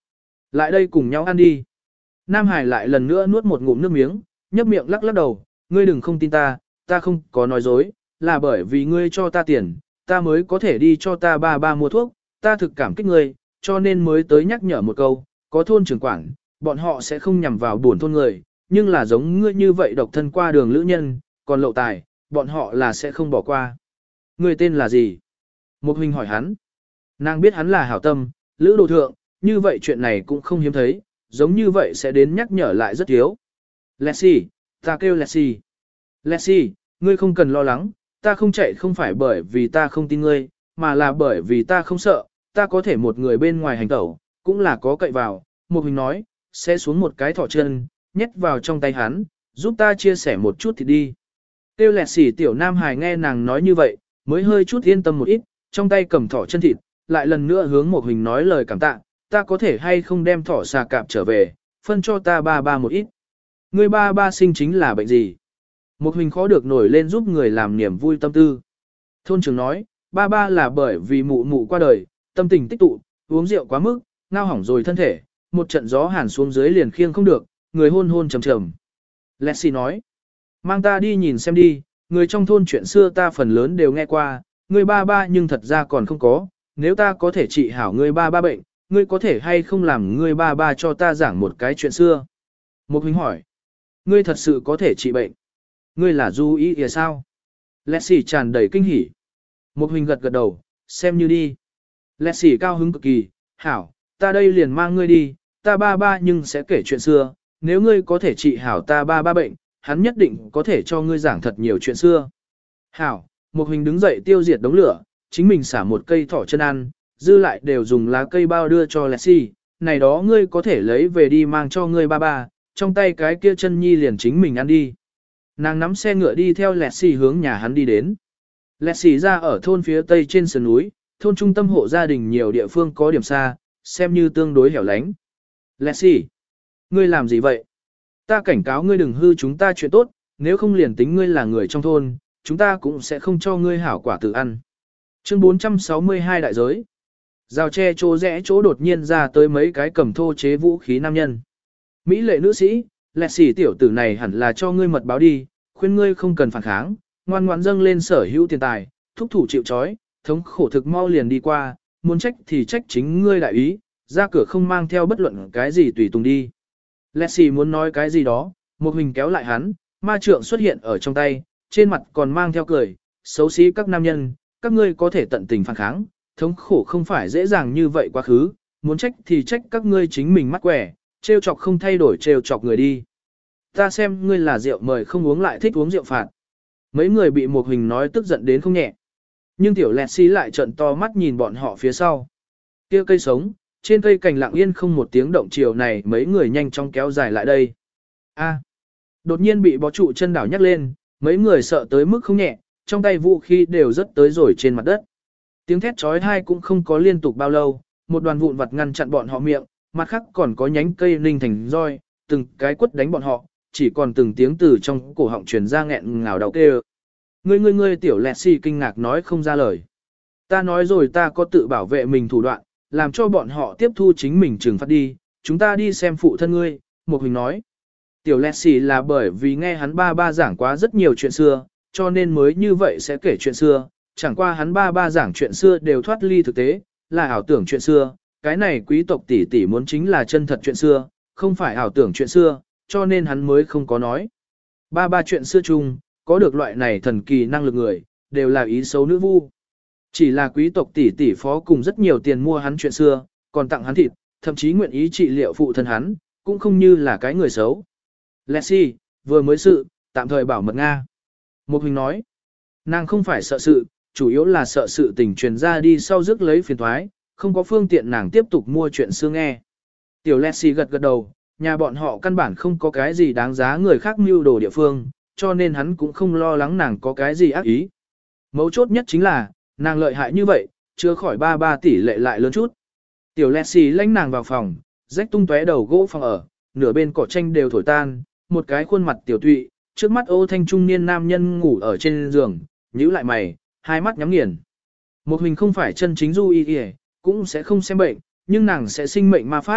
Lại đây cùng nhau ăn đi. Nam Hải lại lần nữa nuốt một ngụm nước miếng, nhấp miệng lắc lắc đầu, ngươi đừng không tin ta, ta không có nói dối, là bởi vì ngươi cho ta tiền, ta mới có thể đi cho ta ba ba mua thuốc, ta thực cảm kích ngươi, cho nên mới tới nhắc nhở một câu, có thôn trưởng quản, bọn họ sẽ không nhằm vào buồn thôn người, nhưng là giống ngươi như vậy độc thân qua đường lữ nhân, còn lậu tài, bọn họ là sẽ không bỏ qua. Ngươi tên là gì? Một huynh hỏi hắn. Nàng biết hắn là hảo tâm, lữ đồ thượng, như vậy chuyện này cũng không hiếm thấy, giống như vậy sẽ đến nhắc nhở lại rất thiếu. Leslie, ta kêu Leslie. Leslie, ngươi không cần lo lắng, ta không chạy không phải bởi vì ta không tin ngươi, mà là bởi vì ta không sợ, ta có thể một người bên ngoài hành tẩu, cũng là có cậy vào. Một hình nói, sẽ xuống một cái thỏ chân, nhét vào trong tay hắn, giúp ta chia sẻ một chút thì đi. Tiêu Leslie tiểu nam hài nghe nàng nói như vậy, mới hơi chút yên tâm một ít, trong tay cầm thỏ chân thịt, lại lần nữa hướng một hình nói lời cảm tạ, ta có thể hay không đem thỏ xà cạp trở về, phân cho ta ba ba một ít. Người ba ba sinh chính là bệnh gì? Một hình khó được nổi lên giúp người làm niềm vui tâm tư. Thôn trưởng nói, ba ba là bởi vì mụ mụ qua đời, tâm tình tích tụ, uống rượu quá mức, ngao hỏng rồi thân thể, một trận gió hàn xuống dưới liền khiêng không được, người hôn hôn trầm trầm. Leslie nói, mang ta đi nhìn xem đi, người trong thôn chuyện xưa ta phần lớn đều nghe qua, người ba ba nhưng thật ra còn không có, nếu ta có thể trị hảo người ba ba bệnh, ngươi có thể hay không làm người ba ba cho ta giảng một cái chuyện xưa. Một huynh hỏi, ngươi thật sự có thể trị bệnh? Ngươi là du ý kìa sao? Leslie tràn đầy kinh hỉ. Một huynh gật gật đầu, xem như đi. Leslie cao hứng cực kỳ, hảo, ta đây liền mang ngươi đi, ta ba ba nhưng sẽ kể chuyện xưa, nếu ngươi có thể trị hảo ta ba ba bệnh, hắn nhất định có thể cho ngươi giảng thật nhiều chuyện xưa. Hảo, một huynh đứng dậy tiêu diệt đống lửa, chính mình xả một cây thỏ chân ăn, dư lại đều dùng lá cây bao đưa cho Leslie, này đó ngươi có thể lấy về đi mang cho ngươi ba ba, trong tay cái kia chân nhi liền chính mình ăn đi. Nàng nắm xe ngựa đi theo Leslie hướng nhà hắn đi đến. Leslie ra ở thôn phía tây trên sườn núi, thôn trung tâm hộ gia đình nhiều địa phương có điểm xa, xem như tương đối hẻo lánh. Leslie, ngươi làm gì vậy? Ta cảnh cáo ngươi đừng hư chúng ta chuyện tốt, nếu không liền tính ngươi là người trong thôn, chúng ta cũng sẽ không cho ngươi hảo quả tự ăn. Chương bốn trăm sáu mươi hai đại giới. Rào tre chỗ rẽ chỗ đột nhiên ra tới mấy cái cầm thô chế vũ khí nam nhân. Mỹ lệ nữ sĩ, Leslie tiểu tử này hẳn là cho ngươi mật báo đi, khuyên ngươi không cần phản kháng, ngoan ngoãn dâng lên sở hữu tiền tài, thúc thủ chịu trói, thống khổ thực mau liền đi qua, muốn trách thì trách chính ngươi đại ý, ra cửa không mang theo bất luận cái gì tùy tùng đi. Leslie muốn nói cái gì đó, một hình kéo lại hắn, ma trượng xuất hiện ở trong tay, trên mặt còn mang theo cười, xấu xí các nam nhân, các ngươi có thể tận tình phản kháng, thống khổ không phải dễ dàng như vậy quá khứ, muốn trách thì trách các ngươi chính mình mắc quẻ, trêu chọc không thay đổi trêu chọc người đi. Ta xem ngươi là rượu mời không uống lại thích uống rượu phạt. Mấy người bị một hình nói tức giận đến không nhẹ. Nhưng tiểu Leslie lại trợn to mắt nhìn bọn họ phía sau. Kia cây sống, trên cây cành lặng yên không một tiếng động chiều này mấy người nhanh chóng kéo dài lại đây. A. Đột nhiên bị bó trụ chân đảo nhắc lên, mấy người sợ tới mức không nhẹ, trong tay vũ khí đều rất tới rồi trên mặt đất. Tiếng thét trói thai cũng không có liên tục bao lâu, một đoàn vụn vặt ngăn chặn bọn họ miệng, mặt khác còn có nhánh cây ninh thành roi, từng cái quất đánh bọn họ, chỉ còn từng tiếng từ trong cổ họng truyền ra nghẹn ngào đầu kêu. Ngươi ngươi ngươi tiểu Leslie kinh ngạc nói không ra lời. Ta nói rồi ta có tự bảo vệ mình thủ đoạn, làm cho bọn họ tiếp thu chính mình trừng phạt đi, chúng ta đi xem phụ thân ngươi, một hình nói. Tiểu Leslie là bởi vì nghe hắn ba ba giảng quá rất nhiều chuyện xưa, cho nên mới như vậy sẽ kể chuyện xưa, chẳng qua hắn ba ba giảng chuyện xưa đều thoát ly thực tế, là ảo tưởng chuyện xưa, cái này quý tộc tỷ tỷ muốn chính là chân thật chuyện xưa, không phải ảo tưởng chuyện xưa, cho nên hắn mới không có nói. Ba ba chuyện xưa chung, có được loại này thần kỳ năng lực người, đều là ý xấu nữ vu. Chỉ là quý tộc tỷ tỷ phó cùng rất nhiều tiền mua hắn chuyện xưa, còn tặng hắn thịt, thậm chí nguyện ý trị liệu phụ thân hắn, cũng không như là cái người xấu. Leslie, vừa mới sự, tạm thời bảo mật Nga. Một hình nói, nàng không phải sợ sự, chủ yếu là sợ sự tình truyền ra đi sau rước lấy phiền thoái, không có phương tiện nàng tiếp tục mua chuyện xưa nghe. Tiểu Leslie gật gật đầu, nhà bọn họ căn bản không có cái gì đáng giá người khác mưu đồ địa phương, cho nên hắn cũng không lo lắng nàng có cái gì ác ý. Mấu chốt nhất chính là, nàng lợi hại như vậy, chưa khỏi ba ba tỷ lệ lại lớn chút. Tiểu Leslie lãnh nàng vào phòng, rách tung tóe đầu gỗ phòng ở, nửa bên cỏ tranh đều thổi tan, một cái khuôn mặt tiểu tụy, trước mắt ô thanh trung niên nam nhân ngủ ở trên giường, nhíu lại mày, hai mắt nhắm nghiền. Một mình không phải chân chính du y y, cũng sẽ không xem bệnh, nhưng nàng sẽ sinh mệnh ma pháp,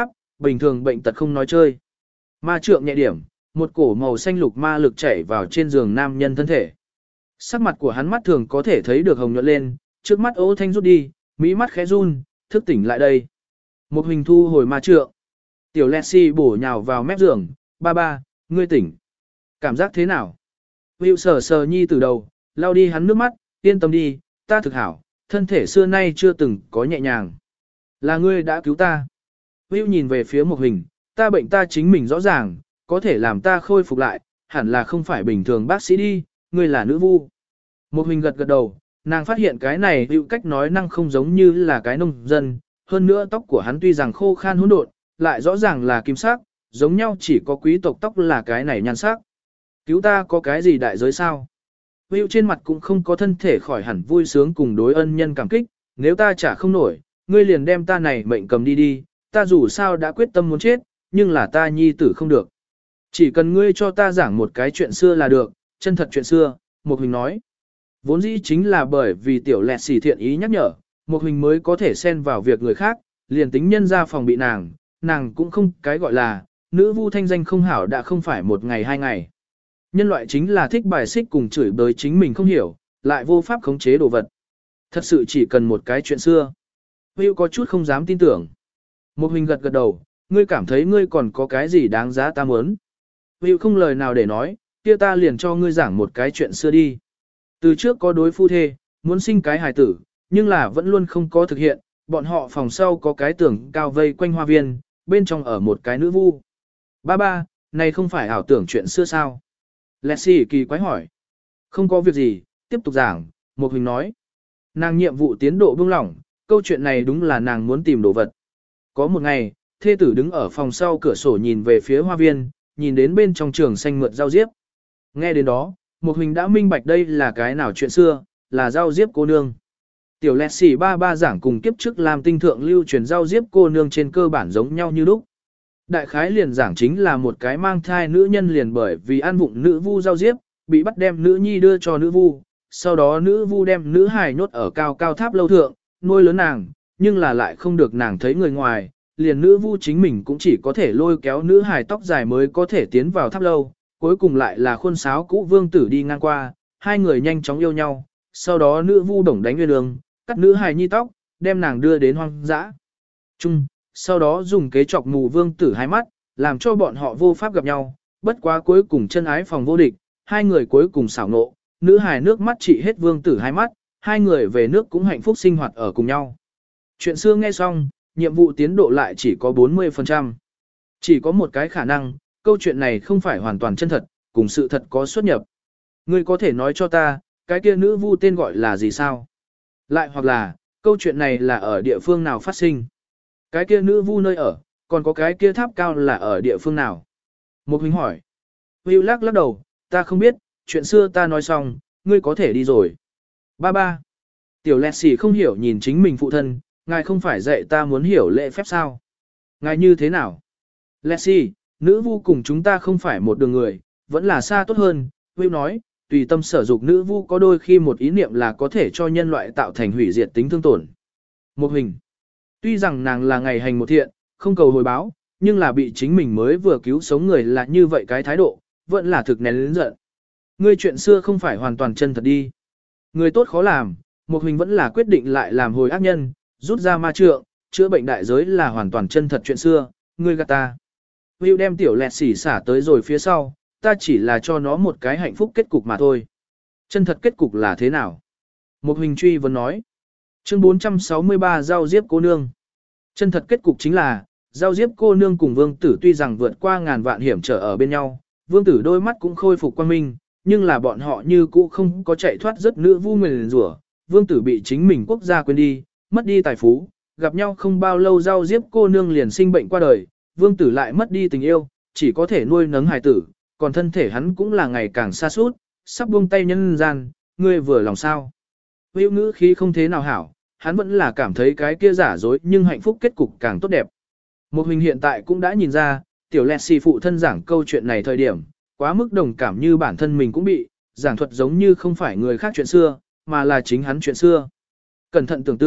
bình thường bệnh tật không nói chơi. Ma trượng nhẹ điểm, một cổ màu xanh lục ma lực chảy vào trên giường nam nhân thân thể. Sắc mặt của hắn mắt thường có thể thấy được hồng nhuận lên, trước mắt ố thanh rút đi, mỹ mắt khẽ run, thức tỉnh lại đây. Một hình thu hồi ma trượng. Tiểu Lexi bổ nhào vào mép giường, ba ba, ngươi tỉnh. Cảm giác thế nào? Will sờ sờ nhi từ đầu, lau đi hắn nước mắt, yên tâm đi, ta thực hảo, thân thể xưa nay chưa từng có nhẹ nhàng. Là ngươi đã cứu ta. Will nhìn về phía một hình, ta bệnh ta chính mình rõ ràng, có thể làm ta khôi phục lại, hẳn là không phải bình thường bác sĩ đi, ngươi là nữ vu. Một hình gật gật đầu, nàng phát hiện cái này hữu cách nói năng không giống như là cái nông dân, hơn nữa tóc của hắn tuy rằng khô khan hỗn độn, lại rõ ràng là kim sắc, giống nhau chỉ có quý tộc tóc là cái này nhan sắc. Cứu ta có cái gì đại giới sao? Hữu trên mặt cũng không có thân thể khỏi hẳn vui sướng cùng đối ân nhân cảm kích, nếu ta trả không nổi, ngươi liền đem ta này mệnh cầm đi đi, ta dù sao đã quyết tâm muốn chết, nhưng là ta nhi tử không được. Chỉ cần ngươi cho ta giảng một cái chuyện xưa là được, chân thật chuyện xưa, Một Huỳnh nói. Vốn dĩ chính là bởi vì tiểu lẹt xỉ thiện ý nhắc nhở, Một Huỳnh mới có thể xen vào việc người khác, liền tính nhân ra phòng bị nàng, nàng cũng không cái gọi là, nữ vu thanh danh không hảo đã không phải một ngày hai ngày. Nhân loại chính là thích bài xích cùng chửi bới chính mình không hiểu, lại vô pháp khống chế đồ vật. Thật sự chỉ cần một cái chuyện xưa. Hữu có chút không dám tin tưởng. Một Huỳnh gật gật đầu, ngươi cảm thấy ngươi còn có cái gì đáng giá ta muốn. Hữu không lời nào để nói, kia ta liền cho ngươi giảng một cái chuyện xưa đi. Từ trước có đối phu thê, muốn sinh cái hài tử, nhưng là vẫn luôn không có thực hiện, bọn họ phòng sau có cái tường cao vây quanh hoa viên, bên trong ở một cái nữ vu. Ba ba, này không phải ảo tưởng chuyện xưa sao? Lexi kỳ quái hỏi. Không có việc gì, tiếp tục giảng, Một Huỳnh nói. Nàng nhiệm vụ tiến độ buông lỏng, câu chuyện này đúng là nàng muốn tìm đồ vật. Có một ngày, thê tử đứng ở phòng sau cửa sổ nhìn về phía hoa viên, nhìn đến bên trong trường xanh mượt rau diếp. Nghe đến đó, Một Huỳnh đã minh bạch đây là cái nào chuyện xưa, là rau diếp cô nương. Tiểu Lexi ba ba giảng cùng kiếp trước làm tinh thượng lưu truyền rau diếp cô nương trên cơ bản giống nhau như lúc. Đại khái liền giảng chính là một cái mang thai nữ nhân liền bởi vì ăn vụng nữ vu rau diếp, bị bắt đem nữ nhi đưa cho nữ vu, sau đó nữ vu đem nữ hài nhốt ở cao cao tháp lâu thượng, nuôi lớn nàng, nhưng là lại không được nàng thấy người ngoài, liền nữ vu chính mình cũng chỉ có thể lôi kéo nữ hài tóc dài mới có thể tiến vào tháp lâu, cuối cùng lại là khuôn sáo cũ vương tử đi ngang qua, hai người nhanh chóng yêu nhau, sau đó nữ vu đồng đánh nguyên đường, cắt nữ hài nhi tóc, đem nàng đưa đến hoang dã. Chung, sau đó dùng kế chọc mù vương tử hai mắt, làm cho bọn họ vô pháp gặp nhau, bất quá cuối cùng chân ái phòng vô địch, hai người cuối cùng xảo nộ, nữ hài nước mắt trị hết vương tử hai mắt, hai người về nước cũng hạnh phúc sinh hoạt ở cùng nhau. Chuyện xưa nghe xong, nhiệm vụ tiến độ lại chỉ có bốn mươi phần trăm. Chỉ có một cái khả năng, câu chuyện này không phải hoàn toàn chân thật, cùng sự thật có xuất nhập. Ngươi có thể nói cho ta, cái kia nữ vu tên gọi là gì sao? Lại hoặc là, câu chuyện này là ở địa phương nào phát sinh? Cái kia nữ vu nơi ở, còn có cái kia tháp cao là ở địa phương nào? Một Huỳnh hỏi. Hữu lắc lắc đầu, ta không biết, chuyện xưa ta nói xong, ngươi có thể đi rồi. Ba ba. Tiểu Lexi không hiểu nhìn chính mình phụ thân, ngài không phải dạy ta muốn hiểu lễ phép sao? Ngài như thế nào? Lexi, nữ vu cùng chúng ta không phải một đường người, vẫn là xa tốt hơn. Hữu nói, tùy tâm sở dục nữ vu có đôi khi một ý niệm là có thể cho nhân loại tạo thành hủy diệt tính thương tổn. Một Huỳnh. Tuy rằng nàng là ngày hành một thiện, không cầu hồi báo, nhưng là bị chính mình mới vừa cứu sống người là như vậy cái thái độ, vẫn là thực nén lớn giận. Ngươi chuyện xưa không phải hoàn toàn chân thật đi. Người tốt khó làm, Một Huỳnh vẫn là quyết định lại làm hồi ác nhân, rút ra ma trượng, chữa bệnh đại giới là hoàn toàn chân thật chuyện xưa, ngươi gạt ta. Will đem tiểu lẹt xỉ xả tới rồi phía sau, ta chỉ là cho nó một cái hạnh phúc kết cục mà thôi. Chân thật kết cục là thế nào? Một Huỳnh truy vấn nói. Chương bốn trăm sáu mươi ba Giao Diếp cô nương. Chân thật kết cục chính là, Giao Diếp cô nương cùng vương tử tuy rằng vượt qua ngàn vạn hiểm trở ở bên nhau, vương tử đôi mắt cũng khôi phục quang minh, nhưng là bọn họ như cũ không có chạy thoát rất nữ vu nguyền rủa. Vương tử bị chính mình quốc gia quên đi, mất đi tài phú, gặp nhau không bao lâu Giao Diếp cô nương liền sinh bệnh qua đời, vương tử lại mất đi tình yêu, chỉ có thể nuôi nấng hài tử, còn thân thể hắn cũng là ngày càng xa suốt, sắp buông tay nhân gian, ngươi vừa lòng sao? Hữu ngữ khí không thế nào hảo, hắn vẫn là cảm thấy cái kia giả dối nhưng hạnh phúc kết cục càng tốt đẹp. Một Huỳnh hiện tại cũng đã nhìn ra, tiểu Lexi phụ thân giảng câu chuyện này thời điểm, quá mức đồng cảm như bản thân mình cũng bị, giảng thuật giống như không phải người khác chuyện xưa, mà là chính hắn chuyện xưa. Cẩn thận tưởng tượng,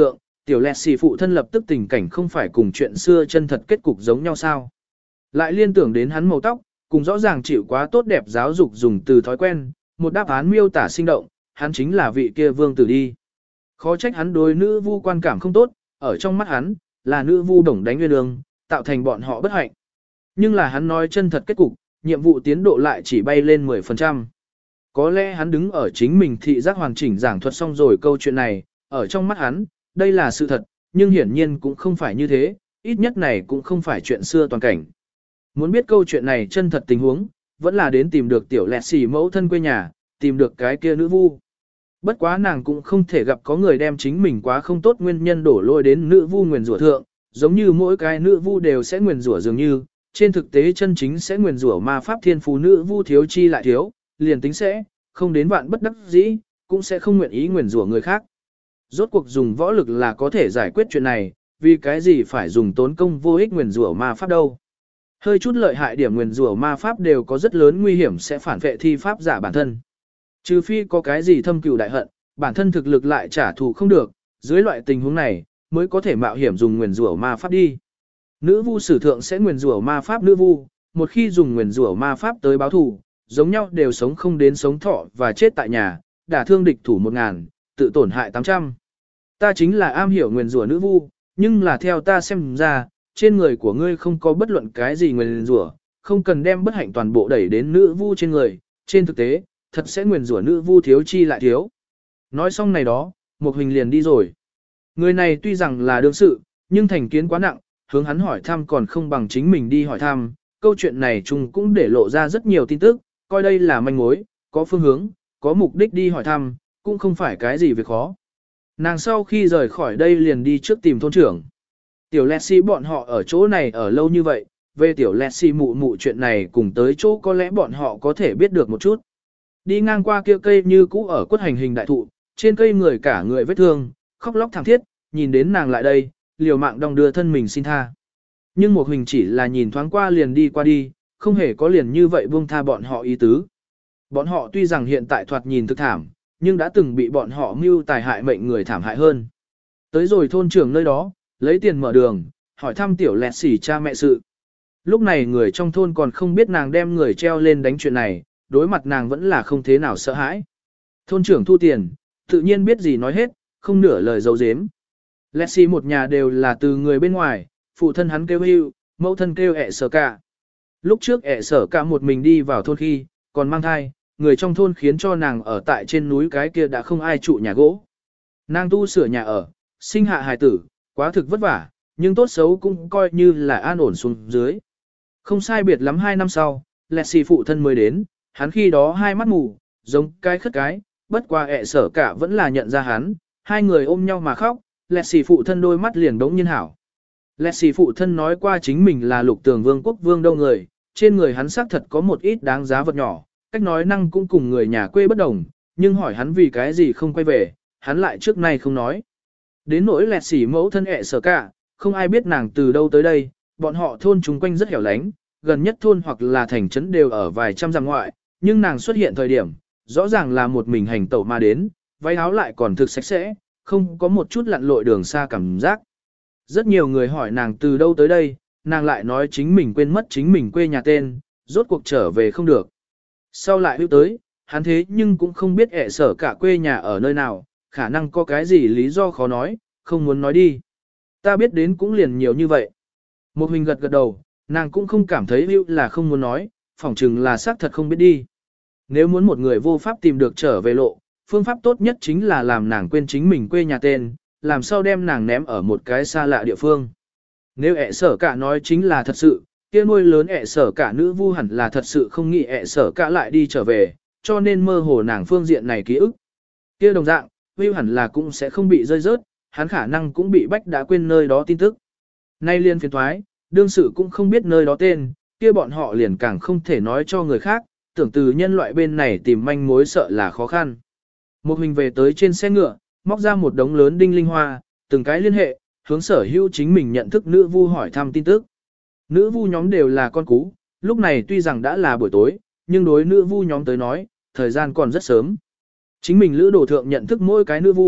Tiểu lẹt xì phụ thân lập tức tình cảnh không phải cùng chuyện xưa chân thật kết cục giống nhau sao. Lại liên tưởng đến hắn màu tóc, cùng rõ ràng chịu quá tốt đẹp giáo dục dùng từ thói quen, một đáp án miêu tả sinh động, hắn chính là vị kia vương tử đi. Khó trách hắn đối nữ vu quan cảm không tốt, ở trong mắt hắn, là nữ vu đồng đánh nguyên đường, tạo thành bọn họ bất hạnh. Nhưng là hắn nói chân thật kết cục, nhiệm vụ tiến độ lại chỉ bay lên mười phần trăm. Có lẽ hắn đứng ở chính mình thị giác hoàn chỉnh giảng thuật xong rồi câu chuyện này, ở trong mắt hắn, đây là sự thật, nhưng hiển nhiên cũng không phải như thế, ít nhất này cũng không phải chuyện xưa toàn cảnh. Muốn biết câu chuyện này chân thật tình huống, vẫn là đến tìm được tiểu lẹt xì mẫu thân quê nhà, tìm được cái kia nữ vu. Bất quá nàng cũng không thể gặp có người đem chính mình quá không tốt nguyên nhân đổ lôi đến nữ vu nguyền rủa thượng, giống như mỗi cái nữ vu đều sẽ nguyền rủa dường như, trên thực tế chân chính sẽ nguyền rủa ma pháp thiên phú nữ vu thiếu chi lại thiếu, liền tính sẽ, không đến vạn bất đắc dĩ, cũng sẽ không nguyện ý nguyền rủa người khác. Rốt cuộc dùng võ lực là có thể giải quyết chuyện này, vì cái gì phải dùng tốn công vô ích nguyền rủa ma pháp đâu. Hơi chút lợi hại điểm nguyền rủa ma pháp đều có rất lớn nguy hiểm sẽ phản vệ thi pháp giả bản thân. Trừ phi có cái gì thâm cừu đại hận, bản thân thực lực lại trả thù không được, dưới loại tình huống này, mới có thể mạo hiểm dùng nguyền rủa ma pháp đi. Nữ vu sử thượng sẽ nguyền rủa ma pháp nữ vu, một khi dùng nguyền rủa ma pháp tới báo thù, giống nhau đều sống không đến sống thọ và chết tại nhà, đả thương địch thủ một ngàn, tự tổn hại tám trăm. Ta chính là am hiểu nguyền rủa nữ vu, nhưng là theo ta xem ra, trên người của ngươi không có bất luận cái gì nguyền rủa, không cần đem bất hạnh toàn bộ đẩy đến nữ vu trên người, trên thực tế, thật sẽ nguyền rủa nữ vu thiếu chi lại thiếu. Nói xong này đó, một hình liền đi rồi. Người này tuy rằng là đương sự, nhưng thành kiến quá nặng, hướng hắn hỏi thăm còn không bằng chính mình đi hỏi thăm, câu chuyện này chung cũng để lộ ra rất nhiều tin tức, coi đây là manh mối, có phương hướng, có mục đích đi hỏi thăm, cũng không phải cái gì việc khó. Nàng sau khi rời khỏi đây liền đi trước tìm thôn trưởng. Tiểu Lexi bọn họ ở chỗ này ở lâu như vậy, về tiểu Lexi mụ mụ chuyện này cùng tới chỗ có lẽ bọn họ có thể biết được một chút. Đi ngang qua kia cây như cũ ở quất hành hình đại thụ, trên cây người cả người vết thương, khóc lóc thảm thiết, nhìn đến nàng lại đây, liều mạng đong đưa thân mình xin tha. Nhưng một hình chỉ là nhìn thoáng qua liền đi qua đi, không hề có liền như vậy buông tha bọn họ ý tứ. Bọn họ tuy rằng hiện tại thoạt nhìn thực thảm, nhưng đã từng bị bọn họ mưu tài hại mệnh người thảm hại hơn. Tới rồi thôn trưởng nơi đó, lấy tiền mở đường, hỏi thăm tiểu lẹt xỉ cha mẹ sự. Lúc này người trong thôn còn không biết nàng đem người treo lên đánh chuyện này, đối mặt nàng vẫn là không thế nào sợ hãi. Thôn trưởng thu tiền, tự nhiên biết gì nói hết, không nửa lời giấu giếm. Lexi một nhà đều là từ người bên ngoài, phụ thân hắn kêu hưu, mẫu thân kêu ẹ sở cả. Lúc trước ẹ sở cả một mình đi vào thôn khi, còn mang thai, người trong thôn khiến cho nàng ở tại trên núi cái kia đã không ai trụ nhà gỗ. Nàng tu sửa nhà ở, sinh hạ hài tử, quá thực vất vả, nhưng tốt xấu cũng coi như là an ổn xuống dưới. Không sai biệt lắm hai năm sau, Lexi phụ thân mới đến, hắn khi đó hai mắt mù, giống cái khất cái, bất qua ẹ sở cả vẫn là nhận ra hắn, hai người ôm nhau mà khóc, Lexi phụ thân đôi mắt liền đống nhiên hảo. Lexi phụ thân nói qua chính mình là lục tường vương quốc vương đâu người, trên người hắn xác thật có một ít đáng giá vật nhỏ, cách nói năng cũng cùng người nhà quê bất đồng, nhưng hỏi hắn vì cái gì không quay về, hắn lại trước nay không nói. Đến nỗi Lexi mẫu thân ẹ sở cả, không ai biết nàng từ đâu tới đây, bọn họ thôn chung quanh rất hẻo lánh, gần nhất thôn hoặc là thành trấn đều ở vài trăm dặm ngoại, nhưng nàng xuất hiện thời điểm, rõ ràng là một mình hành tẩu mà đến, váy áo lại còn thực sạch sẽ, không có một chút lặn lội đường xa cảm giác. Rất nhiều người hỏi nàng từ đâu tới đây, nàng lại nói chính mình quên mất chính mình quê nhà tên, rốt cuộc trở về không được. Sau lại hữu tới, hắn thế nhưng cũng không biết ẹ sở cả quê nhà ở nơi nào, khả năng có cái gì lý do khó nói, không muốn nói đi. Ta biết đến cũng liền nhiều như vậy. Một hình gật gật đầu, nàng cũng không cảm thấy hữu là không muốn nói, phỏng chừng là xác thật không biết đi. Nếu muốn một người vô pháp tìm được trở về lộ, phương pháp tốt nhất chính là làm nàng quên chính mình quê nhà tên, làm sao đem nàng ném ở một cái xa lạ địa phương. Nếu ẹ sở cả nói chính là thật sự, kia nuôi lớn ẹ sở cả nữ vu hẳn là thật sự không nghĩ ẹ sở cả lại đi trở về, cho nên mơ hồ nàng phương diện này ký ức. Kia đồng dạng, Will hẳn là cũng sẽ không bị rơi rớt, hắn khả năng cũng bị bách đã quên nơi đó tin tức. Nay liên phiền thoái, đương sự cũng không biết nơi đó tên, kia bọn họ liền càng không thể nói cho người khác, tưởng từ nhân loại bên này tìm manh mối sợ là khó khăn. Một hình về tới trên xe ngựa, móc ra một đống lớn đinh linh hoa, từng cái liên hệ, hướng sở hữu chính mình nhận thức nữ vu hỏi thăm tin tức. Nữ vu nhóm đều là con cú, lúc này tuy rằng đã là buổi tối, nhưng đối nữ vu nhóm tới nói, thời gian còn rất sớm. Chính mình lữ đồ thượng nhận thức mỗi cái nữ vu,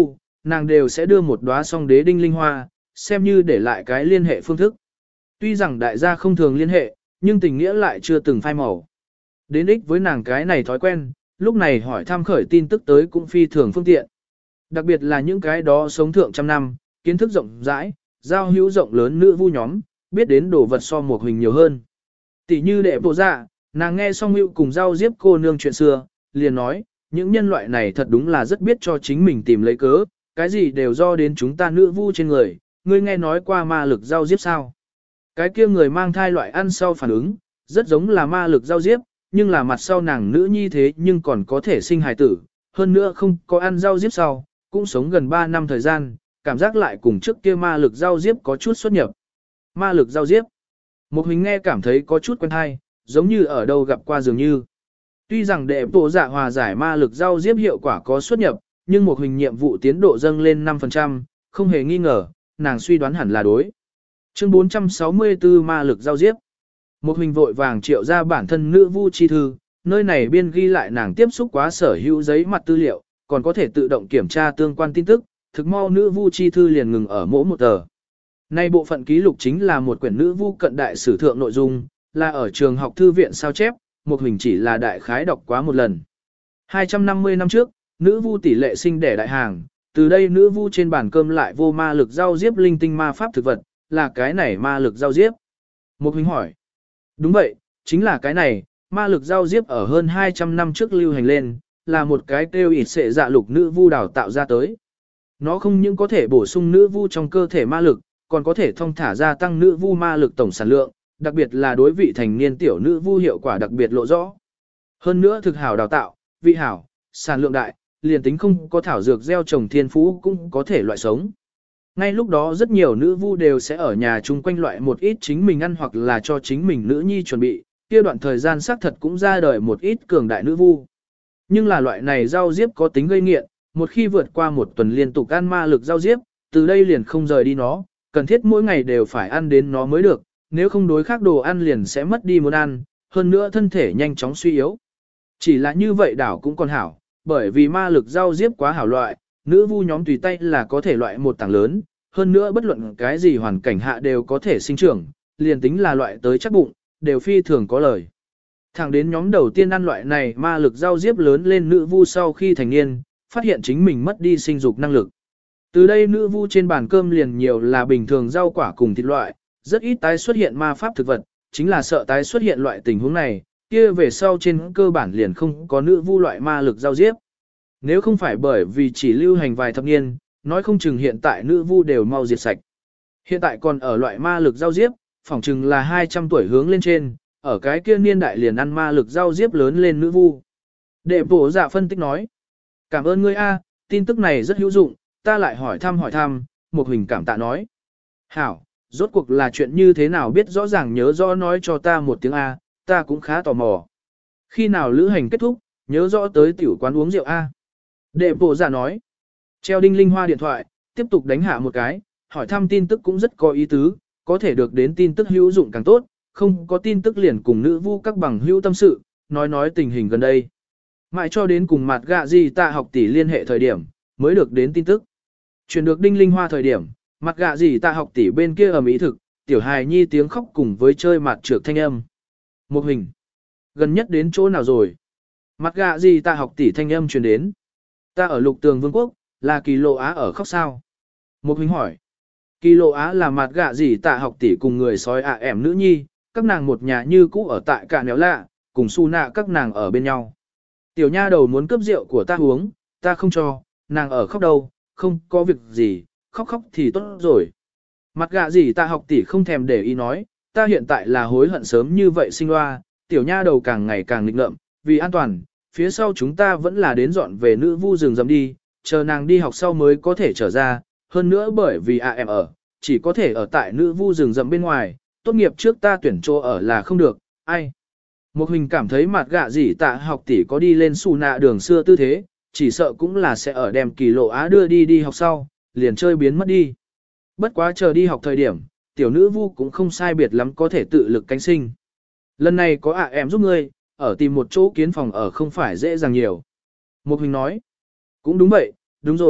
nàng đều sẽ đưa một đóa song đế đinh linh hoa, xem như để lại cái liên hệ phương thức. Tuy rằng đại gia không thường liên hệ, nhưng tình nghĩa lại chưa từng phai màu. Đến ích với nàng cái này thói quen, lúc này hỏi thăm khởi tin tức tới cũng phi thường phương tiện. Đặc biệt là những cái đó sống thượng trăm năm, kiến thức rộng rãi, giao hữu rộng lớn nữ vu nhóm, biết đến đồ vật so một hình nhiều hơn. Tỷ như đệ bộ dạ, nàng nghe xong hữu cùng giao diếp cô nương chuyện xưa, liền nói, những nhân loại này thật đúng là rất biết cho chính mình tìm lấy cớ, cái gì đều do đến chúng ta nữ vu trên người, ngươi nghe nói qua ma lực giao diếp sao. Cái kia người mang thai loại ăn sau phản ứng, rất giống là ma lực giao diếp, nhưng là mặt sau nàng nữ nhi thế nhưng còn có thể sinh hài tử, hơn nữa không có ăn giao diếp sau, cũng sống gần ba năm thời gian, cảm giác lại cùng trước kia ma lực giao diếp có chút xuất nhập. Ma lực giao diếp. Một hình nghe cảm thấy có chút quen hay, giống như ở đâu gặp qua dường như. Tuy rằng đệ bộ dạ hòa giải ma lực giao diếp hiệu quả có xuất nhập, nhưng một hình nhiệm vụ tiến độ dâng lên năm phần trăm, không hề nghi ngờ, nàng suy đoán hẳn là đối. Chương bốn trăm sáu mươi tư ma lực giao diếp. Một hình vội vàng triệu ra bản thân nữ vu chi thư, nơi này biên ghi lại nàng tiếp xúc quá sở hữu giấy mặt tư liệu, còn có thể tự động kiểm tra tương quan tin tức, thực mau nữ vu chi thư liền ngừng ở mỗi một tờ. Nay bộ phận ký lục chính là một quyển nữ vu cận đại sử thượng nội dung, là ở trường học thư viện sao chép, một hình chỉ là đại khái đọc quá một lần. hai trăm năm mươi năm trước, nữ vu tỷ lệ sinh đẻ đại hàng, từ đây nữ vu trên bàn cơm lại vô ma lực giao diếp linh tinh ma pháp thực vật, là cái này ma lực giao diếp. Một hình hỏi. Đúng vậy, chính là cái này, ma lực giao diếp ở hơn hai trăm năm trước lưu hành lên, là một cái kêu ịt sệ dạ lục nữ vu đào tạo ra tới. Nó không những có thể bổ sung nữ vu trong cơ thể ma lực, còn có thể thông thả gia tăng nữ vu ma lực tổng sản lượng, đặc biệt là đối vị thành niên tiểu nữ vu hiệu quả đặc biệt lộ rõ. Hơn nữa thực hảo đào tạo, vị hảo, sản lượng đại, liền tính không có thảo dược gieo trồng thiên phú cũng có thể loại sống. Ngay lúc đó rất nhiều nữ vu đều sẽ ở nhà chung quanh loại một ít chính mình ăn hoặc là cho chính mình nữ nhi chuẩn bị, kia đoạn thời gian xác thật cũng ra đời một ít cường đại nữ vu. Nhưng là loại này giao diếp có tính gây nghiện, một khi vượt qua một tuần liên tục ăn ma lực giao diếp, từ đây liền không rời đi nó, cần thiết mỗi ngày đều phải ăn đến nó mới được, nếu không đối khác đồ ăn liền sẽ mất đi muốn ăn, hơn nữa thân thể nhanh chóng suy yếu. Chỉ là như vậy đảo cũng còn hảo, bởi vì ma lực giao diếp quá hảo loại, nữ vu nhóm tùy tay là có thể loại một tảng lớn, hơn nữa bất luận cái gì hoàn cảnh hạ đều có thể sinh trưởng, liền tính là loại tới chắc bụng, đều phi thường có lời. Thẳng đến nhóm đầu tiên ăn loại này ma lực giao diếp lớn lên nữ vu sau khi thành niên, phát hiện chính mình mất đi sinh dục năng lực. Từ đây nữ vu trên bàn cơm liền nhiều là bình thường rau quả cùng thịt loại, rất ít tái xuất hiện ma pháp thực vật, chính là sợ tái xuất hiện loại tình huống này, kia về sau trên cơ bản liền không có nữ vu loại ma lực giao diếp. Nếu không phải bởi vì chỉ lưu hành vài thập niên, nói không chừng hiện tại nữ vu đều mau diệt sạch. Hiện tại còn ở loại ma lực giao diếp, phỏng chừng là hai trăm tuổi hướng lên trên, ở cái kia niên đại liền ăn ma lực giao diếp lớn lên nữ vu. Đệ bổ dạ phân tích nói, cảm ơn ngươi A, tin tức này rất hữu dụng, ta lại hỏi thăm hỏi thăm, một hình cảm tạ nói. Hảo, rốt cuộc là chuyện như thế nào biết rõ ràng nhớ rõ nói cho ta một tiếng A, ta cũng khá tò mò. Khi nào lữ hành kết thúc, nhớ rõ tới tiểu quán uống rượu A. Đệ bộ giả nói, treo đinh linh hoa điện thoại, tiếp tục đánh hạ một cái, hỏi thăm tin tức cũng rất có ý tứ, có thể được đến tin tức hữu dụng càng tốt, không có tin tức liền cùng nữ vu các bằng hữu tâm sự, nói nói tình hình gần đây. Mãi cho đến cùng mặt gạ gì tạ học tỷ liên hệ thời điểm, mới được đến tin tức. Chuyển được đinh linh hoa thời điểm, mặt gạ gì tạ học tỷ bên kia ở mỹ thực, tiểu hài nhi tiếng khóc cùng với chơi mặt trược thanh âm. Một hình. Gần nhất đến chỗ nào rồi? Mặt gạ gì tạ học tỷ thanh âm truyền đến. Ta ở lục tường vương quốc, là kỳ lộ á ở khóc sao? Một hình hỏi. Kỳ lộ á là mặt gạ gì tạ học tỷ cùng người sói ạ à ẻm nữ nhi, các nàng một nhà như cũ ở tại cả néo lạ, cùng su nạ các nàng ở bên nhau. Tiểu nha đầu muốn cướp rượu của ta uống, ta không cho, nàng ở khóc đâu, không có việc gì, khóc khóc thì tốt rồi. Mặt gạ gì ta học tỷ không thèm để ý nói, ta hiện tại là hối hận sớm như vậy sinh loa, tiểu nha đầu càng ngày càng nghịch ngợm, vì an toàn, phía sau chúng ta vẫn là đến dọn về nữ vu rừng rậm đi, chờ nàng đi học sau mới có thể trở ra, hơn nữa bởi vì à em ở, chỉ có thể ở tại nữ vu rừng rậm bên ngoài, tốt nghiệp trước ta tuyển chỗ ở là không được, ai. Một hình cảm thấy mặt gạ gì tạ học tỷ có đi lên xù nạ đường xưa tư thế, chỉ sợ cũng là sẽ ở đem kỳ lộ á đưa đi đi học sau, liền chơi biến mất đi. Bất quá chờ đi học thời điểm, tiểu nữ vu cũng không sai biệt lắm có thể tự lực cánh sinh. Lần này có ạ em giúp ngươi, ở tìm một chỗ kiến phòng ở không phải dễ dàng nhiều. Một hình nói, cũng đúng vậy, đúng rồi,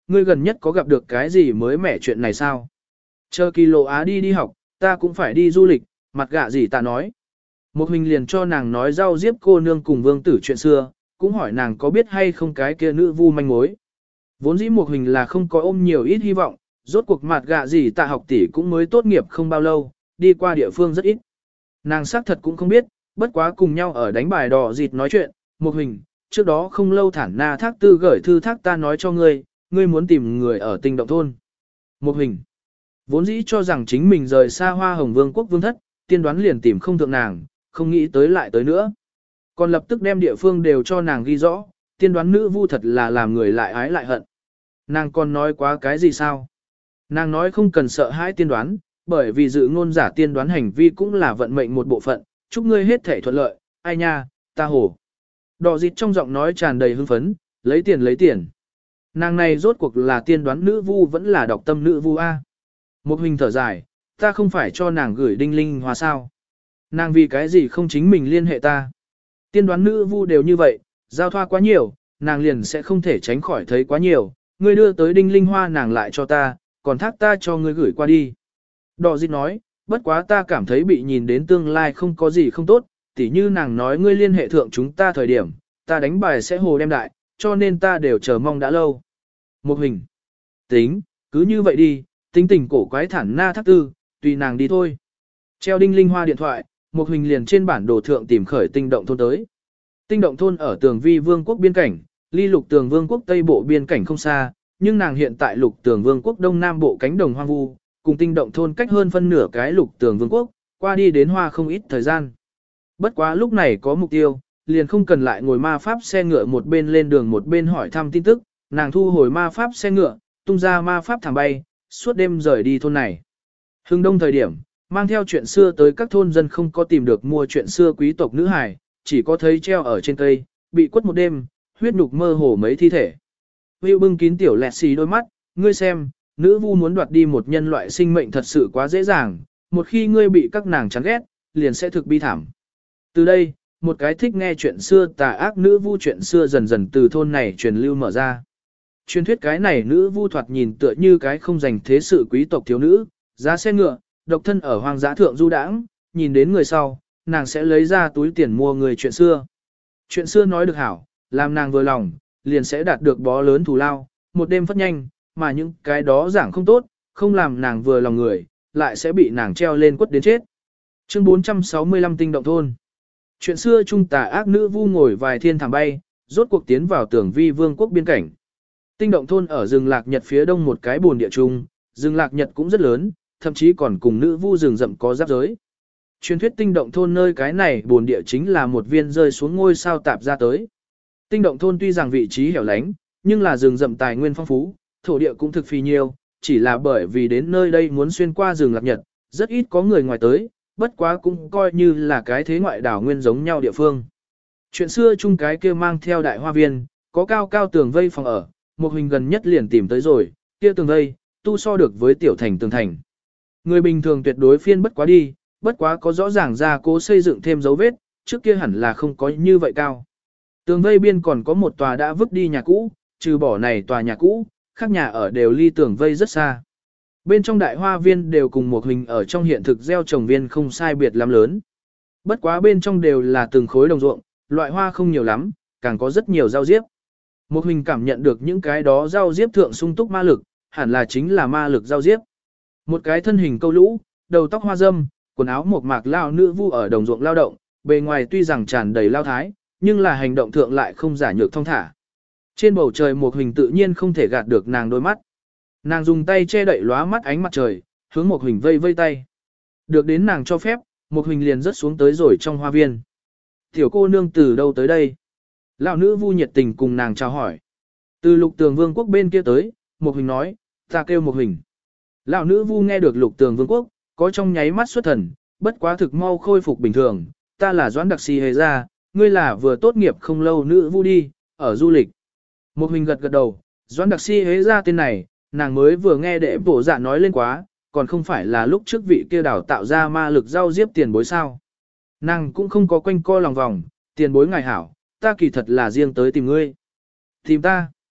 ngươi gần nhất có gặp được cái gì mới mẻ chuyện này sao? Chờ kỳ lộ á đi đi học, ta cũng phải đi du lịch, mặt gạ gì ta nói. Một hình liền cho nàng nói rau diếp cô nương cùng vương tử chuyện xưa, cũng hỏi nàng có biết hay không cái kia nữ vu manh mối. Vốn dĩ một hình là không có ôm nhiều ít hy vọng, rốt cuộc mặt gạ gì tạ học tỷ cũng mới tốt nghiệp không bao lâu, đi qua địa phương rất ít. Nàng xác thật cũng không biết, bất quá cùng nhau ở đánh bài đỏ dịt nói chuyện, một hình, trước đó không lâu thản na thác tư gửi thư thác ta nói cho ngươi, ngươi muốn tìm người ở tinh động thôn. Một hình, vốn dĩ cho rằng chính mình rời xa hoa hồng vương quốc vương thất, tiên đoán liền tìm không thượng nàng, không nghĩ tới lại tới nữa. Còn lập tức đem địa phương đều cho nàng ghi rõ, tiên đoán nữ vu thật là làm người lại ái lại hận. Nàng còn nói quá cái gì sao? Nàng nói không cần sợ hãi tiên đoán, bởi vì dự ngôn giả tiên đoán hành vi cũng là vận mệnh một bộ phận, chúc ngươi hết thể thuận lợi, ai nha, ta hổ. Đỏ dịt trong giọng nói tràn đầy hưng phấn, lấy tiền lấy tiền. Nàng này rốt cuộc là tiên đoán nữ vu vẫn là đọc tâm nữ vu A. Một hình thở dài, ta không phải cho nàng gửi đinh linh hoa sao. Nàng vì cái gì không chính mình liên hệ ta. Tiên đoán nữ vu đều như vậy, giao thoa quá nhiều, nàng liền sẽ không thể tránh khỏi thấy quá nhiều. Ngươi đưa tới đinh linh hoa nàng lại cho ta, còn thác ta cho ngươi gửi qua đi. Đỏ dịt nói, bất quá ta cảm thấy bị nhìn đến tương lai không có gì không tốt, tỉ như nàng nói ngươi liên hệ thượng chúng ta thời điểm, ta đánh bài sẽ hồ đem đại, cho nên ta đều chờ mong đã lâu. Một hình. Tính, cứ như vậy đi, tính tình cổ quái thản na thác tư, tùy nàng đi thôi. Treo đinh linh hoa điện thoại, một hình liền trên bản đồ thượng tìm khởi tinh động thôn tới. Tinh động thôn ở tường vi vương quốc biên cảnh, ly lục tường vương quốc tây bộ biên cảnh không xa, nhưng nàng hiện tại lục tường vương quốc đông nam bộ cánh đồng hoang vu, cùng tinh động thôn cách hơn phân nửa cái lục tường vương quốc, qua đi đến hoa không ít thời gian. Bất quá lúc này có mục tiêu, liền không cần lại ngồi ma pháp xe ngựa một bên lên đường một bên hỏi thăm tin tức, nàng thu hồi ma pháp xe ngựa, tung ra ma pháp thảm bay, suốt đêm rời đi thôn này. Hưng đông thời điểm, mang theo chuyện xưa tới các thôn dân không có tìm được mua chuyện xưa quý tộc nữ hài, chỉ có thấy treo ở trên cây, bị quất một đêm, huyết nhục mơ hồ mấy thi thể. Hữu bưng kín tiểu lẹt xì đôi mắt, ngươi xem, nữ vu muốn đoạt đi một nhân loại sinh mệnh thật sự quá dễ dàng, một khi ngươi bị các nàng chán ghét, liền sẽ thực bi thảm. Từ đây, một cái thích nghe chuyện xưa tà ác nữ vu chuyện xưa dần dần từ thôn này truyền lưu mở ra. Truyền thuyết cái này nữ vu thoạt nhìn tựa như cái không dành thế sự quý tộc thiếu nữ, giá xe ngựa, độc thân ở hoang dã thượng du đãng, nhìn đến người sau, nàng sẽ lấy ra túi tiền mua người chuyện xưa. Chuyện xưa nói được hảo, làm nàng vừa lòng, liền sẽ đạt được bó lớn thù lao, một đêm phát nhanh, mà những cái đó giảng không tốt, không làm nàng vừa lòng người, lại sẽ bị nàng treo lên quất đến chết. Chương bốn trăm sáu mươi lăm tinh động thôn. Chuyện xưa trung tà ác nữ vu ngồi vài thiên thảm bay, rốt cuộc tiến vào tưởng vi vương quốc biên cảnh. Tinh động thôn ở rừng lạc nhật phía đông một cái bồn địa trung, rừng lạc nhật cũng rất lớn, thậm chí còn cùng nữ vu rừng rậm có giáp giới. Truyền thuyết tinh động thôn nơi cái này bồn địa chính là một viên rơi xuống ngôi sao tạp ra tới. Tinh động thôn tuy rằng vị trí hẻo lánh, nhưng là rừng rậm tài nguyên phong phú, thổ địa cũng thực phi nhiều, chỉ là bởi vì đến nơi đây muốn xuyên qua rừng lạc nhật, rất ít có người ngoài tới, bất quá cũng coi như là cái thế ngoại đảo nguyên giống nhau địa phương. Chuyện xưa chung cái kia mang theo đại hoa viên, có cao cao tường vây phòng ở, một hình gần nhất liền tìm tới rồi, kia tường vây, tu so được với tiểu thành tường thành. Người bình thường tuyệt đối phiên bất quá đi, bất quá có rõ ràng ra cố xây dựng thêm dấu vết, trước kia hẳn là không có như vậy cao. Tường vây biên còn có một tòa đã vứt đi nhà cũ, trừ bỏ này tòa nhà cũ, khác nhà ở đều ly tường vây rất xa. Bên trong đại hoa viên đều cùng một hình ở trong hiện thực gieo trồng viên không sai biệt lắm lớn. Bất quá bên trong đều là từng khối đồng ruộng, loại hoa không nhiều lắm, càng có rất nhiều rau diếp. Một hình cảm nhận được những cái đó rau diếp thượng sung túc ma lực, hẳn là chính là ma lực rau diếp. Một cái thân hình câu lũ, đầu tóc hoa râm, quần áo một mạc lao nữ vu ở đồng ruộng lao động, bề ngoài tuy rằng tràn đầy lao thái, nhưng là hành động thượng lại không giả nhược thông thả. Trên bầu trời một hình tự nhiên không thể gạt được nàng đôi mắt. Nàng dùng tay che đậy lóa mắt ánh mặt trời, hướng một hình vây vây tay. Được đến nàng cho phép, một hình liền rớt xuống tới rồi trong hoa viên. Tiểu cô nương từ đâu tới đây? Lão nữ vu nhiệt tình cùng nàng chào hỏi. Từ lục tường vương quốc bên kia tới, một hình nói, ta kêu một hình. Lão nữ vu nghe được lục tường vương quốc, có trong nháy mắt xuất thần, bất quá thực mau khôi phục bình thường. Ta là Doãn Đặc Si Hề Gia, ngươi là vừa tốt nghiệp không lâu nữ vu đi, ở du lịch. Một hình gật gật đầu, Doãn Đặc Si Hề Gia tên này, nàng mới vừa nghe đệ bổ dạ nói lên quá, còn không phải là lúc trước vị kia đảo tạo ra ma lực rau diếp tiền bối sao. Nàng cũng không có quanh co lòng vòng, tiền bối ngài hảo, ta kỳ thật là riêng tới tìm ngươi. Tìm ta.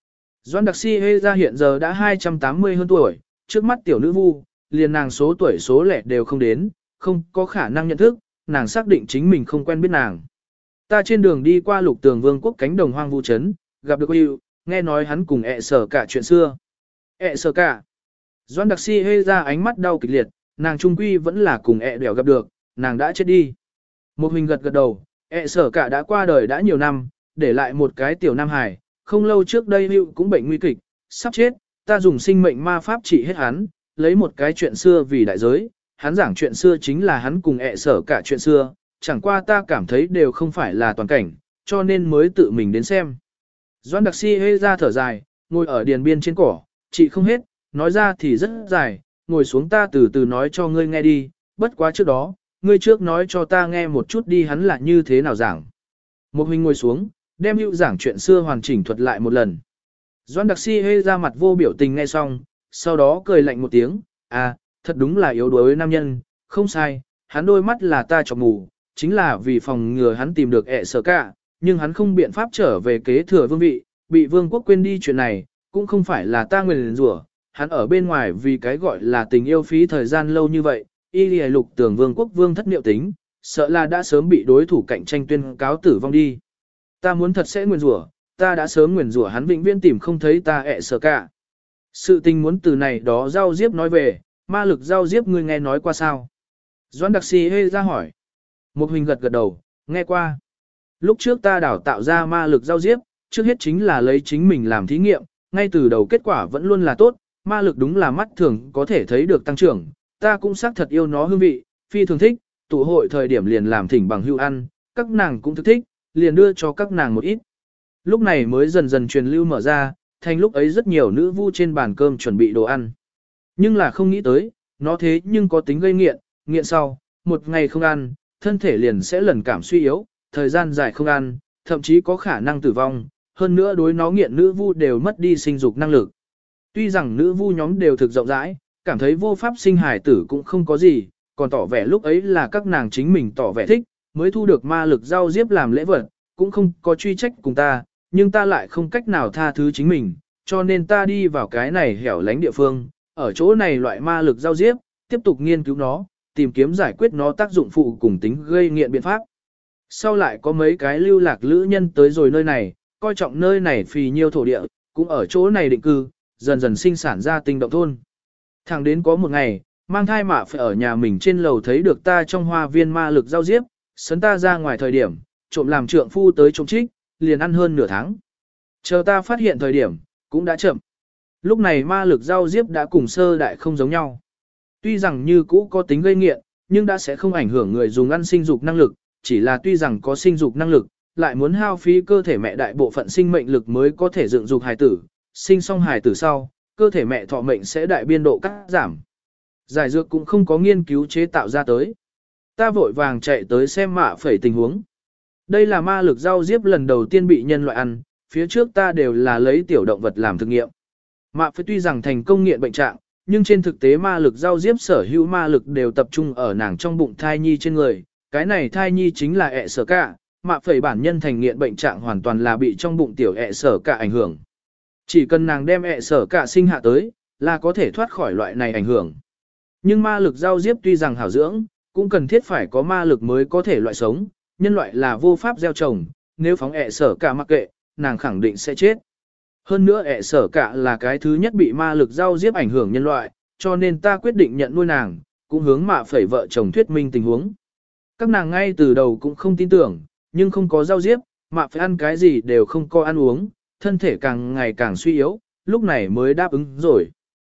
Doãn Đặc Si Hê ra hiện giờ đã hai trăm tám mươi hơn tuổi, trước mắt tiểu nữ vu, liền nàng số tuổi số lẻ đều không đến, không có khả năng nhận thức, nàng xác định chính mình không quen biết nàng. Ta trên đường đi qua Lục Tường Vương quốc cánh đồng hoang vu trấn, gặp được Hữu, nghe nói hắn cùng ẹ sở cả chuyện xưa. ẹ sở cả. Doãn Đặc Si Hê ra ánh mắt đau kịch liệt, nàng trung quy vẫn là cùng ẹ đẻo gặp được, nàng đã chết đi. Một hình gật gật đầu, ẹ sở cả đã qua đời đã nhiều năm, để lại một cái tiểu nam hài, không lâu trước đây Hữu cũng bệnh nguy kịch, sắp chết, ta dùng sinh mệnh ma pháp trị hết hắn, lấy một cái chuyện xưa vì đại giới, hắn giảng chuyện xưa chính là hắn cùng ẹ sở cả chuyện xưa, chẳng qua ta cảm thấy đều không phải là toàn cảnh, cho nên mới tự mình đến xem. Doãn Đặc Si Hê ra thở dài, ngồi ở điền biên trên cỏ, chị không hết, nói ra thì rất dài, ngồi xuống ta từ từ nói cho ngươi nghe đi, bất quá trước đó, ngươi trước nói cho ta nghe một chút đi hắn là như thế nào giảng. Một huynh ngồi xuống, đem Hữu giảng chuyện xưa hoàn chỉnh thuật lại một lần. Doãn Đặc Si Hê ra mặt vô biểu tình nghe xong, sau đó cười lạnh một tiếng, à, thật đúng là yếu đuối nam nhân, không sai, hắn đôi mắt là ta chọc mù, chính là vì phòng ngừa hắn tìm được ẹ sở cả, nhưng hắn không biện pháp trở về kế thừa vương vị, bị vương quốc quên đi chuyện này, cũng không phải là ta nguyền rủa, hắn ở bên ngoài vì cái gọi là tình yêu phí thời gian lâu như vậy, y lìa Lục Tường Vương quốc vương thất niệu tính, sợ là đã sớm bị đối thủ cạnh tranh tuyên cáo tử vong đi. Ta muốn thật sẽ nguyền rủa, ta đã sớm nguyền rủa hắn vĩnh viễn tìm không thấy ta ẹ sở cả. Sự tình muốn từ này đó giao diếp nói về, ma lực giao diếp ngươi nghe nói qua sao? Doãn Đặc Si Hê ra hỏi. Một huynh gật gật đầu, nghe qua. Lúc trước ta đào tạo ra ma lực giao diếp, trước hết chính là lấy chính mình làm thí nghiệm, ngay từ đầu kết quả vẫn luôn là tốt, ma lực đúng là mắt thường có thể thấy được tăng trưởng, ta cũng xác thật yêu nó hương vị, phi thường thích, tụ hội thời điểm liền làm thỉnh bằng hữu ăn, các nàng cũng thức thích, liền đưa cho các nàng một ít. Lúc này mới dần dần truyền lưu mở ra, thành lúc ấy rất nhiều nữ vu trên bàn cơm chuẩn bị đồ ăn. Nhưng là không nghĩ tới, nó thế nhưng có tính gây nghiện, nghiện sau, một ngày không ăn, thân thể liền sẽ lần cảm suy yếu, thời gian dài không ăn, thậm chí có khả năng tử vong, hơn nữa đối nó nghiện nữ vu đều mất đi sinh dục năng lực. Tuy rằng nữ vu nhóm đều thực rộng rãi, cảm thấy vô pháp sinh hài tử cũng không có gì, còn tỏ vẻ lúc ấy là các nàng chính mình tỏ vẻ thích, mới thu được ma lực giao diếp làm lễ vật, cũng không có truy trách cùng ta, nhưng ta lại không cách nào tha thứ chính mình, cho nên ta đi vào cái này hẻo lánh địa phương, ở chỗ này loại ma lực giao diếp, tiếp tục nghiên cứu nó, tìm kiếm giải quyết nó tác dụng phụ cùng tính gây nghiện biện pháp. Sau lại có mấy cái lưu lạc lữ nhân tới rồi nơi này, coi trọng nơi này phì nhiêu thổ địa, cũng ở chỗ này định cư, dần dần sinh sản ra tinh động thôn. Thẳng đến có một ngày, mang thai mạ phải ở nhà mình trên lầu thấy được ta trong hoa viên ma lực giao diếp, sấn ta ra ngoài thời điểm, trộm làm trượng phu tới trộm trích, liền ăn hơn nửa tháng. Chờ ta phát hiện thời điểm, cũng đã chậm. Lúc này ma lực giao diếp đã cùng sơ đại không giống nhau. Tuy rằng như cũ có tính gây nghiện, nhưng đã sẽ không ảnh hưởng người dùng ăn sinh dục năng lực, chỉ là tuy rằng có sinh dục năng lực, lại muốn hao phí cơ thể mẹ đại bộ phận sinh mệnh lực mới có thể dựng dục hài tử, sinh xong hài tử sau, cơ thể mẹ thọ mệnh sẽ đại biên độ cắt giảm. Giải dược cũng không có nghiên cứu chế tạo ra tới. Ta vội vàng chạy tới xem mạ phẩy tình huống. Đây là ma lực giao diếp lần đầu tiên bị nhân loại ăn, phía trước ta đều là lấy tiểu động vật làm thực nghiệm. Mạ phẩy tuy rằng thành công nghiện bệnh trạng, nhưng trên thực tế ma lực giao diếp sở hữu ma lực đều tập trung ở nàng trong bụng thai nhi trên người. Cái này thai nhi chính là ẹ sở cả, mạ phẩy bản nhân thành nghiện bệnh trạng hoàn toàn là bị trong bụng tiểu ẹ sở cả ảnh hưởng. Chỉ cần nàng đem ẹ sở cả sinh hạ tới, là có thể thoát khỏi loại này ảnh hưởng. Nhưng ma lực giao diếp tuy rằng hảo dưỡng, cũng cần thiết phải có ma lực mới có thể loại sống, nhân loại là vô pháp gieo trồng, nếu phóng ẹ sở cả mặc kệ, nàng khẳng định sẽ chết. Hơn nữa ẹ sở cả là cái thứ nhất bị ma lực giao diếp ảnh hưởng nhân loại, cho nên ta quyết định nhận nuôi nàng, cũng hướng mạ phẩy vợ chồng thuyết minh tình huống. Các nàng ngay từ đầu cũng không tin tưởng, nhưng không có giao diếp, mạ phải ăn cái gì đều không có ăn uống, thân thể càng ngày càng suy yếu, lúc này mới đáp ứng rồi.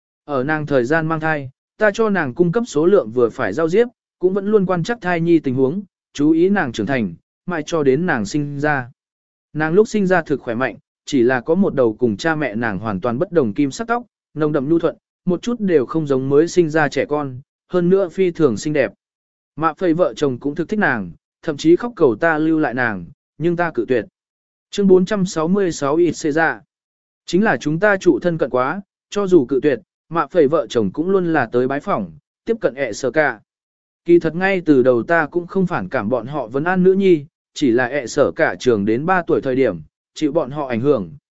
Ở nàng thời gian mang thai, ta cho nàng cung cấp số lượng vừa phải giao diếp, cũng vẫn luôn quan chắc thai nhi tình huống, chú ý nàng trưởng thành, mãi cho đến nàng sinh ra. Nàng lúc sinh ra thực khỏe mạnh, chỉ là có một đầu cùng cha mẹ nàng hoàn toàn bất đồng kim sắc tóc, nồng đậm nhu thuận, một chút đều không giống mới sinh ra trẻ con, hơn nữa phi thường xinh đẹp. Mạ phây vợ chồng cũng thực thích nàng, thậm chí khóc cầu ta lưu lại nàng, nhưng ta cự tuyệt. Chương bốn trăm sáu mươi sáu ít xê ra. Chính là chúng ta trụ thân cận quá, cho dù cự tuyệt, mạ phây vợ chồng cũng luôn là tới bái phỏng, tiếp cận ẹ sở cả. Kỳ thật ngay từ đầu ta cũng không phản cảm bọn họ vấn an nữ nhi, chỉ là ẹ sở cả trường đến ba tuổi thời điểm, chịu bọn họ ảnh hưởng,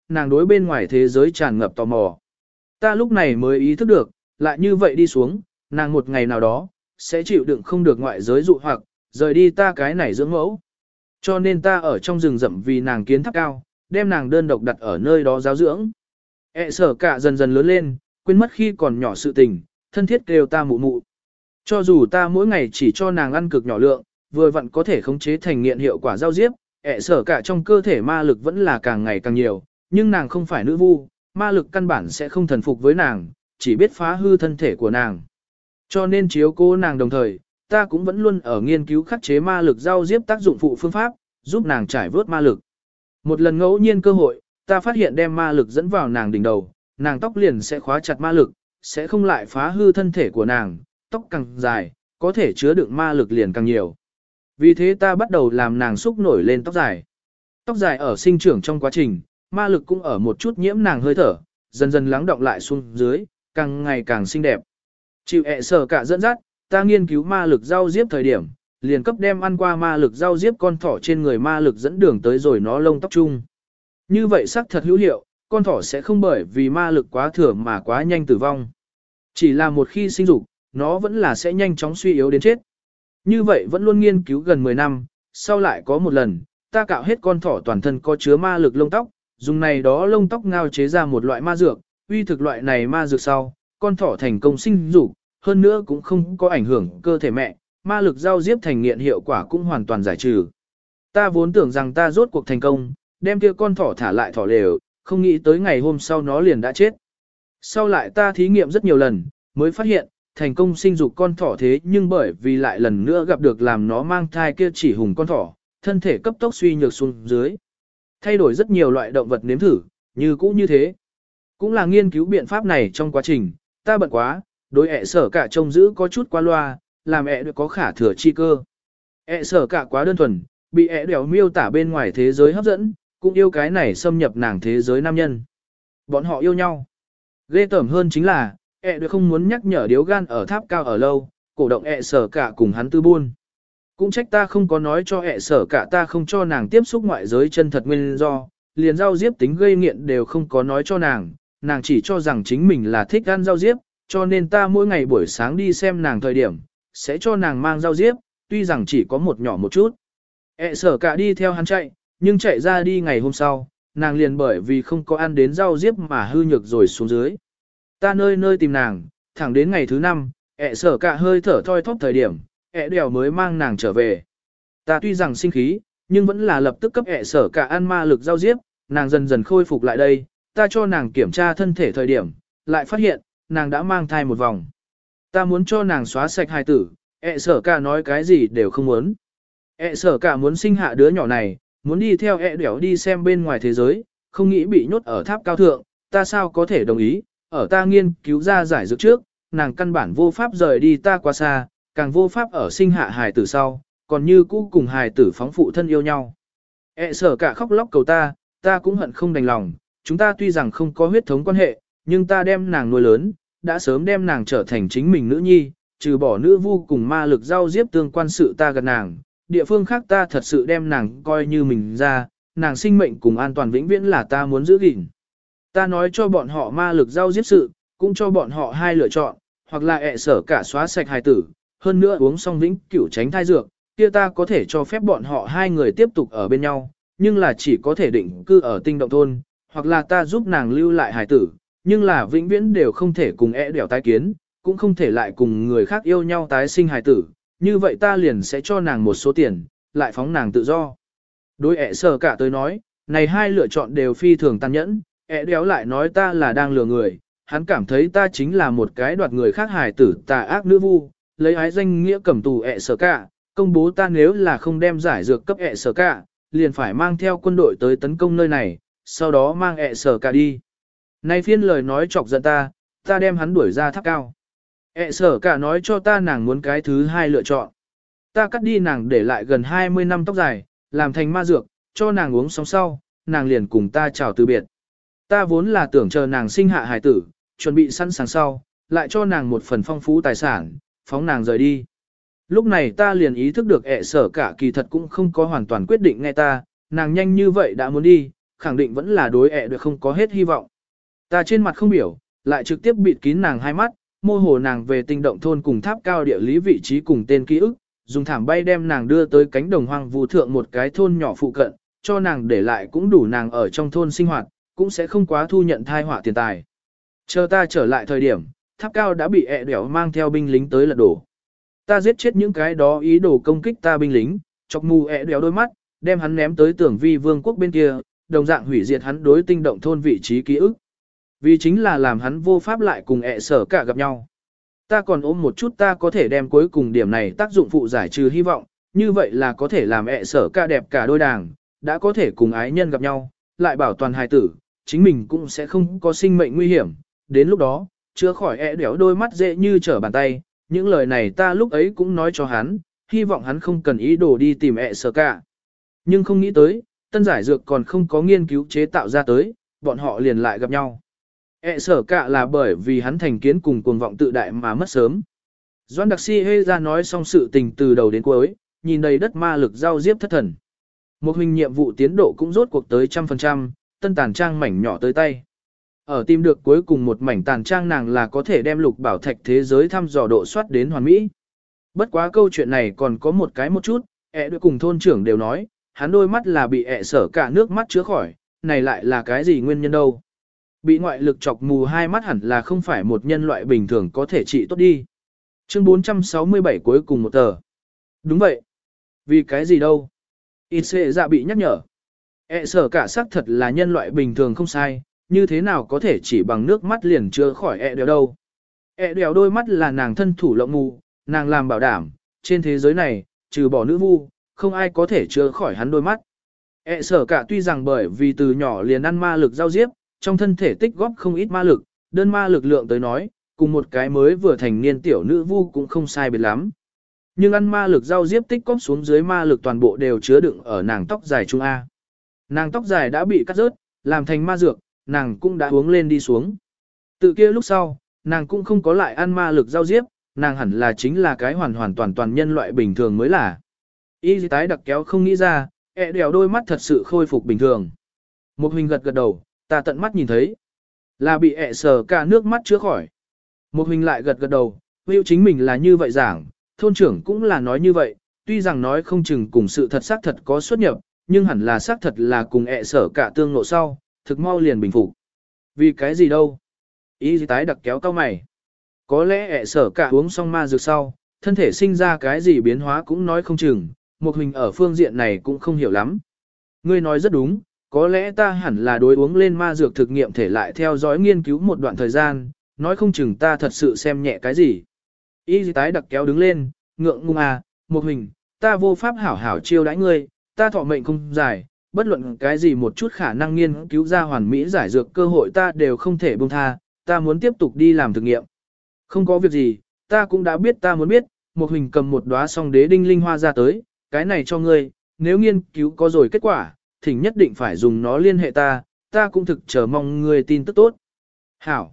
nàng đối bên ngoài thế giới tràn ngập tò mò. Ta lúc này mới ý thức được, lại như vậy đi xuống, nàng một ngày nào đó, sẽ chịu đựng không được ngoại giới dụ hoặc, rời đi ta cái này dưỡng mẫu. Cho nên ta ở trong rừng rậm vì nàng kiến tháp cao, đem nàng đơn độc đặt ở nơi đó giáo dưỡng. E sở cả dần dần lớn lên, quên mất khi còn nhỏ sự tình, thân thiết kêu ta mụ mụ. Cho dù ta mỗi ngày chỉ cho nàng ăn cực nhỏ lượng, vừa vặn có thể khống chế thành nghiện hiệu quả giao diếp, ẹ sở cả trong cơ thể ma lực vẫn là càng ngày càng nhiều, nhưng nàng không phải nữ vu, ma lực căn bản sẽ không thần phục với nàng, chỉ biết phá hư thân thể của nàng. Cho nên chiếu cố nàng đồng thời, ta cũng vẫn luôn ở nghiên cứu khắc chế ma lực giao diếp tác dụng phụ phương pháp, giúp nàng trải vớt ma lực. Một lần ngẫu nhiên cơ hội, ta phát hiện đem ma lực dẫn vào nàng đỉnh đầu, nàng tóc liền sẽ khóa chặt ma lực, sẽ không lại phá hư thân thể của nàng, tóc càng dài, có thể chứa đựng ma lực liền càng nhiều. Vì thế ta bắt đầu làm nàng xúc nổi lên tóc dài. Tóc dài ở sinh trưởng trong quá trình, ma lực cũng ở một chút nhiễm nàng hơi thở, dần dần lắng động lại xuống dưới, càng ngày càng xinh đẹp. Chịu ẹ sở cả dẫn dắt, ta nghiên cứu ma lực giao diếp thời điểm, liền cấp đem ăn qua ma lực giao diếp con thỏ trên người ma lực dẫn đường tới rồi nó lông tóc chung. Như vậy xác thật hữu hiệu, con thỏ sẽ không bởi vì ma lực quá thừa mà quá nhanh tử vong. Chỉ là một khi sinh dục, nó vẫn là sẽ nhanh chóng suy yếu đến chết. Như vậy vẫn luôn nghiên cứu gần mười năm, sau lại có một lần, ta cạo hết con thỏ toàn thân có chứa ma lực lông tóc, dùng này đó lông tóc ngao chế ra một loại ma dược, uy thực loại này ma dược sau, con thỏ thành công sinh dục, hơn nữa cũng không có ảnh hưởng cơ thể mẹ, ma lực giao diếp thành nghiện hiệu quả cũng hoàn toàn giải trừ. Ta vốn tưởng rằng ta rốt cuộc thành công, đem kia con thỏ thả lại thỏ lều, không nghĩ tới ngày hôm sau nó liền đã chết. Sau lại ta thí nghiệm rất nhiều lần, mới phát hiện, thành công sinh dục con thỏ thế nhưng bởi vì lại lần nữa gặp được làm nó mang thai kia chỉ hùng con thỏ, thân thể cấp tốc suy nhược xuống dưới. Thay đổi rất nhiều loại động vật nếm thử, như cũ như thế. Cũng là nghiên cứu biện pháp này trong quá trình, ta bận quá, đối ẹ sở cả trông giữ có chút qua loa, làm ẹ có khả thừa chi cơ. Ẹ sở cả quá đơn thuần, bị ẹ đèo miêu tả bên ngoài thế giới hấp dẫn, cũng yêu cái này xâm nhập nàng thế giới nam nhân. Bọn họ yêu nhau. Ghê tởm hơn chính là, ẹ được không muốn nhắc nhở điếu gan ở tháp cao ở lâu, cổ động ẹ sở cả cùng hắn tư buôn. Cũng trách ta không có nói cho ẹ sở cả ta không cho nàng tiếp xúc ngoại giới chân thật nguyên do, liền giao diếp tính gây nghiện đều không có nói cho nàng, nàng chỉ cho rằng chính mình là thích ăn giao diếp, cho nên ta mỗi ngày buổi sáng đi xem nàng thời điểm, sẽ cho nàng mang giao diếp, tuy rằng chỉ có một nhỏ một chút. ẹ sở cả đi theo hắn chạy, nhưng chạy ra đi ngày hôm sau, nàng liền bởi vì không có ăn đến rau diếp mà hư nhược rồi xuống dưới. Ta nơi nơi tìm nàng, thẳng đến ngày thứ năm, ẹ sở cả hơi thở thoi thóp thời điểm, ẹ đèo mới mang nàng trở về. Ta tuy rằng sinh khí, nhưng vẫn là lập tức cấp ẹ sở cả ăn ma lực rau diếp, nàng dần dần khôi phục lại đây, ta cho nàng kiểm tra thân thể thời điểm, lại phát hiện, nàng đã mang thai một vòng. Ta muốn cho nàng xóa sạch hài tử, ẹ sở cả nói cái gì đều không muốn. ẹ sở cả muốn sinh hạ đứa nhỏ này, muốn đi theo ẹ đẻo đi xem bên ngoài thế giới, không nghĩ bị nhốt ở tháp cao thượng, ta sao có thể đồng ý, ở ta nghiên cứu ra giải dược trước, nàng căn bản vô pháp rời đi ta quá xa, càng vô pháp ở sinh hạ hài tử sau, còn như cũ cùng hài tử phóng phụ thân yêu nhau. ẹ sở cả khóc lóc cầu ta, ta cũng hận không đành lòng, chúng ta tuy rằng không có huyết thống quan hệ, nhưng ta đem nàng nuôi lớn, đã sớm đem nàng trở thành chính mình nữ nhi, trừ bỏ nữ vu cùng ma lực giao diếp tương quan sự ta gần nàng, địa phương khác ta thật sự đem nàng coi như mình ra, nàng sinh mệnh cùng an toàn vĩnh viễn là ta muốn giữ gìn. Ta nói cho bọn họ ma lực giao diếp sự, cũng cho bọn họ hai lựa chọn, hoặc là ẹ sở cả xóa sạch hài tử, hơn nữa uống xong vĩnh cửu tránh thai dược, kia ta có thể cho phép bọn họ hai người tiếp tục ở bên nhau, nhưng là chỉ có thể định cư ở tinh động thôn, hoặc là ta giúp nàng lưu lại hài tử, nhưng là vĩnh viễn đều không thể cùng ẹ đẻo tái kiến, cũng không thể lại cùng người khác yêu nhau tái sinh hài tử, như vậy ta liền sẽ cho nàng một số tiền, lại phóng nàng tự do. Đối ẹ sở cả tới nói, này hai lựa chọn đều phi thường tàn nhẫn, ẹ đéo lại nói ta là đang lừa người, hắn cảm thấy ta chính là một cái đoạt người khác hài tử tà ác nữ vu, lấy ái danh nghĩa cầm tù ẹ sở cả, công bố ta nếu là không đem giải dược cấp ẹ sở cả, liền phải mang theo quân đội tới tấn công nơi này, sau đó mang ẹ sở cả đi. Này phiên lời nói chọc giận ta, ta đem hắn đuổi ra tháp cao. ẹ sở cả nói cho ta nàng muốn cái thứ hai lựa chọn. Ta cắt đi nàng để lại gần hai mươi năm tóc dài, làm thành ma dược, cho nàng uống xong sau, nàng liền cùng ta chào từ biệt. Ta vốn là tưởng chờ nàng sinh hạ hài tử, chuẩn bị sẵn sàng sau, lại cho nàng một phần phong phú tài sản, phóng nàng rời đi. Lúc này ta liền ý thức được ẹ sở cả kỳ thật cũng không có hoàn toàn quyết định nghe ta, nàng nhanh như vậy đã muốn đi, khẳng định vẫn là đối ẹ được không có hết hy vọng. Ta trên mặt không biểu, lại trực tiếp bịt kín nàng hai mắt, mô hồ nàng về tinh động thôn cùng tháp cao địa lý vị trí cùng tên ký ức, dùng thảm bay đem nàng đưa tới cánh đồng hoang vu thượng một cái thôn nhỏ phụ cận, cho nàng để lại cũng đủ nàng ở trong thôn sinh hoạt, cũng sẽ không quá thu nhận thai họa tiền tài. Chờ ta trở lại thời điểm, tháp cao đã bị ẹ đẻo mang theo binh lính tới lật đổ. Ta giết chết những cái đó ý đồ công kích ta binh lính, chọc mù ẹ đẻo đôi mắt, đem hắn ném tới tưởng vi vương quốc bên kia, đồng dạng hủy diệt hắn đối tinh động thôn vị trí ký ức. Vì chính là làm hắn vô pháp lại cùng ẹ sở cả gặp nhau. Ta còn ôm một chút ta có thể đem cuối cùng điểm này tác dụng phụ giải trừ hy vọng, như vậy là có thể làm ẹ sở cả đẹp cả đôi đảng, đã có thể cùng ái nhân gặp nhau, lại bảo toàn hài tử, chính mình cũng sẽ không có sinh mệnh nguy hiểm. Đến lúc đó, chữa khỏi ẹ đẻo đôi mắt dễ như trở bàn tay, những lời này ta lúc ấy cũng nói cho hắn, hy vọng hắn không cần ý đồ đi tìm ẹ sở cả. Nhưng không nghĩ tới, tân giải dược còn không có nghiên cứu chế tạo ra tới, bọn họ liền lại gặp nhau. ẹ sở cả là bởi vì hắn thành kiến cùng cuồng vọng tự đại mà mất sớm. Doan đặc si hê ra nói xong sự tình từ đầu đến cuối, nhìn đầy đất ma lực giao diếp thất thần. Một hình nhiệm vụ tiến độ cũng rốt cuộc tới trăm phần trăm, tân tàn trang mảnh nhỏ tới tay. Ở tìm được cuối cùng một mảnh tàn trang nàng là có thể đem lục bảo thạch thế giới thăm dò độ soát đến hoàn mỹ. Bất quá câu chuyện này còn có một cái một chút, ẹ đôi cùng thôn trưởng đều nói, hắn đôi mắt là bị ẹ sở cả nước mắt chứa khỏi, này lại là cái gì nguyên nhân đâu. Bị ngoại lực chọc mù hai mắt hẳn là không phải một nhân loại bình thường có thể trị tốt đi. Chương bốn trăm sáu mươi bảy cuối cùng một tờ. Đúng vậy. Vì cái gì đâu? Ít xệ dạ bị nhắc nhở. E sở cả xác thật là nhân loại bình thường không sai, như thế nào có thể chỉ bằng nước mắt liền chữa khỏi e đèo đâu. E đèo đôi mắt là nàng thân thủ lộng mù, nàng làm bảo đảm, trên thế giới này, trừ bỏ nữ vu, không ai có thể chữa khỏi hắn đôi mắt. E sở cả tuy rằng bởi vì từ nhỏ liền ăn ma lực giao diếp, trong thân thể tích góp không ít ma lực, đơn ma lực lượng tới nói, cùng một cái mới vừa thành niên tiểu nữ vu cũng không sai biệt lắm. Nhưng ăn ma lực giao diếp tích góp xuống dưới ma lực toàn bộ đều chứa đựng ở nàng tóc dài trung A. Nàng tóc dài đã bị cắt rớt, làm thành ma dược, nàng cũng đã uống lên đi xuống. Từ kia lúc sau, nàng cũng không có lại ăn ma lực giao diếp, nàng hẳn là chính là cái hoàn hoàn toàn toàn nhân loại bình thường mới là. Y tái đặc kéo không nghĩ ra, ẹ đèo đôi mắt thật sự khôi phục bình thường. Một hình gật gật đầu, ta tận mắt nhìn thấy. Là bị ẹ sờ cả nước mắt chữa khỏi. Một hình lại gật gật đầu, hữu chính mình là như vậy giảng, thôn trưởng cũng là nói như vậy, tuy rằng nói không chừng cùng sự thật xác thật có xuất nhập, nhưng hẳn là xác thật là cùng ẹ sở cả tương ngộ sau, thực mau liền bình phục. Vì cái gì đâu? Ý tái đặc kéo cao mày. Có lẽ ẹ sở cả uống xong ma dược sau, thân thể sinh ra cái gì biến hóa cũng nói không chừng, một hình ở phương diện này cũng không hiểu lắm. Ngươi nói rất đúng, có lẽ ta hẳn là đối uống lên ma dược thực nghiệm thể lại theo dõi nghiên cứu một đoạn thời gian, nói không chừng ta thật sự xem nhẹ cái gì. Y tái đặc kéo đứng lên, ngượng ngùng à, một hình, ta vô pháp hảo hảo chiêu đãi ngươi, ta thọ mệnh không dài, bất luận cái gì một chút khả năng nghiên cứu ra hoàn mỹ giải dược cơ hội ta đều không thể buông tha, ta muốn tiếp tục đi làm thực nghiệm. Không có việc gì, ta cũng đã biết ta muốn biết, một hình cầm một đóa song đế đinh linh hoa ra tới, cái này cho ngươi, nếu nghiên cứu có rồi kết quả, thỉnh nhất định phải dùng nó liên hệ ta, ta cũng thực chờ mong ngươi tin tức tốt. Hảo.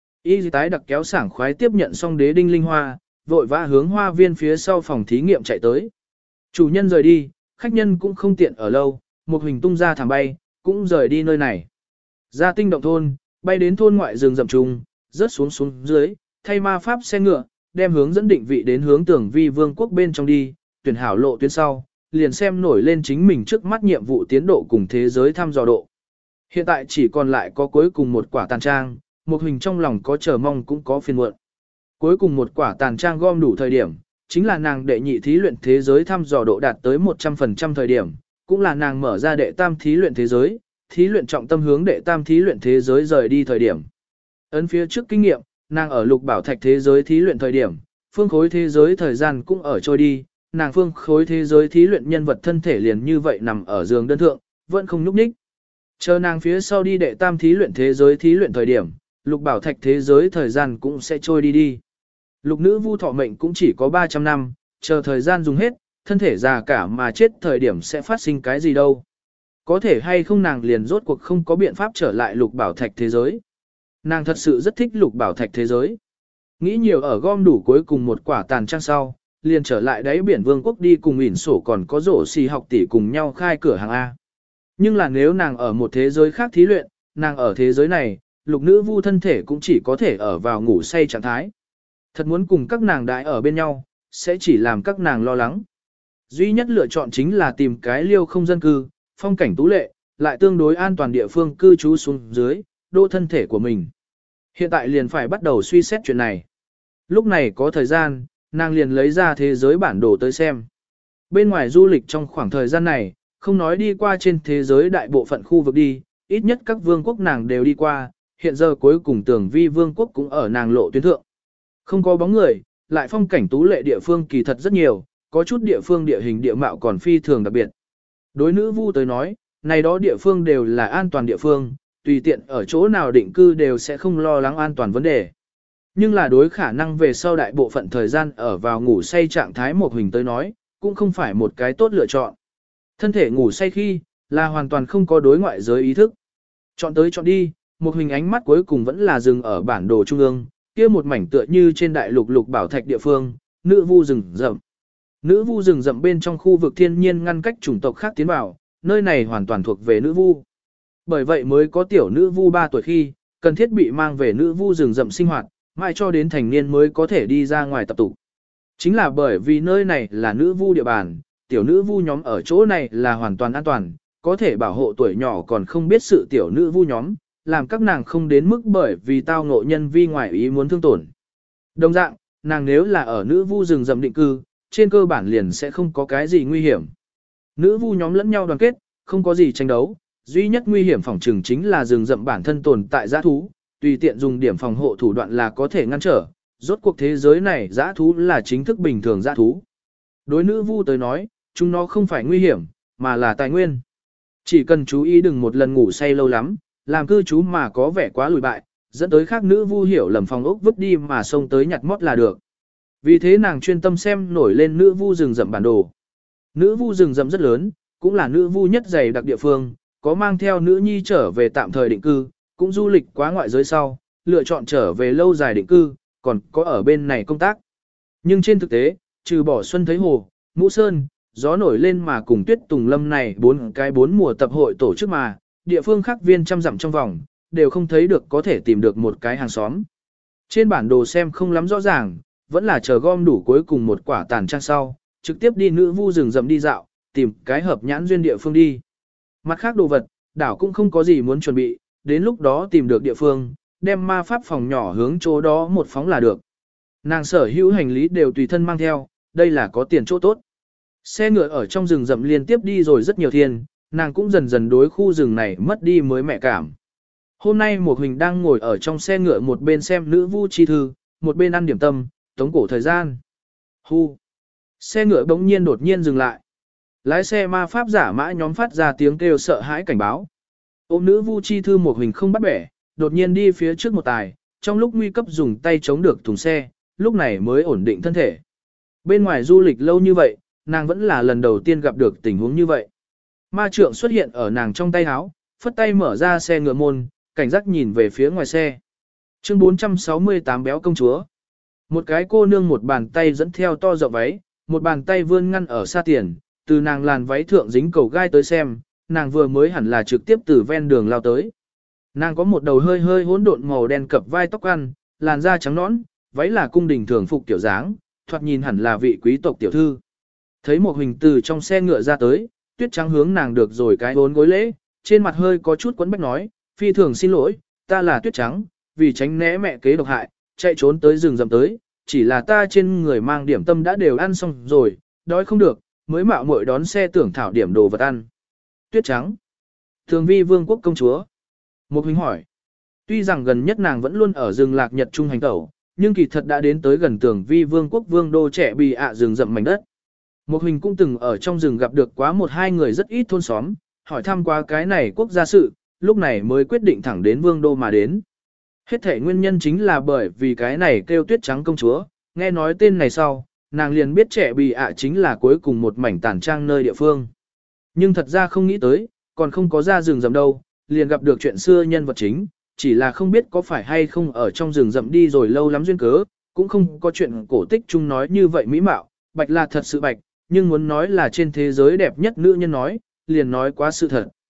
Y tái đặc kéo sảng khoái tiếp nhận song đế đinh linh hoa, vội vã hướng hoa viên phía sau phòng thí nghiệm chạy tới. Chủ nhân rời đi, khách nhân cũng không tiện ở lâu, một hình tung ra thảm bay, cũng rời đi nơi này. Ra tinh động thôn, bay đến thôn ngoại rừng rậm trùng, rớt xuống xuống dưới, thay ma pháp xe ngựa, đem hướng dẫn định vị đến hướng tưởng vi vương quốc bên trong đi, tuyển hảo lộ tuyến sau, liền xem nổi lên chính mình trước mắt nhiệm vụ tiến độ cùng thế giới thăm dò độ. Hiện tại chỉ còn lại có cuối cùng một quả tàn trang, một hình trong lòng có chờ mong cũng có phiền muộn. Cuối cùng một quả tàn trang gom đủ thời điểm, chính là nàng đệ nhị thí luyện thế giới thăm dò độ đạt tới một trăm phần trăm thời điểm, cũng là nàng mở ra đệ tam thí luyện thế giới, thí luyện trọng tâm hướng đệ tam thí luyện thế giới rời đi thời điểm. Ấn phía trước kinh nghiệm, nàng ở lục bảo thạch thế giới thí luyện thời điểm, phương khối thế giới thời gian cũng ở trôi đi, nàng phương khối thế giới thí luyện nhân vật thân thể liền như vậy nằm ở giường đơn thượng, vẫn không nhúc nhích. Chờ nàng phía sau đi đệ tam thí luyện thế giới thí luyện thời điểm, lục bảo thạch thế giới thời gian cũng sẽ trôi đi đi. Lục nữ vu thọ mệnh cũng chỉ có ba trăm năm, chờ thời gian dùng hết, thân thể già cả mà chết thời điểm sẽ phát sinh cái gì đâu. Có thể hay không nàng liền rốt cuộc không có biện pháp trở lại lục bảo thạch thế giới. Nàng thật sự rất thích lục bảo thạch thế giới. Nghĩ nhiều ở gom đủ cuối cùng một quả tàn trang sau, liền trở lại đáy biển vương quốc đi cùng ỉn sổ còn có rổ xì học tỷ cùng nhau khai cửa hàng A. Nhưng là nếu nàng ở một thế giới khác thí luyện, nàng ở thế giới này, lục nữ vu thân thể cũng chỉ có thể ở vào ngủ say trạng thái. Thật muốn cùng các nàng đại ở bên nhau, sẽ chỉ làm các nàng lo lắng. Duy nhất lựa chọn chính là tìm cái liêu không dân cư, phong cảnh tú lệ, lại tương đối an toàn địa phương cư trú xuống dưới, đô thân thể của mình. Hiện tại liền phải bắt đầu suy xét chuyện này. Lúc này có thời gian, nàng liền lấy ra thế giới bản đồ tới xem. Bên ngoài du lịch trong khoảng thời gian này, không nói đi qua trên thế giới đại bộ phận khu vực đi, ít nhất các vương quốc nàng đều đi qua, hiện giờ cuối cùng tưởng vi vương quốc cũng ở nàng lộ tuyến thượng. Không có bóng người, lại phong cảnh tú lệ địa phương kỳ thật rất nhiều, có chút địa phương địa hình địa mạo còn phi thường đặc biệt. Đối nữ vu tới nói, này đó địa phương đều là an toàn địa phương, tùy tiện ở chỗ nào định cư đều sẽ không lo lắng an toàn vấn đề. Nhưng là đối khả năng về sau đại bộ phận thời gian ở vào ngủ say trạng thái một hình tới nói, cũng không phải một cái tốt lựa chọn. Thân thể ngủ say khi, là hoàn toàn không có đối ngoại giới ý thức. Chọn tới chọn đi, một hình ánh mắt cuối cùng vẫn là dừng ở bản đồ trung ương, kia một mảnh tựa như trên đại lục lục bảo thạch địa phương, nữ vu rừng rậm. Nữ vu rừng rậm bên trong khu vực thiên nhiên ngăn cách chủng tộc khác tiến vào, nơi này hoàn toàn thuộc về nữ vu. Bởi vậy mới có tiểu nữ vu ba tuổi khi, cần thiết bị mang về nữ vu rừng rậm sinh hoạt, mãi cho đến thành niên mới có thể đi ra ngoài tập tụ. Chính là bởi vì nơi này là nữ vu địa bàn, tiểu nữ vu nhóm ở chỗ này là hoàn toàn an toàn, có thể bảo hộ tuổi nhỏ còn không biết sự tiểu nữ vu nhóm, làm các nàng không đến mức bởi vì tao ngộ nhân vi ngoại ý muốn thương tổn. Đồng dạng, nàng nếu là ở nữ vu rừng rậm định cư, trên cơ bản liền sẽ không có cái gì nguy hiểm. Nữ vu nhóm lẫn nhau đoàn kết, không có gì tranh đấu, duy nhất nguy hiểm phòng trừng chính là rừng rậm bản thân tồn tại dã thú, tùy tiện dùng điểm phòng hộ thủ đoạn là có thể ngăn trở, rốt cuộc thế giới này dã thú là chính thức bình thường dã thú. Đối nữ vu tới nói, chúng nó không phải nguy hiểm, mà là tài nguyên. Chỉ cần chú ý đừng một lần ngủ say lâu lắm, làm cư trú mà có vẻ quá lùi bại, dẫn tới khác nữ vu hiểu lầm phòng ốc vứt đi mà xông tới nhặt mót là được. Vì thế nàng chuyên tâm xem nổi lên nữ vu rừng rậm bản đồ. Nữ vu rừng rậm rất lớn, cũng là nữ vu nhất dày đặc địa phương, có mang theo nữ nhi trở về tạm thời định cư, cũng du lịch quá ngoại giới sau, lựa chọn trở về lâu dài định cư, còn có ở bên này công tác. Nhưng trên thực tế, trừ bỏ xuân thấy hồ, ngũ sơn, gió nổi lên mà cùng tuyết tùng lâm này bốn cái bốn mùa tập hội tổ chức mà, địa phương khác viên trăm dặm trong vòng, đều không thấy được có thể tìm được một cái hàng xóm. Trên bản đồ xem không lắm rõ ràng, vẫn là chờ gom đủ cuối cùng một quả tàn trang sau, trực tiếp đi nữ vu rừng rậm đi dạo, tìm cái hợp nhãn duyên địa phương đi. Mặt khác đồ vật, đảo cũng không có gì muốn chuẩn bị, đến lúc đó tìm được địa phương, đem ma pháp phòng nhỏ hướng chỗ đó một phóng là được. Nàng sở hữu hành lý đều tùy thân mang theo, đây là có tiền chỗ tốt. Xe ngựa ở trong rừng rậm liên tiếp đi rồi rất nhiều thiên, nàng cũng dần dần đối khu rừng này mất đi mới mẹ cảm. Hôm nay một hình đang ngồi ở trong xe ngựa một bên xem nữ vu chi thư, một bên ăn điểm tâm, tống cổ thời gian. Hu! Xe ngựa bỗng nhiên đột nhiên dừng lại. Lái xe ma pháp giả mã nhóm phát ra tiếng kêu sợ hãi cảnh báo. Ôm nữ vu chi thư một hình không bắt bẻ, đột nhiên đi phía trước một tài, trong lúc nguy cấp dùng tay chống được thùng xe, lúc này mới ổn định thân thể. Bên ngoài du lịch lâu như vậy, nàng vẫn là lần đầu tiên gặp được tình huống như vậy. Ma trượng xuất hiện ở nàng trong tay áo, phất tay mở ra xe ngựa môn, cảnh giác nhìn về phía ngoài xe. Chương bốn trăm sáu mươi tám béo công chúa. Một cái cô nương một bàn tay dẫn theo to rộng váy, một bàn tay vươn ngăn ở xa tiền, từ nàng làn váy thượng dính cầu gai tới xem, nàng vừa mới hẳn là trực tiếp từ ven đường lao tới. Nàng có một đầu hơi hơi hỗn độn màu đen cặp vai tóc ăn, làn da trắng nõn, váy là cung đình thường phục kiểu dáng, thoạt nhìn hẳn là vị quý tộc tiểu thư. Thấy một hình từ trong xe ngựa ra tới, Tuyết Trắng hướng nàng được rồi cái bốn gối lễ, trên mặt hơi có chút quấn bách nói, phi thường xin lỗi, ta là Tuyết Trắng, vì tránh né mẹ kế độc hại, chạy trốn tới rừng rậm tới, chỉ là ta trên người mang điểm tâm đã đều ăn xong rồi, đói không được, mới mạo muội đón xe tưởng thảo điểm đồ vật ăn. Tuyết Trắng, Thường Vi Vương quốc công chúa. Một hình hỏi, tuy rằng gần nhất nàng vẫn luôn ở rừng lạc nhật trung hành tẩu, nhưng kỳ thật đã đến tới gần Tường Vi Vương quốc vương đô trẻ bì ạ rừng rậm mảnh đất. Một hình cũng từng ở trong rừng gặp được quá một hai người rất ít thôn xóm, hỏi thăm qua cái này quốc gia sự, lúc này mới quyết định thẳng đến vương đô mà đến. Hết thể nguyên nhân chính là bởi vì cái này kêu Tuyết Trắng công chúa, nghe nói tên này sau, nàng liền biết trẻ bì ạ chính là cuối cùng một mảnh tàn trang nơi địa phương. Nhưng thật ra không nghĩ tới, còn không có ra rừng rậm đâu, liền gặp được chuyện xưa nhân vật chính, chỉ là không biết có phải hay không ở trong rừng rậm đi rồi lâu lắm duyên cớ, cũng không có chuyện cổ tích chung nói như vậy mỹ mạo, bạch là thật sự bạch, nhưng muốn nói là trên thế giới đẹp nhất nữ nhân nói, liền nói quá sự thật.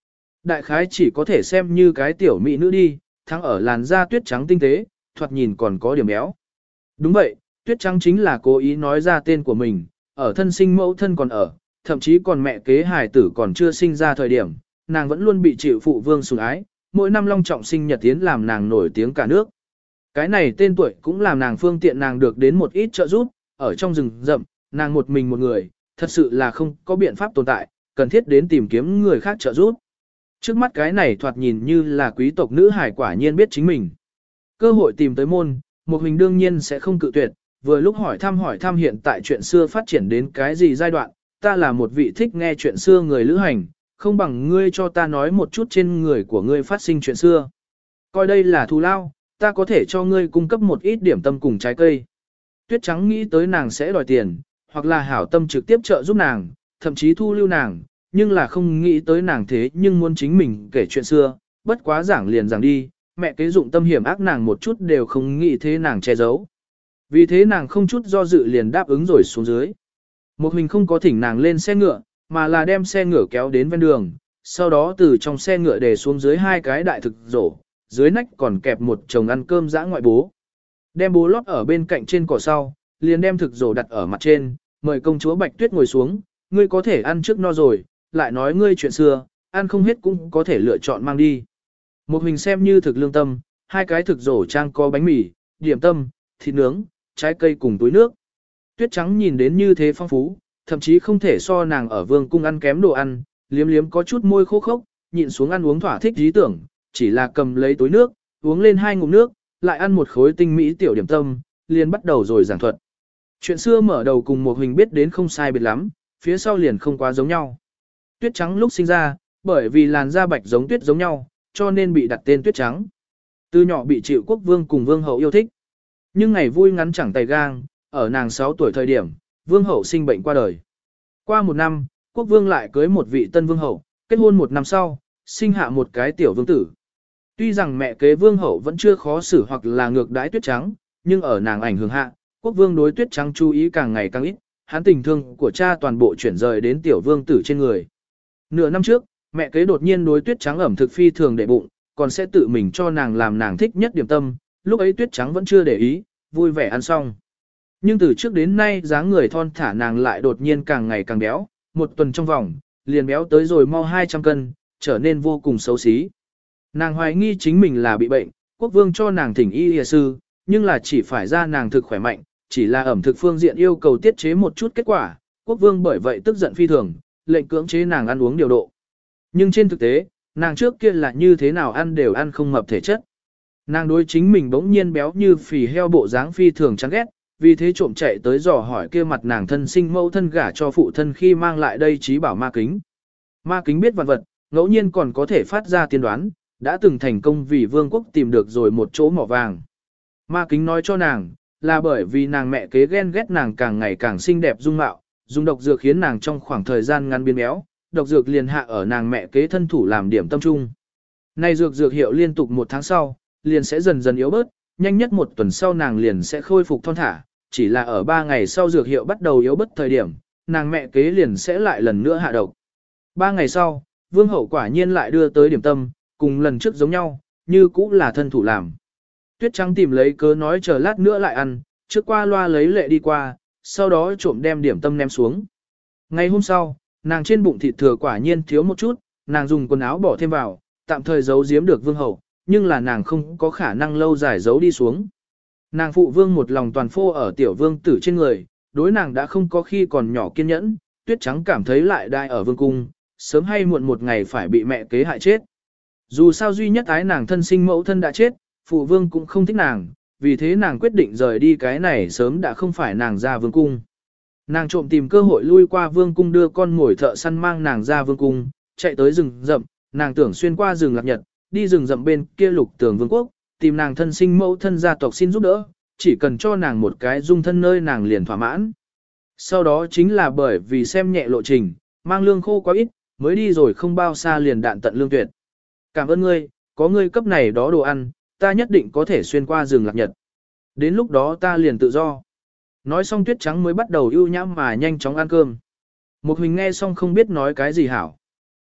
Đại khái chỉ có thể xem như cái tiểu mỹ nữ đi, thắng ở làn da tuyết trắng tinh tế, thoạt nhìn còn có điểm béo. Đúng vậy, tuyết trắng chính là cố ý nói ra tên của mình, ở thân sinh mẫu thân còn ở, thậm chí còn mẹ kế hài tử còn chưa sinh ra thời điểm, nàng vẫn luôn bị chịu phụ vương sủng ái, mỗi năm long trọng sinh nhật tiến làm nàng nổi tiếng cả nước. Cái này tên tuổi cũng làm nàng phương tiện nàng được đến một ít trợ giúp, ở trong rừng rậm, nàng một mình một người, thật sự là không có biện pháp tồn tại, cần thiết đến tìm kiếm người khác trợ giúp. Trước mắt cái này thoạt nhìn như là quý tộc nữ hải quả nhiên biết chính mình. Cơ hội tìm tới môn, một hình đương nhiên sẽ không cự tuyệt, vừa lúc hỏi thăm hỏi thăm hiện tại chuyện xưa phát triển đến cái gì giai đoạn, ta là một vị thích nghe chuyện xưa người lữ hành, không bằng ngươi cho ta nói một chút trên người của ngươi phát sinh chuyện xưa. Coi đây là thù lao, ta có thể cho ngươi cung cấp một ít điểm tâm cùng trái cây. Tuyết trắng nghĩ tới nàng sẽ đòi tiền, hoặc là hảo tâm trực tiếp trợ giúp nàng, thậm chí thu lưu nàng, nhưng là không nghĩ tới nàng thế nhưng muốn chính mình kể chuyện xưa, bất quá giảng liền giảng đi, mẹ kế dụng tâm hiểm ác nàng một chút đều không nghĩ thế nàng che giấu. Vì thế nàng không chút do dự liền đáp ứng rồi xuống dưới. Một mình không có thỉnh nàng lên xe ngựa, mà là đem xe ngựa kéo đến ven đường, sau đó từ trong xe ngựa để xuống dưới hai cái đại thực rổ, dưới nách còn kẹp một chồng ăn cơm dã ngoại bố. Đem bố lót ở bên cạnh trên cỏ sau, liền đem thực rổ đặt ở mặt trên, mời công chúa Bạch Tuyết ngồi xuống, ngươi có thể ăn trước no rồi, lại nói ngươi chuyện xưa, ăn không hết cũng có thể lựa chọn mang đi. Một hình xem như thực lương tâm, hai cái thực rổ trang có bánh mì, điểm tâm, thịt nướng, trái cây cùng túi nước. Tuyết trắng nhìn đến như thế phong phú, thậm chí không thể so nàng ở vương cung ăn kém đồ ăn, liếm liếm có chút môi khô khốc, nhịn xuống ăn uống thỏa thích lý tưởng, chỉ là cầm lấy túi nước, uống lên hai ngụm nước, lại ăn một khối tinh mỹ tiểu điểm tâm, liền bắt đầu rồi giảng thuật. Chuyện xưa mở đầu cùng một hình biết đến không sai biệt lắm, phía sau liền không quá giống nhau. Tuyết trắng lúc sinh ra, bởi vì làn da bạch giống tuyết giống nhau, cho nên bị đặt tên tuyết trắng. Từ nhỏ bị chịu quốc vương cùng vương hậu yêu thích. Nhưng ngày vui ngắn chẳng tay gang, ở nàng sáu tuổi thời điểm, vương hậu sinh bệnh qua đời. Qua một năm, quốc vương lại cưới một vị tân vương hậu, kết hôn một năm sau, sinh hạ một cái tiểu vương tử. Tuy rằng mẹ kế vương hậu vẫn chưa khó xử hoặc là ngược đãi tuyết trắng, nhưng ở nàng ảnh hưởng hạ, quốc vương đối tuyết trắng chú ý càng ngày càng ít, hắn tình thương của cha toàn bộ chuyển rời đến tiểu vương tử trên người. Nửa năm trước, mẹ kế đột nhiên đối tuyết trắng ẩm thực phi thường để bụng, còn sẽ tự mình cho nàng làm nàng thích nhất điểm tâm, lúc ấy tuyết trắng vẫn chưa để ý, vui vẻ ăn xong. Nhưng từ trước đến nay dáng người thon thả nàng lại đột nhiên càng ngày càng béo, một tuần trong vòng, liền béo tới rồi mau hai trăm cân, trở nên vô cùng xấu xí. Nàng hoài nghi chính mình là bị bệnh, quốc vương cho nàng thỉnh y y sư, nhưng là chỉ phải ra nàng thực khỏe mạnh, chỉ là ẩm thực phương diện yêu cầu tiết chế một chút kết quả, quốc vương bởi vậy tức giận phi thường, lệnh cưỡng chế nàng ăn uống điều độ. Nhưng trên thực tế, nàng trước kia là như thế nào ăn đều ăn không mập thể chất. Nàng đối chính mình bỗng nhiên béo như phì heo bộ dáng phi thường chán ghét, vì thế trộm chạy tới dò hỏi kia mặt nàng thân sinh mẫu thân gả cho phụ thân khi mang lại đây trí bảo ma kính. Ma kính biết vạn vật, ngẫu nhiên còn có thể phát ra tiên đoán, đã từng thành công vì vương quốc tìm được rồi một chỗ mỏ vàng. Ma kính nói cho nàng, là bởi vì nàng mẹ kế ghen ghét nàng càng ngày càng xinh đẹp dung mạo, dùng độc dược khiến nàng trong khoảng thời gian ngắn biến béo, độc dược liền hạ ở nàng mẹ kế thân thủ làm điểm tâm trung. Này dược dược hiệu liên tục một tháng sau, liền sẽ dần dần yếu bớt, nhanh nhất một tuần sau nàng liền sẽ khôi phục thon thả, chỉ là ở ba ngày sau dược hiệu bắt đầu yếu bớt thời điểm, nàng mẹ kế liền sẽ lại lần nữa hạ độc. Ba ngày sau, vương hậu quả nhiên lại đưa tới điểm tâm, cùng lần trước giống nhau, như cũ là thân thủ làm. Tuyết trắng tìm lấy cớ nói chờ lát nữa lại ăn, trước qua loa lấy lệ đi qua, sau đó trộm đem điểm tâm ném xuống. Ngày hôm sau, nàng trên bụng thịt thừa quả nhiên thiếu một chút, nàng dùng quần áo bỏ thêm vào, tạm thời giấu giếm được vương hậu, nhưng là nàng không có khả năng lâu dài giấu đi xuống. Nàng phụ vương một lòng toàn phô ở tiểu vương tử trên người, đối nàng đã không có khi còn nhỏ kiên nhẫn, tuyết trắng cảm thấy lại đai ở vương cung, sớm hay muộn một ngày phải bị mẹ kế hại chết. Dù sao duy nhất ái nàng thân sinh mẫu thân đã chết, phụ vương cũng không thích nàng, vì thế nàng quyết định rời đi cái này sớm đã không phải nàng ra vương cung. Nàng trộm tìm cơ hội lui qua vương cung đưa con ngồi thợ săn mang nàng ra vương cung, chạy tới rừng rậm, nàng tưởng xuyên qua rừng lạc nhật, đi rừng rậm bên kia lục tường vương quốc, tìm nàng thân sinh mẫu thân gia tộc xin giúp đỡ, chỉ cần cho nàng một cái dung thân nơi nàng liền thỏa mãn. Sau đó chính là bởi vì xem nhẹ lộ trình, mang lương khô quá ít, mới đi rồi không bao xa liền đạn tận lương tuyệt. Cảm ơn ngươi, có ngươi cấp này đó đồ ăn, ta nhất định có thể xuyên qua rừng lạc nhật. Đến lúc đó ta liền tự do. Nói xong tuyết trắng mới bắt đầu ưu nhãm mà nhanh chóng ăn cơm. Một huỳnh nghe xong không biết nói cái gì hảo.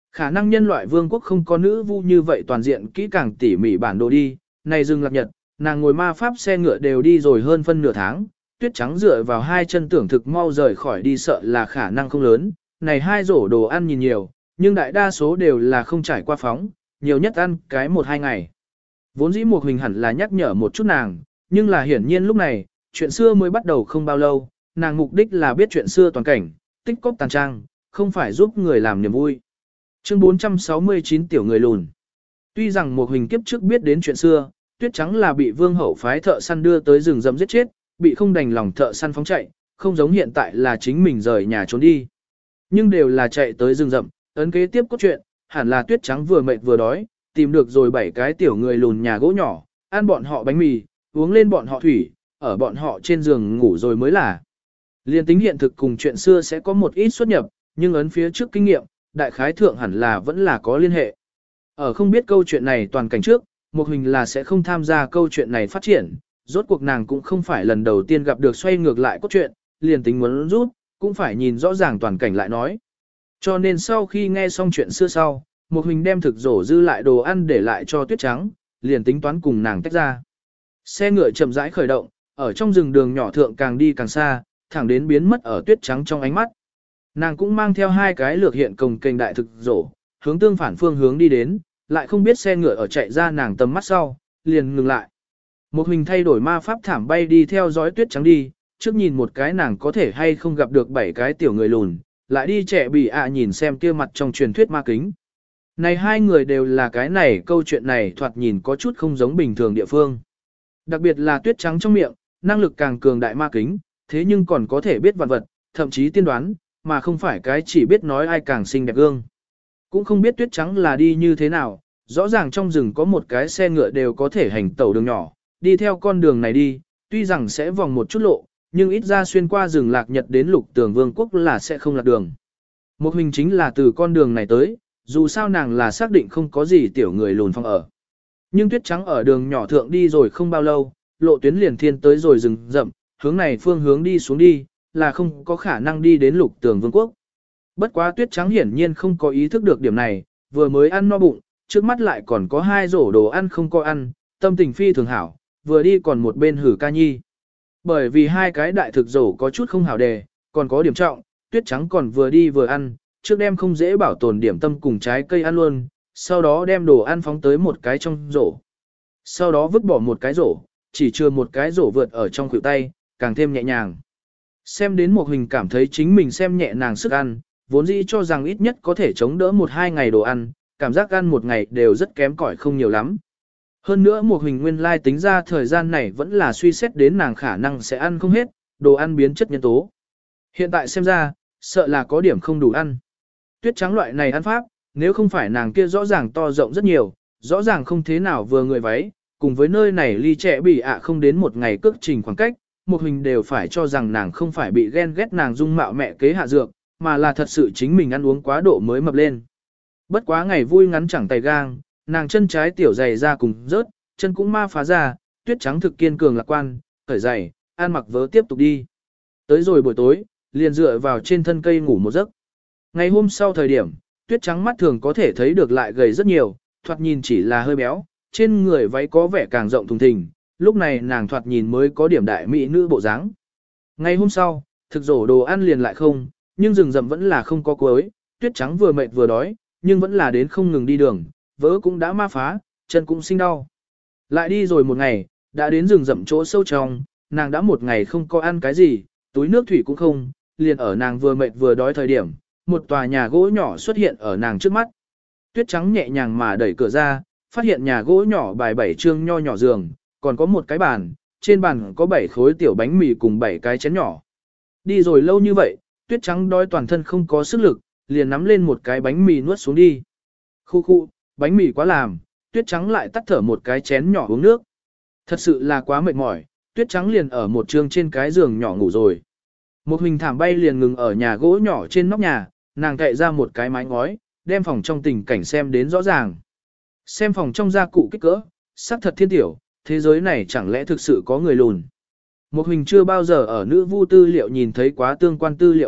Khả năng nhân loại vương quốc không có nữ vu như vậy toàn diện kỹ càng tỉ mỉ bản đồ đi, này dừng lạc nhật, nàng ngồi ma pháp xe ngựa đều đi rồi hơn phân nửa tháng, tuyết trắng dựa vào hai chân tưởng thực mau rời khỏi đi sợ là khả năng không lớn, này hai rổ đồ ăn nhìn nhiều, nhưng đại đa số đều là không trải qua phóng, nhiều nhất ăn cái một hai ngày. Vốn dĩ một hình hẳn là nhắc nhở một chút nàng, nhưng là hiển nhiên lúc này, chuyện xưa mới bắt đầu không bao lâu, nàng mục đích là biết chuyện xưa toàn cảnh, tích cóp tàn trang, không phải giúp người làm niềm vui. Chương bốn trăm sáu mươi chín tiểu người lùn. Tuy rằng một hình kiếp trước biết đến chuyện xưa, tuyết trắng là bị vương hậu phái thợ săn đưa tới rừng rậm giết chết, bị không đành lòng thợ săn phóng chạy, không giống hiện tại là chính mình rời nhà trốn đi. Nhưng đều là chạy tới rừng rậm, ấn kế tiếp cốt truyện, hẳn là tuyết trắng vừa mệt vừa đói, tìm được rồi bảy cái tiểu người lùn nhà gỗ nhỏ, ăn bọn họ bánh mì, uống lên bọn họ thủy, ở bọn họ trên giường ngủ rồi mới là. Liên tính hiện thực cùng chuyện xưa sẽ có một ít xuất nhập, nhưng ấn phía trước kinh nghiệm, đại khái thượng hẳn là vẫn là có liên hệ. Ở không biết câu chuyện này toàn cảnh trước, một hình là sẽ không tham gia câu chuyện này phát triển, rốt cuộc nàng cũng không phải lần đầu tiên gặp được xoay ngược lại cốt truyện, liền tính muốn rút, cũng phải nhìn rõ ràng toàn cảnh lại nói. Cho nên sau khi nghe xong chuyện xưa sau, một hình đem thực rổ dư lại đồ ăn để lại cho tuyết trắng, liền tính toán cùng nàng tách ra. Xe ngựa chậm rãi khởi động, ở trong rừng đường nhỏ thượng càng đi càng xa, thẳng đến biến mất ở tuyết trắng trong ánh mắt. Nàng cũng mang theo hai cái lược hiện cồng kềnh đại thực rổ, hướng tương phản phương hướng đi đến, lại không biết xe ngựa ở chạy ra nàng tầm mắt sau, liền ngừng lại. Một hình thay đổi ma pháp thảm bay đi theo dõi tuyết trắng đi, trước nhìn một cái nàng có thể hay không gặp được bảy cái tiểu người lùn, lại đi trẻ bị ạ nhìn xem kia mặt trong truyền thuyết ma kính. Này hai người đều là cái này câu chuyện này thoạt nhìn có chút không giống bình thường địa phương. Đặc biệt là tuyết trắng trong miệng, năng lực càng cường đại ma kính, thế nhưng còn có thể biết vạn vật, thậm chí tiên đoán, mà không phải cái chỉ biết nói ai càng xinh đẹp gương. Cũng không biết tuyết trắng là đi như thế nào, rõ ràng trong rừng có một cái xe ngựa đều có thể hành tẩu đường nhỏ, đi theo con đường này đi, tuy rằng sẽ vòng một chút lộ, nhưng ít ra xuyên qua rừng lạc nhật đến lục tường vương quốc là sẽ không lạc đường. Một hình chính là từ con đường này tới, dù sao nàng là xác định không có gì tiểu người lùn phong ở. Nhưng tuyết trắng ở đường nhỏ thượng đi rồi không bao lâu, lộ tuyến liền thiên tới rồi rừng rậm, hướng này phương hướng đi xuống đi, là không có khả năng đi đến lục tường vương quốc. Bất quá tuyết trắng hiển nhiên không có ý thức được điểm này, vừa mới ăn no bụng, trước mắt lại còn có hai rổ đồ ăn không có ăn, tâm tình phi thường hảo, vừa đi còn một bên hử ca nhi. Bởi vì hai cái đại thực rổ có chút không hảo đề, còn có điểm trọng, tuyết trắng còn vừa đi vừa ăn, trước đem không dễ bảo tồn điểm tâm cùng trái cây ăn luôn, sau đó đem đồ ăn phóng tới một cái trong rổ. Sau đó vứt bỏ một cái rổ, chỉ chừa một cái rổ vượt ở trong khuỷu tay, càng thêm nhẹ nhàng. Xem đến một hình cảm thấy chính mình xem nhẹ nàng sức ăn, vốn dĩ cho rằng ít nhất có thể chống đỡ một hai ngày đồ ăn, cảm giác ăn một ngày đều rất kém cỏi không nhiều lắm. Hơn nữa một hình nguyên lai tính ra thời gian này vẫn là suy xét đến nàng khả năng sẽ ăn không hết, đồ ăn biến chất nhân tố. Hiện tại xem ra, sợ là có điểm không đủ ăn. Tuyết trắng loại này ăn pháp, nếu không phải nàng kia rõ ràng to rộng rất nhiều, rõ ràng không thế nào vừa người váy, cùng với nơi này ly trẻ bị ạ không đến một ngày cước trình khoảng cách, một hình đều phải cho rằng nàng không phải bị ghen ghét nàng dung mạo mẹ kế hạ dược, mà là thật sự chính mình ăn uống quá độ mới mập lên. Bất quá ngày vui ngắn chẳng tay gang, nàng chân trái tiểu dày ra cùng rớt, chân cũng ma phá ra, tuyết trắng thực kiên cường lạc quan, khởi giày, ăn mặc vớ tiếp tục đi. Tới rồi buổi tối, liền dựa vào trên thân cây ngủ một giấc. Ngày hôm sau thời điểm, tuyết trắng mắt thường có thể thấy được lại gầy rất nhiều, thoạt nhìn chỉ là hơi béo, trên người váy có vẻ càng rộng thùng thình, lúc này nàng thoạt nhìn mới có điểm đại mỹ nữ bộ dáng. Ngày hôm sau, thực rổ đồ ăn liền lại không, nhưng rừng rậm vẫn là không có cuối, tuyết trắng vừa mệt vừa đói, nhưng vẫn là đến không ngừng đi đường, vỡ cũng đã ma phá, chân cũng sinh đau. Lại đi rồi một ngày, đã đến rừng rậm chỗ sâu trong, nàng đã một ngày không có ăn cái gì, túi nước thủy cũng không, liền ở nàng vừa mệt vừa đói thời điểm, một tòa nhà gỗ nhỏ xuất hiện ở nàng trước mắt. Tuyết trắng nhẹ nhàng mà đẩy cửa ra, phát hiện nhà gỗ nhỏ bài bảy trương nho nhỏ giường, còn có một cái bàn, trên bàn có bảy khối tiểu bánh mì cùng bảy cái chén nhỏ. Đi rồi lâu như vậy, tuyết trắng đói toàn thân không có sức lực, liền nắm lên một cái bánh mì nuốt xuống đi. Khu khu, bánh mì quá làm, tuyết trắng lại tắt thở một cái chén nhỏ uống nước. Thật sự là quá mệt mỏi, tuyết trắng liền ở một trương trên cái giường nhỏ ngủ rồi. Một hình thảm bay liền ngừng ở nhà gỗ nhỏ trên nóc nhà, nàng cậy ra một cái mái ngói, đem phòng trong tình cảnh xem đến rõ ràng. Xem phòng trong gia cụ kích cỡ, sắc thật thiên tiểu, thế giới này chẳng lẽ thực sự có người lùn. Một hình chưa bao giờ ở nữ vu tư liệu nhìn thấy quá tương quan tư liệu A,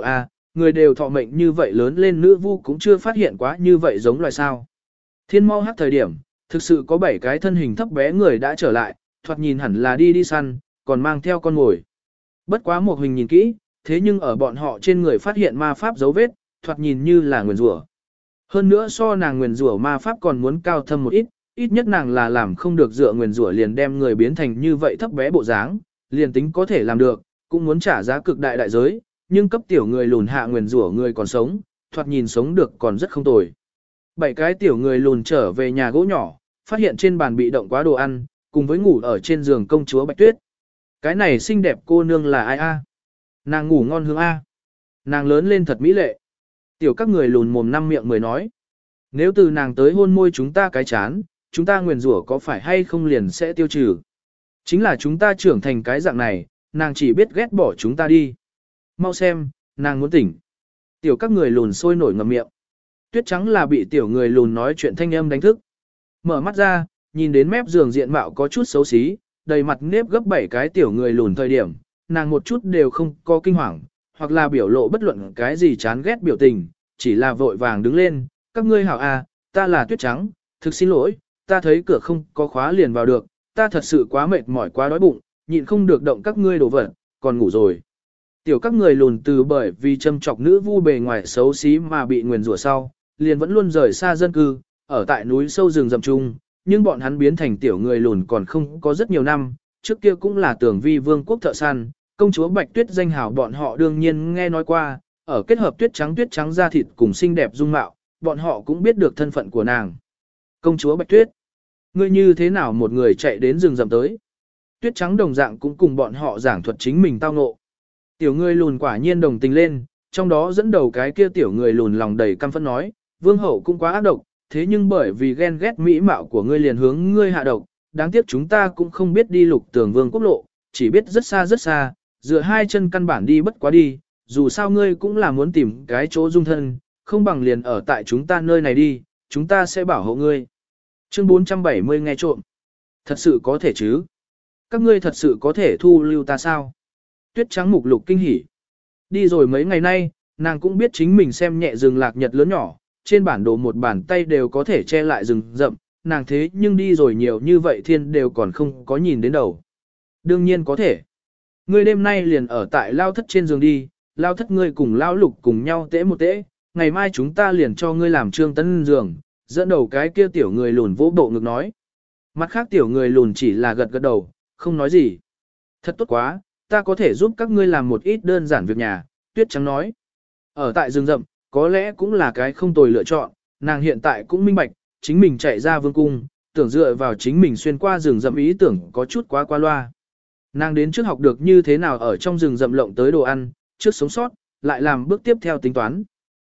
người đều thọ mệnh như vậy lớn lên nữ vu cũng chưa phát hiện quá như vậy giống loài sao. Thiên mau hắc thời điểm, thực sự có bảy cái thân hình thấp bé người đã trở lại, thoạt nhìn hẳn là đi đi săn, còn mang theo con mồi. Bất quá một hình nhìn kỹ, thế nhưng ở bọn họ trên người phát hiện ma pháp dấu vết, thoạt nhìn như là nguyền rủa. Hơn nữa so nàng nguyền rủa ma pháp còn muốn cao thâm một ít, ít nhất nàng là làm không được dựa nguyền rủa liền đem người biến thành như vậy thấp bé bộ dáng, liền tính có thể làm được, cũng muốn trả giá cực đại đại giới, nhưng cấp tiểu người lùn hạ nguyền rủa người còn sống, thoạt nhìn sống được còn rất không tồi. Bảy cái tiểu người lùn trở về nhà gỗ nhỏ, phát hiện trên bàn bị động quá đồ ăn, cùng với ngủ ở trên giường công chúa Bạch Tuyết. Cái này xinh đẹp cô nương là ai a? Nàng ngủ ngon hương a. Nàng lớn lên thật mỹ lệ. Tiểu các người lùn mồm năm miệng mười nói. Nếu từ nàng tới hôn môi chúng ta cái chán, chúng ta nguyền rủa có phải hay không liền sẽ tiêu trừ. Chính là chúng ta trưởng thành cái dạng này, nàng chỉ biết ghét bỏ chúng ta đi. Mau xem, nàng muốn tỉnh. Tiểu các người lùn sôi nổi ngậm miệng. Tuyết trắng là bị tiểu người lùn nói chuyện thanh âm đánh thức. Mở mắt ra, nhìn đến mép giường diện mạo có chút xấu xí, đầy mặt nếp gấp bảy cái tiểu người lùn thời điểm, nàng một chút đều không có kinh hoàng, hoặc là biểu lộ bất luận cái gì chán ghét biểu tình, chỉ là vội vàng đứng lên, các ngươi hảo à, ta là Tuyết trắng, thực xin lỗi, ta thấy cửa không có khóa liền vào được, ta thật sự quá mệt mỏi quá đói bụng, nhịn không được động các ngươi đổ vật, còn ngủ rồi. Tiểu các người lùn từ bởi vì châm chọc nữ vu bề ngoài xấu xí mà bị nguyền rủa sau, liền vẫn luôn rời xa dân cư, ở tại núi sâu rừng rậm chung, nhưng bọn hắn biến thành tiểu người lùn còn không có rất nhiều năm, trước kia cũng là tưởng vi vương quốc thợ săn, công chúa Bạch Tuyết danh hào bọn họ đương nhiên nghe nói qua, ở kết hợp tuyết trắng tuyết trắng da thịt cùng xinh đẹp dung mạo, bọn họ cũng biết được thân phận của nàng. Công chúa Bạch Tuyết, ngươi như thế nào một người chạy đến rừng rậm tới? Tuyết trắng đồng dạng cũng cùng bọn họ giảng thuật chính mình tao ngộ. Tiểu người lùn quả nhiên đồng tình lên, trong đó dẫn đầu cái kia tiểu người lùn lòng đầy căm phẫn nói, vương hậu cũng quá ác độc, thế nhưng bởi vì ghen ghét mỹ mạo của ngươi liền hướng ngươi hạ độc, đáng tiếc chúng ta cũng không biết đi lục tường vương quốc lộ, chỉ biết rất xa rất xa, dựa hai chân căn bản đi bất quá đi, dù sao ngươi cũng là muốn tìm cái chỗ dung thân, không bằng liền ở tại chúng ta nơi này đi, chúng ta sẽ bảo hộ ngươi. Chương bốn trăm bảy mươi nghe trộm. Thật sự có thể chứ? Các ngươi thật sự có thể thu lưu ta sao? Tuyết trắng mục lục kinh hỉ. Đi rồi mấy ngày nay, nàng cũng biết chính mình xem nhẹ rừng lạc nhật lớn nhỏ, trên bản đồ một bàn tay đều có thể che lại rừng rậm, nàng thế nhưng đi rồi nhiều như vậy thiên đều còn không có nhìn đến đầu. Đương nhiên có thể. Ngươi đêm nay liền ở tại lao thất trên giường đi, lao thất ngươi cùng lao lục cùng nhau tễ một tễ, ngày mai chúng ta liền cho ngươi làm trương tấn giường, dẫn đầu cái kia tiểu người lùn vỗ bộ ngực nói. Mặt khác tiểu người lùn chỉ là gật gật đầu, không nói gì. Thật tốt quá, ta có thể giúp các ngươi làm một ít đơn giản việc nhà, Tuyết trắng nói. Ở tại rừng rậm, có lẽ cũng là cái không tồi lựa chọn, nàng hiện tại cũng minh bạch, chính mình chạy ra vương cung, tưởng dựa vào chính mình xuyên qua rừng rậm ý tưởng có chút quá qua loa. Nàng đến trước học được như thế nào ở trong rừng rậm lộng tới đồ ăn, trước sống sót, lại làm bước tiếp theo tính toán.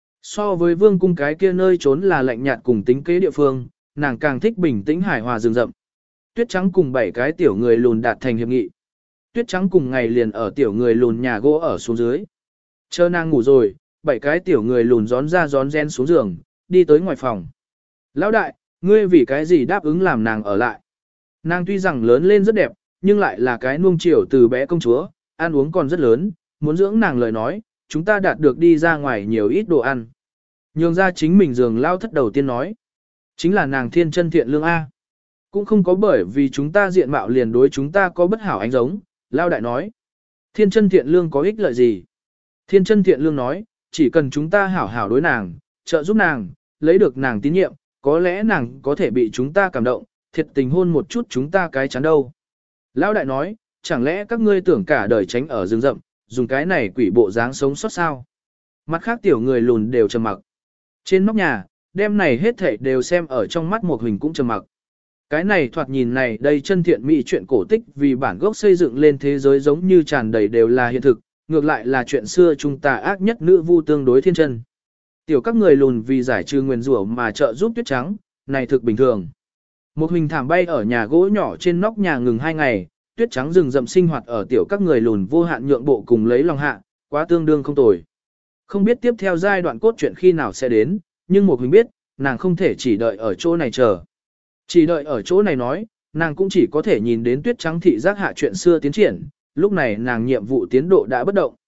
So với vương cung cái kia nơi trốn là lạnh nhạt cùng tính kế địa phương, nàng càng thích bình tĩnh hài hòa rừng rậm. Tuyết trắng cùng bảy cái tiểu người lùn đạt thành hiệp nghị. Tuyết trắng cùng ngày liền ở tiểu người lùn nhà gỗ ở xuống dưới. Chờ nàng ngủ rồi, bảy cái tiểu người lùn gión ra gión gen xuống giường, đi tới ngoài phòng. Lão đại, ngươi vì cái gì đáp ứng làm nàng ở lại? Nàng tuy rằng lớn lên rất đẹp, nhưng lại là cái nuông chiều từ bé công chúa, ăn uống còn rất lớn, muốn dưỡng nàng lời nói, chúng ta đạt được đi ra ngoài nhiều ít đồ ăn. Nhường ra chính mình giường lao thất đầu tiên nói. Chính là nàng thiên chân thiện lương A. Cũng không có bởi vì chúng ta diện mạo liền đối chúng ta có bất hảo ánh giống, lao đại nói. Thiên chân thiện lương có ích lợi gì? Thiên chân thiện lương nói, chỉ cần chúng ta hảo hảo đối nàng, trợ giúp nàng, lấy được nàng tín nhiệm, có lẽ nàng có thể bị chúng ta cảm động, thiệt tình hôn một chút chúng ta cái chán đâu. Lão đại nói, chẳng lẽ các ngươi tưởng cả đời tránh ở rừng rậm, dùng cái này quỷ bộ dáng sống sót sao? Mặt khác tiểu người lùn đều trầm mặc. Trên nóc nhà, đêm này hết thảy đều xem ở trong mắt một hình cũng trầm mặc. Cái này thoạt nhìn này đây chân thiện mỹ chuyện cổ tích vì bản gốc xây dựng lên thế giới giống như tràn đầy đều là hiện thực, ngược lại là chuyện xưa chúng ta ác nhất nữ vu tương đối thiên chân. Tiểu các người lùn vì giải trừ nguyền rủa mà trợ giúp Tuyết trắng, này thực bình thường. Một hình thảm bay ở nhà gỗ nhỏ trên nóc nhà ngừng hai ngày, Tuyết trắng rừng rậm sinh hoạt ở tiểu các người lùn vô hạn nhượng bộ cùng lấy lòng hạ, quá tương đương không tồi. Không biết tiếp theo giai đoạn cốt truyện khi nào sẽ đến, nhưng một hình biết, nàng không thể chỉ đợi ở chỗ này chờ. Chỉ đợi ở chỗ này nói, nàng cũng chỉ có thể nhìn đến Tuyết trắng thị giác hạ chuyện xưa tiến triển, lúc này nàng nhiệm vụ tiến độ đã bất động.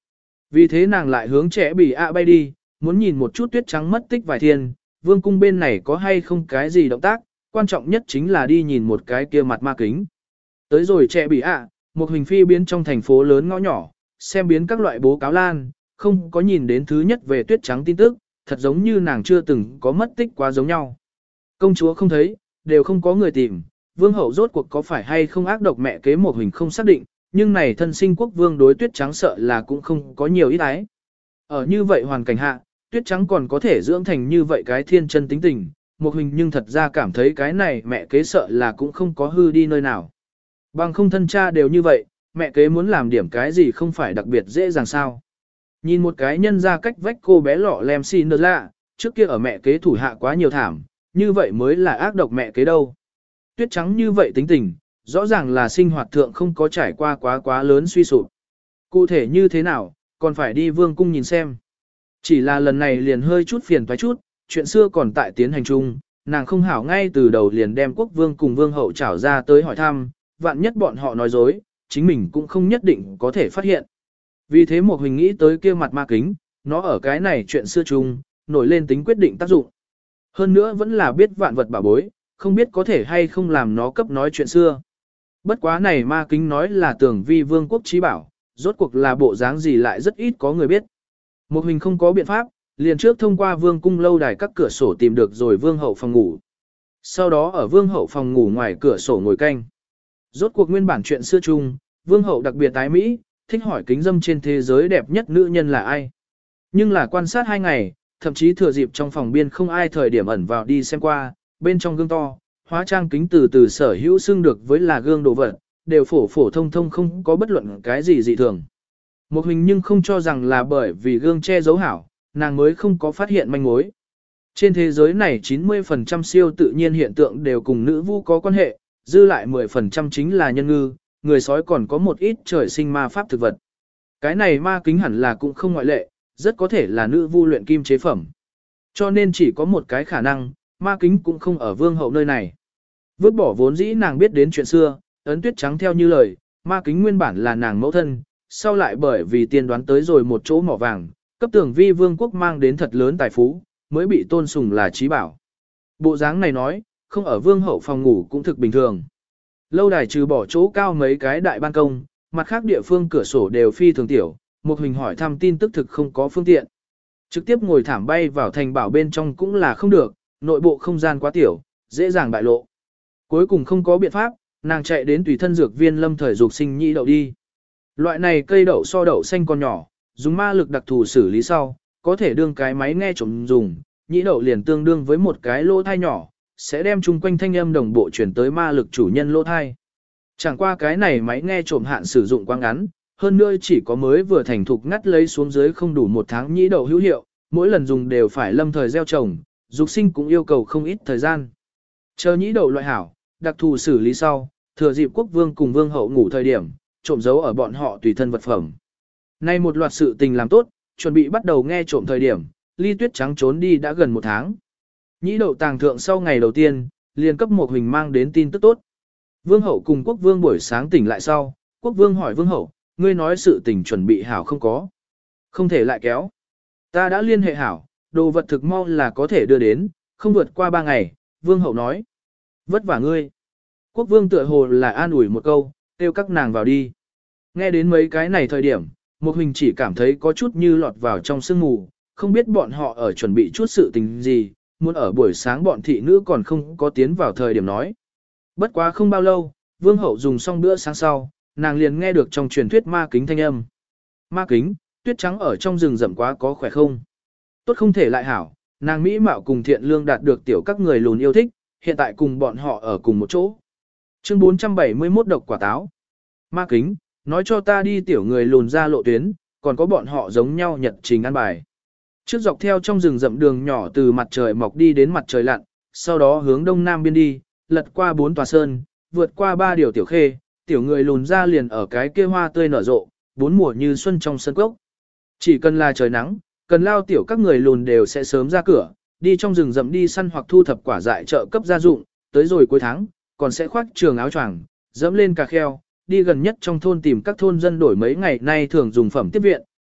Vì thế nàng lại hướng trẻ bị ạ bay đi, muốn nhìn một chút tuyết trắng mất tích vài thiên, vương cung bên này có hay không cái gì động tác, quan trọng nhất chính là đi nhìn một cái kia mặt ma kính. Tới rồi trẻ bị ạ, một hình phi biến trong thành phố lớn ngõ nhỏ, xem biến các loại bố cáo lan, không có nhìn đến thứ nhất về tuyết trắng tin tức, thật giống như nàng chưa từng có mất tích quá giống nhau. Công chúa không thấy, đều không có người tìm, vương hậu rốt cuộc có phải hay không ác độc mẹ kế một hình không xác định, nhưng này thân sinh quốc vương đối tuyết trắng sợ là cũng không có nhiều ít ái. Ở như vậy hoàn cảnh hạ, tuyết trắng còn có thể dưỡng thành như vậy cái thiên chân tính tình, một hình nhưng thật ra cảm thấy cái này mẹ kế sợ là cũng không có hư đi nơi nào. Bằng không thân cha đều như vậy, mẹ kế muốn làm điểm cái gì không phải đặc biệt dễ dàng sao. Nhìn một cái nhân ra cách vách cô bé lọ lem xin đợt lạ, trước kia ở mẹ kế thủ hạ quá nhiều thảm, như vậy mới là ác độc mẹ kế đâu. Tuyết trắng như vậy tính tình, rõ ràng là sinh hoạt thượng không có trải qua quá quá lớn suy sụp. Cụ thể như thế nào, còn phải đi vương cung nhìn xem. Chỉ là lần này liền hơi chút phiền toái chút, chuyện xưa còn tại tiến hành chung, nàng không hảo ngay từ đầu liền đem quốc vương cùng vương hậu trảo ra tới hỏi thăm, vạn nhất bọn họ nói dối, chính mình cũng không nhất định có thể phát hiện. Vì thế một hình nghĩ tới kia mặt ma kính, nó ở cái này chuyện xưa chung, nổi lên tính quyết định tác dụng. Hơn nữa vẫn là biết vạn vật bảo bối, không biết có thể hay không làm nó cấp nói chuyện xưa. Bất quá này ma kính nói là tưởng vi vương quốc trí bảo, rốt cuộc là bộ dáng gì lại rất ít có người biết. Một hình không có biện pháp, liền trước thông qua vương cung lâu đài các cửa sổ tìm được rồi vương hậu phòng ngủ. Sau đó ở vương hậu phòng ngủ ngoài cửa sổ ngồi canh. Rốt cuộc nguyên bản chuyện xưa chung, vương hậu đặc biệt tái mỹ, thích hỏi kính dâm trên thế giới đẹp nhất nữ nhân là ai. Nhưng là quan sát hai ngày, thậm chí thừa dịp trong phòng biên không ai thời điểm ẩn vào đi xem qua, bên trong gương to, hóa trang kính từ từ sở hữu xưng được với là gương đồ vật, đều phổ phổ thông thông không có bất luận cái gì dị thường. Một hình nhưng không cho rằng là bởi vì gương che giấu hảo, nàng mới không có phát hiện manh mối. Trên thế giới này chín mươi phần trăm siêu tự nhiên hiện tượng đều cùng nữ vu có quan hệ, dư lại mười phần trăm chính là nhân ngư, người sói còn có một ít trời sinh ma pháp thực vật. Cái này ma kính hẳn là cũng không ngoại lệ, rất có thể là nữ vu luyện kim chế phẩm. Cho nên chỉ có một cái khả năng, ma kính cũng không ở vương hậu nơi này. Vứt bỏ vốn dĩ nàng biết đến chuyện xưa, ấn tuyết trắng theo như lời, ma kính nguyên bản là nàng mẫu thân, sau lại bởi vì tiên đoán tới rồi một chỗ mỏ vàng, cấp tưởng vi vương quốc mang đến thật lớn tài phú, mới bị tôn sùng là trí bảo. Bộ dáng này nói, không ở vương hậu phòng ngủ cũng thực bình thường. Lâu đài trừ bỏ chỗ cao mấy cái đại ban công, mặt khác địa phương cửa sổ đều phi thường tiểu, một hình hỏi thăm tin tức thực không có phương tiện. Trực tiếp ngồi thảm bay vào thành bảo bên trong cũng là không được, nội bộ không gian quá tiểu, dễ dàng bại lộ. Cuối cùng không có biện pháp, nàng chạy đến tùy thân dược viên lâm thời dục sinh nhĩ đậu đi. Loại này cây đậu so đậu xanh còn nhỏ, dùng ma lực đặc thù xử lý sau, có thể đương cái máy nghe trộm dùng, nhĩ đậu liền tương đương với một cái lỗ thai nhỏ, sẽ đem chung quanh thanh âm đồng bộ chuyển tới ma lực chủ nhân lỗ thai. Chẳng qua cái này máy nghe trộm hạn sử dụng quá ngắn, hơn nữa chỉ có mới vừa thành thục ngắt lấy xuống dưới không đủ một tháng nhĩ đậu hữu hiệu, mỗi lần dùng đều phải lâm thời gieo trồng, dục sinh cũng yêu cầu không ít thời gian. Chờ nhĩ đậu loại hảo, đặc thù xử lý sau, thừa dịp quốc vương cùng vương hậu ngủ thời điểm, trộm giấu ở bọn họ tùy thân vật phẩm. Nay một loạt sự tình làm tốt, chuẩn bị bắt đầu nghe trộm thời điểm, ly tuyết trắng trốn đi đã gần một tháng. Nhĩ đậu tàng thượng sau ngày đầu tiên, liền cấp một hình mang đến tin tức tốt. Vương hậu cùng quốc vương buổi sáng tỉnh lại sau, quốc vương hỏi vương hậu, ngươi nói sự tình chuẩn bị hảo không có. Không thể lại kéo. Ta đã liên hệ hảo, đồ vật thực mau là có thể đưa đến, không vượt qua ba ngày, vương hậu nói. Vất vả ngươi. Quốc vương tựa hồ là an ủi một câu, kêu các nàng vào đi. Nghe đến mấy cái này thời điểm, một hình chỉ cảm thấy có chút như lọt vào trong sương mù, không biết bọn họ ở chuẩn bị chút sự tình gì, muốn ở buổi sáng bọn thị nữ còn không có tiến vào thời điểm nói. Bất quá không bao lâu, vương hậu dùng xong bữa sáng sau, nàng liền nghe được trong truyền thuyết ma kính thanh âm. Ma kính, tuyết trắng ở trong rừng rậm quá có khỏe không? Tốt không thể lại hảo, nàng mỹ mạo cùng thiện lương đạt được tiểu các người lùn yêu thích, hiện tại cùng bọn họ ở cùng một chỗ. Chương bốn trăm bảy mươi mốt độc quả táo. Ma kính, nói cho ta đi tiểu người lùn ra lộ tuyến, còn có bọn họ giống nhau nhật trình ăn bài. Trước dọc theo trong rừng rậm đường nhỏ từ mặt trời mọc đi đến mặt trời lặn, sau đó hướng đông nam biên đi, lật qua bốn tòa sơn, vượt qua ba điều tiểu khê, tiểu người lùn ra liền ở cái kia hoa tươi nở rộ, bốn mùa như xuân trong sân cốc. Chỉ cần là trời nắng, cần lao tiểu các người lùn đều sẽ sớm ra cửa, đi trong rừng rậm đi săn hoặc thu thập quả dại trợ cấp gia dụng, tới rồi cuối tháng, còn sẽ khoác trường áo choàng, dẫm lên cà kheo, đi gần nhất trong thôn tìm các thôn dân đổi mấy ngày nay thường dùng phẩm tiếp viện,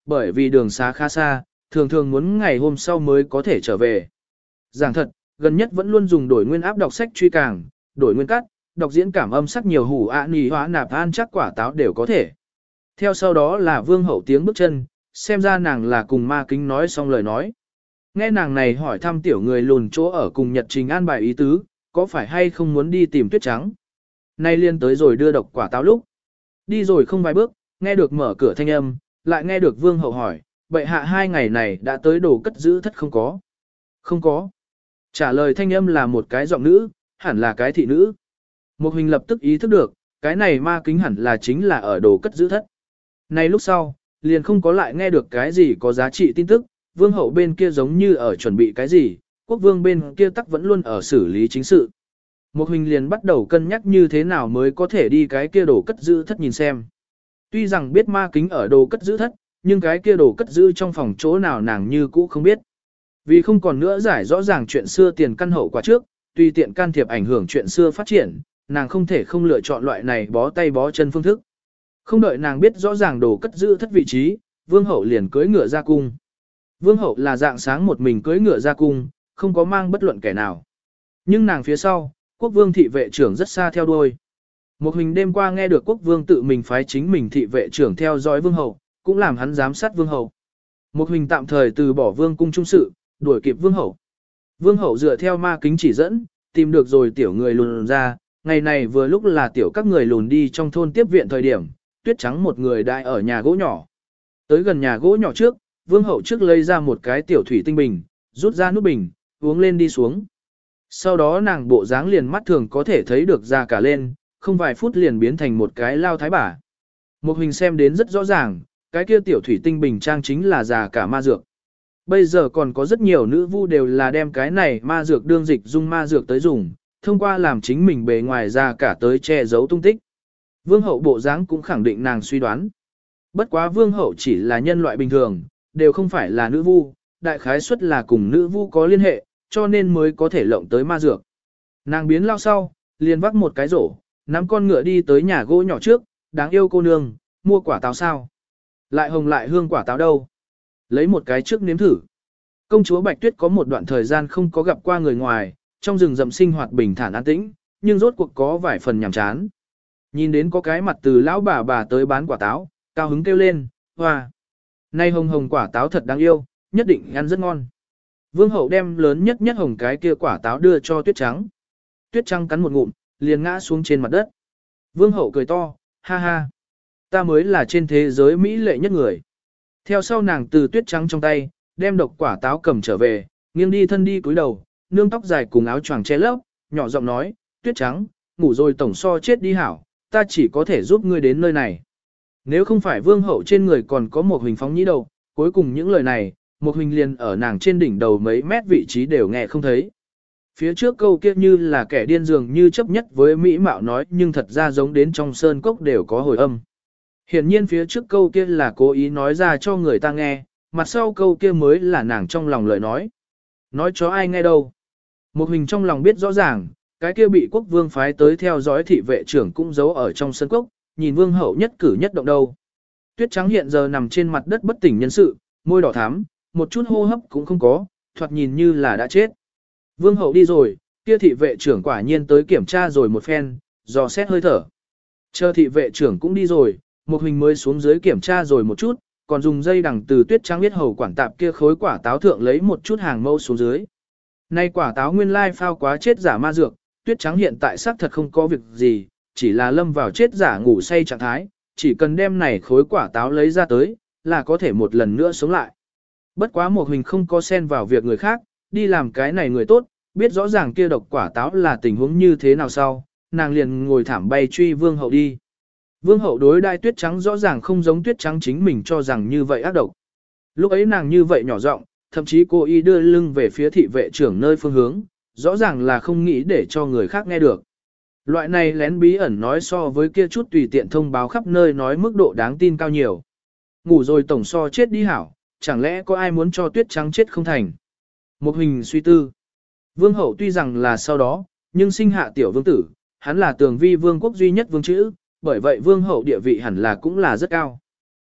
bởi vì đường xá khá xa, thường thường muốn ngày hôm sau mới có thể trở về. Giảng thật, gần nhất vẫn luôn dùng đổi nguyên áp đọc sách truy càng, đổi nguyên cắt, đọc diễn cảm âm sắc nhiều hủ ạ nì hóa nạp an chắc quả táo đều có thể. Theo sau đó là vương hậu tiếng bước chân, xem ra nàng là cùng ma kính nói xong lời nói. Nghe nàng này hỏi thăm tiểu người lùn chỗ ở cùng Nhật Trình an bài ý tứ, có phải hay không muốn đi tìm tuyết trắng. Nay liên tới rồi đưa độc quả táo lúc. Đi rồi không vài bước, nghe được mở cửa thanh âm, lại nghe được vương hậu hỏi, bệ hạ hai ngày này đã tới đồ cất giữ thất không có. Không có. Trả lời thanh âm là một cái giọng nữ, hẳn là cái thị nữ. Một hình lập tức ý thức được, cái này ma kính hẳn là chính là ở đồ cất giữ thất. Này lúc sau, liền không có lại nghe được cái gì có giá trị tin tức, vương hậu bên kia giống như ở chuẩn bị cái gì, quốc vương bên kia tắc vẫn luôn ở xử lý chính sự. Một hình liền bắt đầu cân nhắc như thế nào mới có thể đi cái kia đồ cất giữ thất nhìn xem. Tuy rằng biết ma kính ở đồ cất giữ thất, nhưng cái kia đồ cất giữ trong phòng chỗ nào nàng như cũ không biết. Vì không còn nữa giải rõ ràng chuyện xưa tiền căn hậu quả trước, tùy tiện can thiệp ảnh hưởng chuyện xưa phát triển, nàng không thể không lựa chọn loại này bó tay bó chân phương thức. Không đợi nàng biết rõ ràng đồ cất giữ thất vị trí, vương hậu liền cưỡi ngựa ra cung. Vương hậu là dạng sáng một mình cưỡi ngựa ra cung, không có mang bất luận kẻ nào. Nhưng nàng phía sau, quốc vương thị vệ trưởng rất xa theo đuôi. Một hình đêm qua nghe được quốc vương tự mình phái chính mình thị vệ trưởng theo dõi vương hậu, cũng làm hắn giám sát vương hậu. Một hình tạm thời từ bỏ vương cung trung sự, đuổi kịp vương hậu. Vương hậu dựa theo ma kính chỉ dẫn, tìm được rồi tiểu người lùn ra, ngày này vừa lúc là tiểu các người lùn đi trong thôn tiếp viện thời điểm, tuyết trắng một người đại ở nhà gỗ nhỏ. Tới gần nhà gỗ nhỏ trước, vương hậu trước lấy ra một cái tiểu thủy tinh bình, rút ra nút bình, uống lên đi xuống. Sau đó nàng bộ dáng liền mắt thường có thể thấy được ra cả lên, không vài phút liền biến thành một cái lao thái bà. Một hình xem đến rất rõ ràng, cái kia tiểu thủy tinh bình trang chính là già cả ma dược. Bây giờ còn có rất nhiều nữ vu đều là đem cái này ma dược đương dịch dung ma dược tới dùng, thông qua làm chính mình bề ngoài ra cả tới che giấu tung tích. Vương hậu bộ dáng cũng khẳng định nàng suy đoán. Bất quá vương hậu chỉ là nhân loại bình thường, đều không phải là nữ vu, đại khái suất là cùng nữ vu có liên hệ, cho nên mới có thể lộng tới ma dược. Nàng biến lao sau, liền vác một cái rổ, nắm con ngựa đi tới nhà gỗ nhỏ trước, đáng yêu cô nương, mua quả táo sao? Lại hồng lại hương quả táo đâu? Lấy một cái trước nếm thử. Công chúa Bạch Tuyết có một đoạn thời gian không có gặp qua người ngoài, trong rừng rậm sinh hoạt bình thản an tĩnh, nhưng rốt cuộc có vài phần nhàm chán. Nhìn đến có cái mặt từ lão bà bà tới bán quả táo, cao hứng kêu lên, hoa. Nay hồng hồng quả táo thật đáng yêu, nhất định ăn rất ngon. Vương hậu đem lớn nhất nhất hồng cái kia quả táo đưa cho Tuyết Trắng. Tuyết Trắng cắn một ngụm, liền ngã xuống trên mặt đất. Vương hậu cười to, ha ha. Ta mới là trên thế giới mỹ lệ nhất người. Theo sau nàng từ Tuyết Trắng trong tay, đem độc quả táo cầm trở về, nghiêng đi thân đi cúi đầu, nương tóc dài cùng áo choàng che lấp, nhỏ giọng nói, Tuyết Trắng, ngủ rồi tổng so chết đi hảo, ta chỉ có thể giúp ngươi đến nơi này. Nếu không phải vương hậu trên người còn có một hình phóng nhĩ đầu, cuối cùng những lời này, một hình liền ở nàng trên đỉnh đầu mấy mét vị trí đều nghe không thấy. Phía trước câu kia như là kẻ điên dường như chấp nhất với mỹ mạo nói nhưng thật ra giống đến trong sơn cốc đều có hồi âm. Hiển nhiên phía trước câu kia là cố ý nói ra cho người ta nghe, mặt sau câu kia mới là nàng trong lòng lời nói. Nói cho ai nghe đâu. Một hình trong lòng biết rõ ràng, cái kia bị quốc vương phái tới theo dõi thị vệ trưởng cũng giấu ở trong sân cốc, nhìn vương hậu nhất cử nhất động đâu. Tuyết Trắng hiện giờ nằm trên mặt đất bất tỉnh nhân sự, môi đỏ thắm, một chút hô hấp cũng không có, thoạt nhìn như là đã chết. Vương hậu đi rồi, kia thị vệ trưởng quả nhiên tới kiểm tra rồi một phen, dò xét hơi thở. Chờ thị vệ trưởng cũng đi rồi, một hình mới xuống dưới kiểm tra rồi một chút, còn dùng dây đằng từ Tuyết Trắng biết hầu quản tạp kia khối quả táo thượng lấy một chút hàng mẫu xuống dưới. Nay quả táo nguyên lai phao quá chết giả ma dược, Tuyết Trắng hiện tại xác thật không có việc gì, chỉ là lâm vào chết giả ngủ say trạng thái, chỉ cần đem này khối quả táo lấy ra tới, là có thể một lần nữa sống lại. Bất quá một hình không có xen vào việc người khác, đi làm cái này người tốt, biết rõ ràng kia độc quả táo là tình huống như thế nào sau, nàng liền ngồi thảm bay truy vương hậu đi. Vương hậu đối đai Tuyết Trắng rõ ràng không giống Tuyết Trắng chính mình cho rằng như vậy ác độc. Lúc ấy nàng như vậy nhỏ giọng, thậm chí cô y đưa lưng về phía thị vệ trưởng nơi phương hướng, rõ ràng là không nghĩ để cho người khác nghe được. Loại này lén bí ẩn nói so với kia chút tùy tiện thông báo khắp nơi nói mức độ đáng tin cao nhiều. Ngủ rồi tổng so chết đi hảo, chẳng lẽ có ai muốn cho Tuyết Trắng chết không thành. Một hình suy tư. Vương hậu tuy rằng là sau đó, nhưng sinh hạ tiểu vương tử, hắn là tường vi vương quốc duy nhất vương chữ, bởi vậy vương hậu địa vị hẳn là cũng là rất cao.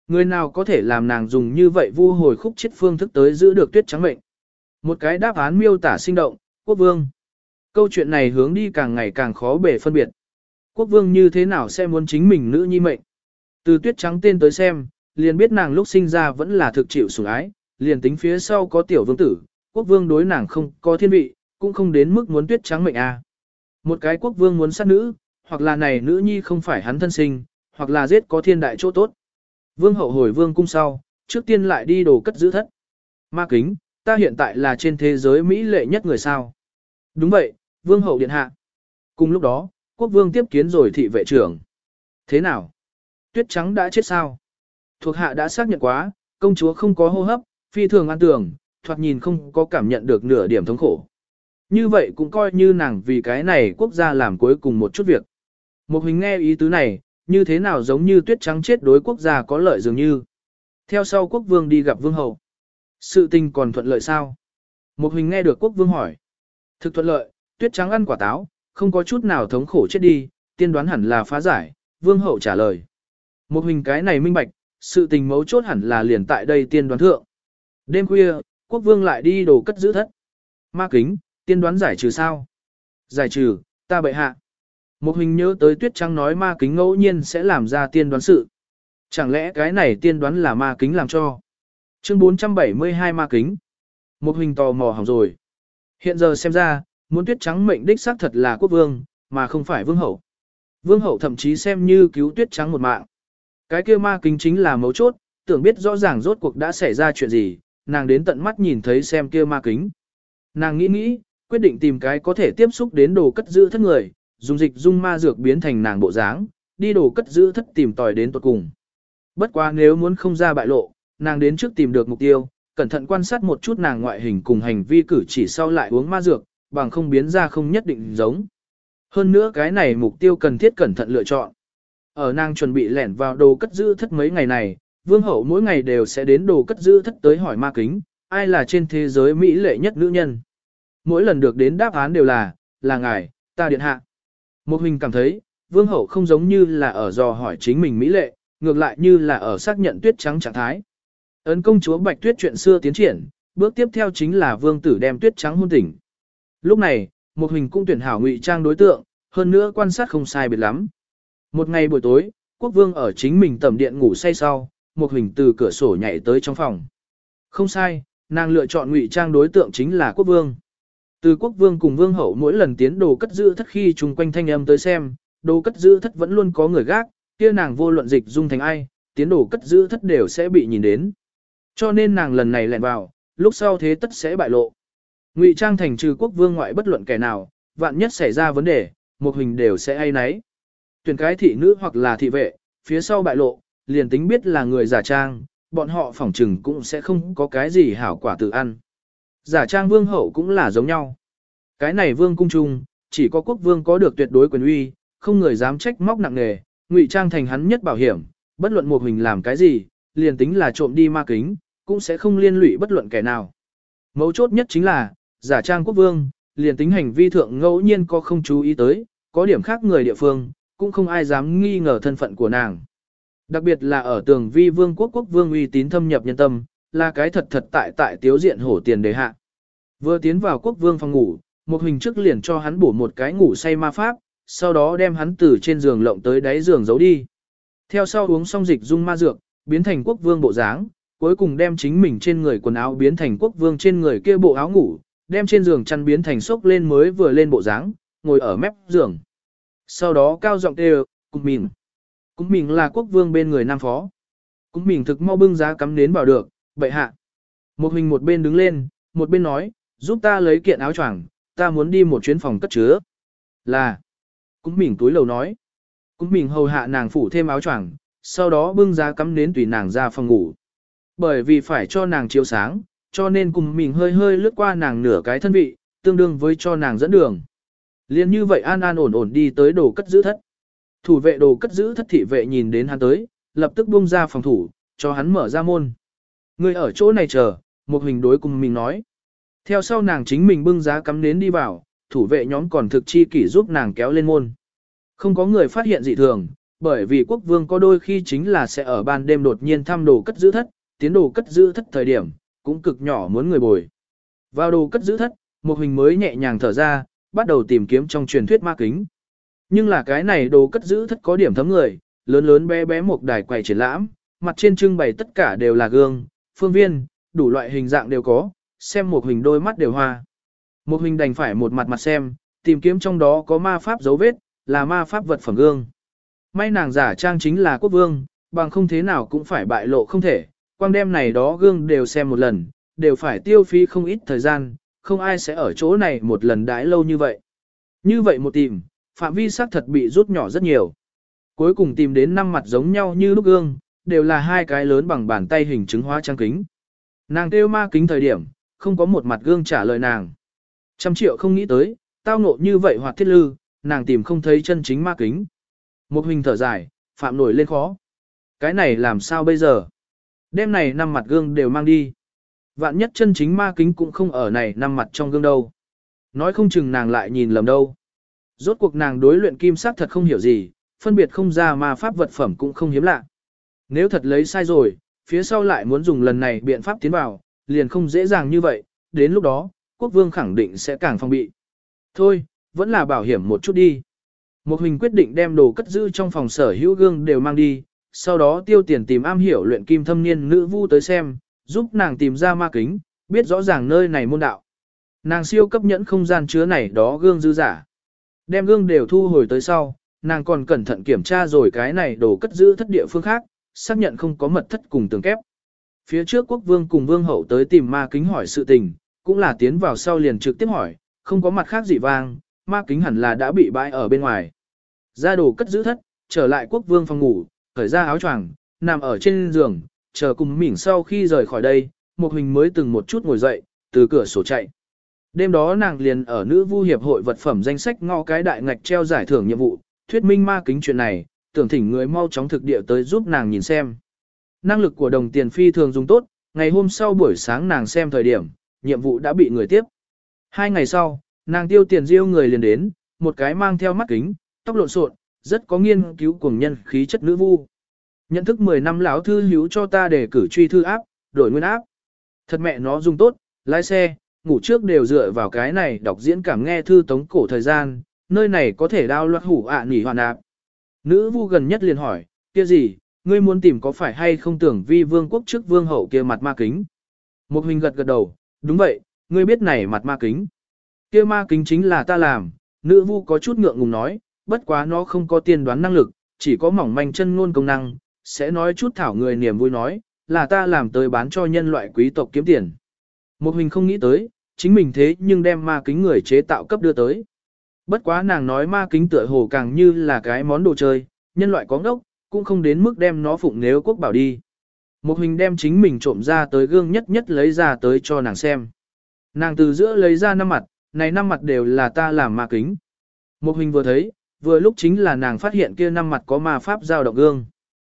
Người nào có thể làm nàng dùng như vậy vu hồi khúc chết phương thức tới giữ được tuyết trắng mệnh. Một cái đáp án miêu tả sinh động, quốc vương. Câu chuyện này hướng đi càng ngày càng khó bề phân biệt. Quốc vương như thế nào sẽ muốn chính mình nữ nhi mệnh? Từ tuyết trắng tên tới xem, liền biết nàng lúc sinh ra vẫn là thực chịu sủng ái, liền tính phía sau có tiểu vương tử, quốc vương đối nàng không có thiên vị, cũng không đến mức muốn tuyết trắng mệnh a. Một cái quốc vương muốn sát nữ, hoặc là này nữ nhi không phải hắn thân sinh, hoặc là giết có thiên đại chỗ tốt. Vương hậu hồi vương cung sau, trước tiên lại đi đồ cất giữ thất. Ma kính, ta hiện tại là trên thế giới mỹ lệ nhất người sao. Đúng vậy, vương hậu điện hạ. Cùng lúc đó, quốc vương tiếp kiến rồi thị vệ trưởng. Thế nào? Tuyết trắng đã chết sao? Thuộc hạ đã xác nhận quá, công chúa không có hô hấp, phi thường an tường, thoạt nhìn không có cảm nhận được nửa điểm thống khổ. Như vậy cũng coi như nàng vì cái này quốc gia làm cuối cùng một chút việc. Một hình nghe ý tứ này, như thế nào giống như tuyết trắng chết đối quốc gia có lợi dường như. Theo sau quốc vương đi gặp vương hậu. Sự tình còn thuận lợi sao? Một hình nghe được quốc vương hỏi. Thực thuận lợi, tuyết trắng ăn quả táo, không có chút nào thống khổ chết đi, tiên đoán hẳn là phá giải, vương hậu trả lời. Một hình cái này minh bạch, sự tình mấu chốt hẳn là liền tại đây tiên đoán thượng. Đêm khuya, quốc vương lại đi đồ cất giữ thất. Ma kính, tiên đoán giải trừ sao? Giải trừ, ta bệ hạ. Một hình nhớ tới tuyết trắng nói ma kính ngẫu nhiên sẽ làm ra tiên đoán sự. Chẳng lẽ cái này tiên đoán là ma kính làm cho? Chương bốn trăm bảy mươi hai ma kính. Một hình tò mò hỏng rồi. Hiện giờ xem ra, muốn tuyết trắng mệnh đích xác thật là quốc vương, mà không phải vương hậu. Vương hậu thậm chí xem như cứu tuyết trắng một mạng. Cái kia ma kính chính là mấu chốt, tưởng biết rõ ràng rốt cuộc đã xảy ra chuyện gì, nàng đến tận mắt nhìn thấy xem kia ma kính. Nàng nghĩ nghĩ, quyết định tìm cái có thể tiếp xúc đến đồ cất giữ thất người, dùng dịch dung ma dược biến thành nàng bộ dáng, đi đồ cất giữ thất tìm tòi đến tuột cùng. Bất quá nếu muốn không ra bại lộ, nàng đến trước tìm được mục tiêu, cẩn thận quan sát một chút nàng ngoại hình cùng hành vi cử chỉ sau lại uống ma dược, bằng không biến ra không nhất định giống. Hơn nữa cái này mục tiêu cần thiết cẩn thận lựa chọn. Ở nàng chuẩn bị lẻn vào đồ cất giữ thất mấy ngày này, vương hậu mỗi ngày đều sẽ đến đồ cất giữ thất tới hỏi ma kính, ai là trên thế giới mỹ lệ nhất nữ nhân. Mỗi lần được đến đáp án đều là, là ngài, ta điện hạ. Một hình cảm thấy, vương hậu không giống như là ở dò hỏi chính mình mỹ lệ, ngược lại như là ở xác nhận tuyết trắng trạng thái. Ấn công chúa Bạch Tuyết chuyện xưa tiến triển, bước tiếp theo chính là vương tử đem tuyết trắng hôn tỉnh. Lúc này, một hình cũng tuyển hảo ngụy trang đối tượng, hơn nữa quan sát không sai biệt lắm. Một ngày buổi tối, quốc vương ở chính mình tẩm điện ngủ say sau, một hình từ cửa sổ nhảy tới trong phòng. Không sai, nàng lựa chọn ngụy trang đối tượng chính là quốc vương. Từ quốc vương cùng vương hậu mỗi lần tiến đồ cất giữ thất khi chung quanh thanh âm tới xem, đồ cất giữ thất vẫn luôn có người gác, kia nàng vô luận dịch dung thành ai, tiến đồ cất giữ thất đều sẽ bị nhìn đến. Cho nên nàng lần này lẻn vào, lúc sau thế tất sẽ bại lộ. Ngụy trang thành trừ quốc vương ngoại bất luận kẻ nào, vạn nhất xảy ra vấn đề, một hình đều sẽ ai nấy. Tuyển cái thị nữ hoặc là thị vệ, phía sau bại lộ, liền tính biết là người giả trang, bọn họ phỏng trừng cũng sẽ không có cái gì hảo quả tự ăn. Giả trang vương hậu cũng là giống nhau. Cái này vương cung trung, chỉ có quốc vương có được tuyệt đối quyền uy, không người dám trách móc nặng nề, ngụy trang thành hắn nhất bảo hiểm, bất luận một hình làm cái gì, liền tính là trộm đi ma kính, cũng sẽ không liên lụy bất luận kẻ nào. Mấu chốt nhất chính là, giả trang quốc vương, liền tính hành vi thượng ngẫu nhiên có không chú ý tới, có điểm khác người địa phương, cũng không ai dám nghi ngờ thân phận của nàng. Đặc biệt là ở tường vi vương quốc quốc vương uy tín thâm nhập nhân tâm, là cái thật thật tại tại tiếu diện hổ tiền đề hạ. Vừa tiến vào quốc vương phòng ngủ, một hình trước liền cho hắn bổ một cái ngủ say ma pháp, sau đó đem hắn từ trên giường lộng tới đáy giường giấu đi. Theo sau uống xong dịch dung ma dược, biến thành quốc vương bộ dáng, cuối cùng đem chính mình trên người quần áo biến thành quốc vương trên người kia bộ áo ngủ, đem trên giường chăn biến thành xốc lên mới vừa lên bộ dáng, ngồi ở mép giường. Sau đó cao giọng kêu, "Cục mình." Cục mình là quốc vương bên người nam phó. Cục mình thực mau bưng giá cắm nến bảo được, "Bệ hạ." Một hình một bên đứng lên, một bên nói, "Giúp ta lấy kiện áo choàng, ta muốn đi một chuyến phòng cất chứa." Là. Cục mình túi lầu nói. Cục mình hầu hạ nàng phủ thêm áo choàng, sau đó bưng giá cắm nến tùy nàng ra phòng ngủ. Bởi vì phải cho nàng chiếu sáng, cho nên cùng mình hơi hơi lướt qua nàng nửa cái thân vị, tương đương với cho nàng dẫn đường. Liên như vậy an an ổn ổn đi tới đồ cất giữ thất. Thủ vệ đồ cất giữ thất thị vệ nhìn đến hắn tới, lập tức buông ra phòng thủ, cho hắn mở ra môn. Người ở chỗ này chờ, một hình đối cùng mình nói. Theo sau nàng chính mình bưng giá cắm nến đi vào, thủ vệ nhóm còn thực chi kỷ giúp nàng kéo lên môn. Không có người phát hiện dị thường, bởi vì quốc vương có đôi khi chính là sẽ ở ban đêm đột nhiên thăm đồ cất giữ thất, tiến đồ cất giữ thất thời điểm, cũng cực nhỏ muốn người bồi. Vào đồ cất giữ thất, một hình mới nhẹ nhàng thở ra, bắt đầu tìm kiếm trong truyền thuyết ma kính. Nhưng là cái này đồ cất giữ thất có điểm thấm người, lớn lớn bé bé một đài quầy triển lãm, mặt trên trưng bày tất cả đều là gương, phương viên, đủ loại hình dạng đều có, xem một hình đôi mắt đều hoa. Một hình đành phải một mặt mặt xem, tìm kiếm trong đó có ma pháp dấu vết, là ma pháp vật phẩm gương. May nàng giả trang chính là quốc vương, bằng không thế nào cũng phải bại lộ không thể, quang đem này đó gương đều xem một lần, đều phải tiêu phí không ít thời gian, không ai sẽ ở chỗ này một lần đãi lâu như vậy. Như vậy một tìm, phạm vi xác thật bị rút nhỏ rất nhiều. Cuối cùng tìm đến năm mặt giống nhau như lúc gương, đều là hai cái lớn bằng bàn tay hình chứng hóa trang kính. Nàng kêu ma kính thời điểm, không có một mặt gương trả lời nàng. Trăm triệu không nghĩ tới, tao ngộ như vậy hoặc thiết lư, nàng tìm không thấy chân chính ma kính. Một hình thở dài, phạm nổi lên khó. Cái này làm sao bây giờ? Đêm này năm mặt gương đều mang đi. Vạn nhất chân chính ma kính cũng không ở này năm mặt trong gương đâu. Nói không chừng nàng lại nhìn lầm đâu. Rốt cuộc nàng đối luyện kim sắc thật không hiểu gì, phân biệt không ra ma pháp vật phẩm cũng không hiếm lạ. Nếu thật lấy sai rồi, phía sau lại muốn dùng lần này biện pháp tiến vào, liền không dễ dàng như vậy, đến lúc đó, quốc vương khẳng định sẽ càng phòng bị. Thôi, vẫn là bảo hiểm một chút đi. Một hình quyết định đem đồ cất giữ trong phòng sở hữu gương đều mang đi, sau đó tiêu tiền tìm am hiểu luyện kim thâm niên nữ vu tới xem, giúp nàng tìm ra ma kính, biết rõ ràng nơi này môn đạo. Nàng siêu cấp nhẫn không gian chứa này đó gương dư giả. Đem gương đều thu hồi tới sau, nàng còn cẩn thận kiểm tra rồi cái này đồ cất giữ thất địa phương khác, xác nhận không có mật thất cùng tường kép. Phía trước quốc vương cùng vương hậu tới tìm ma kính hỏi sự tình, cũng là tiến vào sau liền trực tiếp hỏi, không có mặt khác gì vang, ma kính hẳn là đã bị bãi ở bên ngoài. Ra đồ cất giữ thất, trở lại quốc vương phòng ngủ, khởi ra áo choàng, nằm ở trên giường, chờ cùng mỉn sau khi rời khỏi đây, một hình mới từng một chút ngồi dậy, từ cửa sổ chạy. Đêm đó nàng liền ở nữ vu hiệp hội vật phẩm danh sách ngõ cái đại ngạch treo giải thưởng nhiệm vụ, thuyết minh ma kính chuyện này, tưởng thỉnh người mau chóng thực địa tới giúp nàng nhìn xem. Năng lực của đồng tiền phi thường dùng tốt, ngày hôm sau buổi sáng nàng xem thời điểm, nhiệm vụ đã bị người tiếp. Hai ngày sau, nàng tiêu tiền riêu người liền đến, một cái mang theo mắt kính, tóc lộn xộn, rất có nghiên cứu cuồng nhân khí chất nữ vu. Nhận thức mười năm lão thư hữu cho ta để cử truy thư áp, đổi nguyên áp. Thật mẹ nó dùng tốt, lái xe, ngủ trước đều dựa vào cái này đọc diễn cảm nghe thư tống cổ thời gian, nơi này có thể đao loạt hủ ạ à nỉ hoàn áp. Nữ vu gần nhất liền hỏi, kia gì, ngươi muốn tìm có phải hay không tưởng vi vương quốc trước vương hậu kia mặt ma kính. Một hình gật gật đầu, đúng vậy, ngươi biết này mặt ma kính. Kia ma kính chính là ta làm, nữ vu có chút ngượng ngùng nói, bất quá nó không có tiên đoán năng lực, chỉ có mỏng manh chân ngôn công năng, sẽ nói chút thảo người niềm vui nói, là ta làm tới bán cho nhân loại quý tộc kiếm tiền. Một hình không nghĩ tới, chính mình thế nhưng đem ma kính người chế tạo cấp đưa tới. Bất quá nàng nói ma kính tựa hồ càng như là cái món đồ chơi, nhân loại có ngốc, cũng không đến mức đem nó phụng nếu quốc bảo đi. Một hình đem chính mình trộm ra tới gương nhất nhất lấy ra tới cho nàng xem. Nàng từ giữa lấy ra năm mặt, này năm mặt đều là ta làm ma kính. Một hình vừa thấy, vừa lúc chính là nàng phát hiện kia năm mặt có ma pháp dao động gương.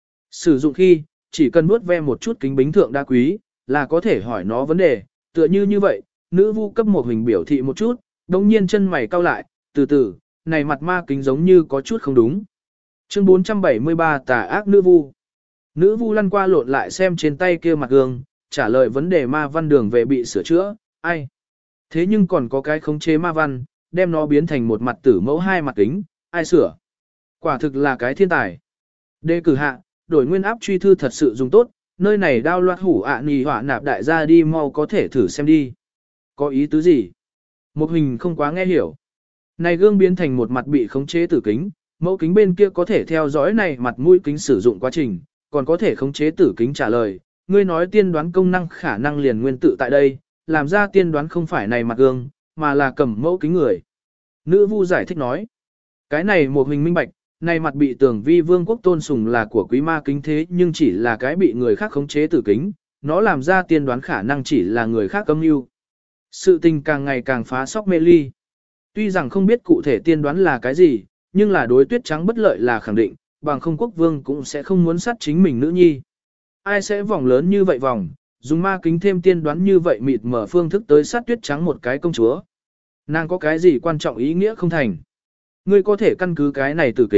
Sử dụng khi, chỉ cần nuốt ve một chút kính bính thượng đa quý, là có thể hỏi nó vấn đề, tựa như như vậy, nữ vu cấp một hình biểu thị một chút, đồng nhiên chân mày cau lại, từ từ, này mặt ma kính giống như có chút không đúng. Chương bốn trăm bảy mươi ba tà ác nữ vu. Nữ vu lăn qua lộn lại xem trên tay kia mặt gương, trả lời vấn đề ma văn đường về bị sửa chữa, ai. Thế nhưng còn có cái khống chế ma văn, đem nó biến thành một mặt tử mẫu hai mặt kính, ai sửa. Quả thực là cái thiên tài. Đề cử hạ, đổi nguyên áp truy thư thật sự dùng tốt, nơi này đao loạt hủ ạ à nì họa nạp đại gia đi mau có thể thử xem đi. Có ý tứ gì? Một hình không quá nghe hiểu. Này gương biến thành một mặt bị khống chế tử kính, mẫu kính bên kia có thể theo dõi này mặt mũi kính sử dụng quá trình, còn có thể khống chế tử kính trả lời. Ngươi nói tiên đoán công năng khả năng liền nguyên tự tại đây, làm ra tiên đoán không phải này mặt gương, mà là cầm mẫu kính người. Nữ vu giải thích nói. Cái này một hình minh bạch, này mặt bị tưởng vi vương quốc tôn sùng là của quý ma kính thế nhưng chỉ là cái bị người khác khống chế tử kính, nó làm ra tiên đoán khả năng chỉ là người khác âm mưu. Sự tình càng ngày càng phá sóc mê ly. Tuy rằng không biết cụ thể tiên đoán là cái gì, nhưng là đối tuyết trắng bất lợi là khẳng định, bằng không quốc vương cũng sẽ không muốn sát chính mình nữ nhi. Ai sẽ vòng lớn như vậy vòng, dùng ma kính thêm tiên đoán như vậy mịt mở phương thức tới sát tuyết trắng một cái công chúa. Nàng có cái gì quan trọng ý nghĩa không thành. Ngươi có thể căn cứ cái này tử kính,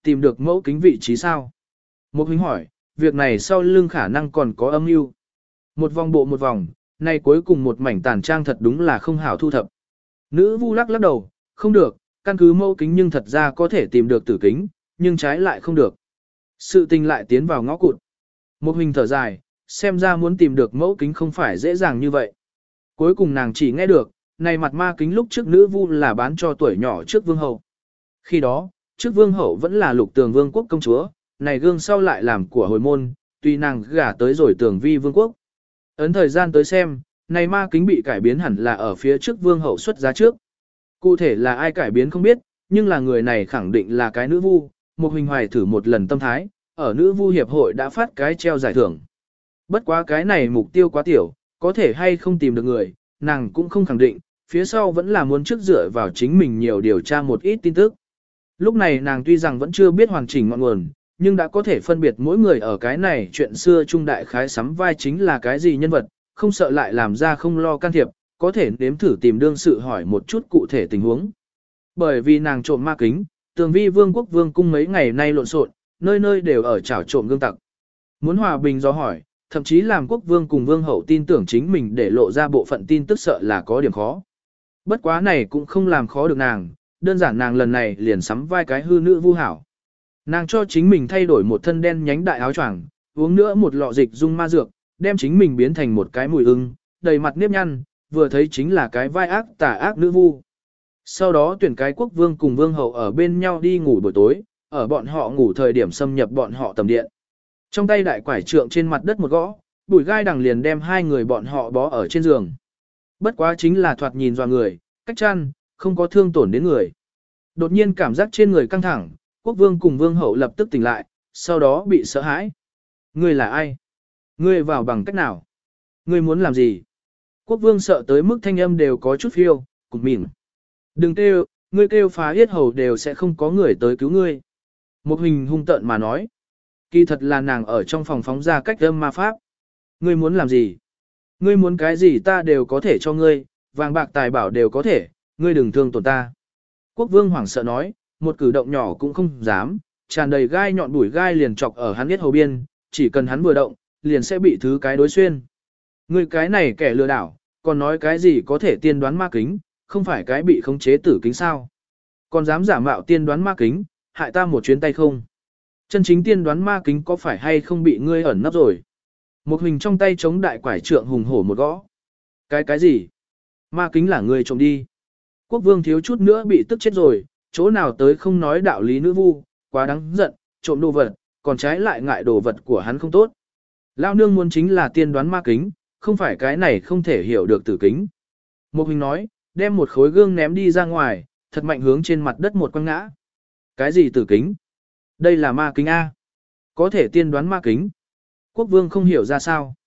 tìm được mẫu kính vị trí sao? Một huynh hỏi, việc này sau lưng khả năng còn có âm mưu. Một vòng bộ một vòng, này cuối cùng một mảnh tàn trang thật đúng là không hảo thu thập. Nữ vu lắc lắc đầu, không được, căn cứ mẫu kính nhưng thật ra có thể tìm được tử kính, nhưng trái lại không được. Sự tình lại tiến vào ngõ cụt. Một huynh thở dài, xem ra muốn tìm được mẫu kính không phải dễ dàng như vậy. Cuối cùng nàng chỉ nghe được, này mặt ma kính lúc trước nữ vu là bán cho tuổi nhỏ trước vương hậu. Khi đó, trước vương hậu vẫn là lục tường vương quốc công chúa, này gương sau lại làm của hồi môn, tuy nàng gả tới rồi tường vi vương quốc. Ấn thời gian tới xem, này ma kính bị cải biến hẳn là ở phía trước vương hậu xuất giá trước. Cụ thể là ai cải biến không biết, nhưng là người này khẳng định là cái nữ vu, một huỳnh hoài thử một lần tâm thái, ở nữ vu hiệp hội đã phát cái treo giải thưởng. Bất quá cái này mục tiêu quá tiểu, có thể hay không tìm được người, nàng cũng không khẳng định, phía sau vẫn là muốn trước dựa vào chính mình nhiều điều tra một ít tin tức. Lúc này nàng tuy rằng vẫn chưa biết hoàn chỉnh ngọn nguồn, nhưng đã có thể phân biệt mỗi người ở cái này chuyện xưa trung đại khái sắm vai chính là cái gì nhân vật, không sợ lại làm ra không lo can thiệp, có thể nếm thử tìm đương sự hỏi một chút cụ thể tình huống. Bởi vì nàng trộm ma kính, tường vi vương quốc vương cung mấy ngày nay lộn xộn, nơi nơi đều ở trảo trộm gương tặc. Muốn hòa bình do hỏi, thậm chí làm quốc vương cùng vương hậu tin tưởng chính mình để lộ ra bộ phận tin tức sợ là có điểm khó. Bất quá này cũng không làm khó được nàng, đơn giản nàng lần này liền sắm vai cái hư nữ vu hảo. Nàng cho chính mình thay đổi một thân đen nhánh đại áo choàng, uống nữa một lọ dịch dung ma dược, đem chính mình biến thành một cái mùi ưng, đầy mặt nếp nhăn, vừa thấy chính là cái vai ác tà ác nữ vu. Sau đó tuyển cái quốc vương cùng vương hậu ở bên nhau đi ngủ buổi tối, ở bọn họ ngủ thời điểm xâm nhập bọn họ tầm điện. Trong tay đại quải trượng trên mặt đất một gõ, bùi gai đằng liền đem hai người bọn họ bó ở trên giường. Bất quá chính là thoạt nhìn dọa người, cách chăn, không có thương tổn đến người. Đột nhiên cảm giác trên người căng thẳng, quốc vương cùng vương hậu lập tức tỉnh lại, sau đó bị sợ hãi. Ngươi là ai? Ngươi vào bằng cách nào? Ngươi muốn làm gì? Quốc vương sợ tới mức thanh âm đều có chút phiêu, cụt mỉm. Đừng kêu, ngươi kêu phá yết hầu đều sẽ không có người tới cứu ngươi. Một hình hung tợn mà nói. Kỳ thật là nàng ở trong phòng phóng ra cách âm ma pháp. Ngươi muốn làm gì? Ngươi muốn cái gì ta đều có thể cho ngươi, vàng bạc tài bảo đều có thể, ngươi đừng thương tổn ta. Quốc vương hoảng sợ nói, một cử động nhỏ cũng không dám, tràn đầy gai nhọn bùi gai liền chọc ở hắn yết hầu biên, chỉ cần hắn vừa động, liền sẽ bị thứ cái đối xuyên. Ngươi cái này kẻ lừa đảo, còn nói cái gì có thể tiên đoán ma kính, không phải cái bị khống chế tử kính sao? Còn dám giả mạo tiên đoán ma kính, hại ta một chuyến tay không? Chân chính tiên đoán ma kính có phải hay không bị ngươi ẩn nấp rồi? Một hình trong tay chống đại quải trượng hùng hổ một gõ. Cái cái gì? Ma kính là ngươi trộm đi. Quốc vương thiếu chút nữa bị tức chết rồi, chỗ nào tới không nói đạo lý nữ vu, quá đáng giận, trộm đồ vật, còn trái lại ngại đồ vật của hắn không tốt. Lao nương muốn chính là tiên đoán ma kính, không phải cái này không thể hiểu được tử kính. Một hình nói, đem một khối gương ném đi ra ngoài, thật mạnh hướng trên mặt đất một quăng ngã. Cái gì tử kính? Đây là ma kính A. Có thể tiên đoán ma kính. Quốc vương không hiểu ra sao.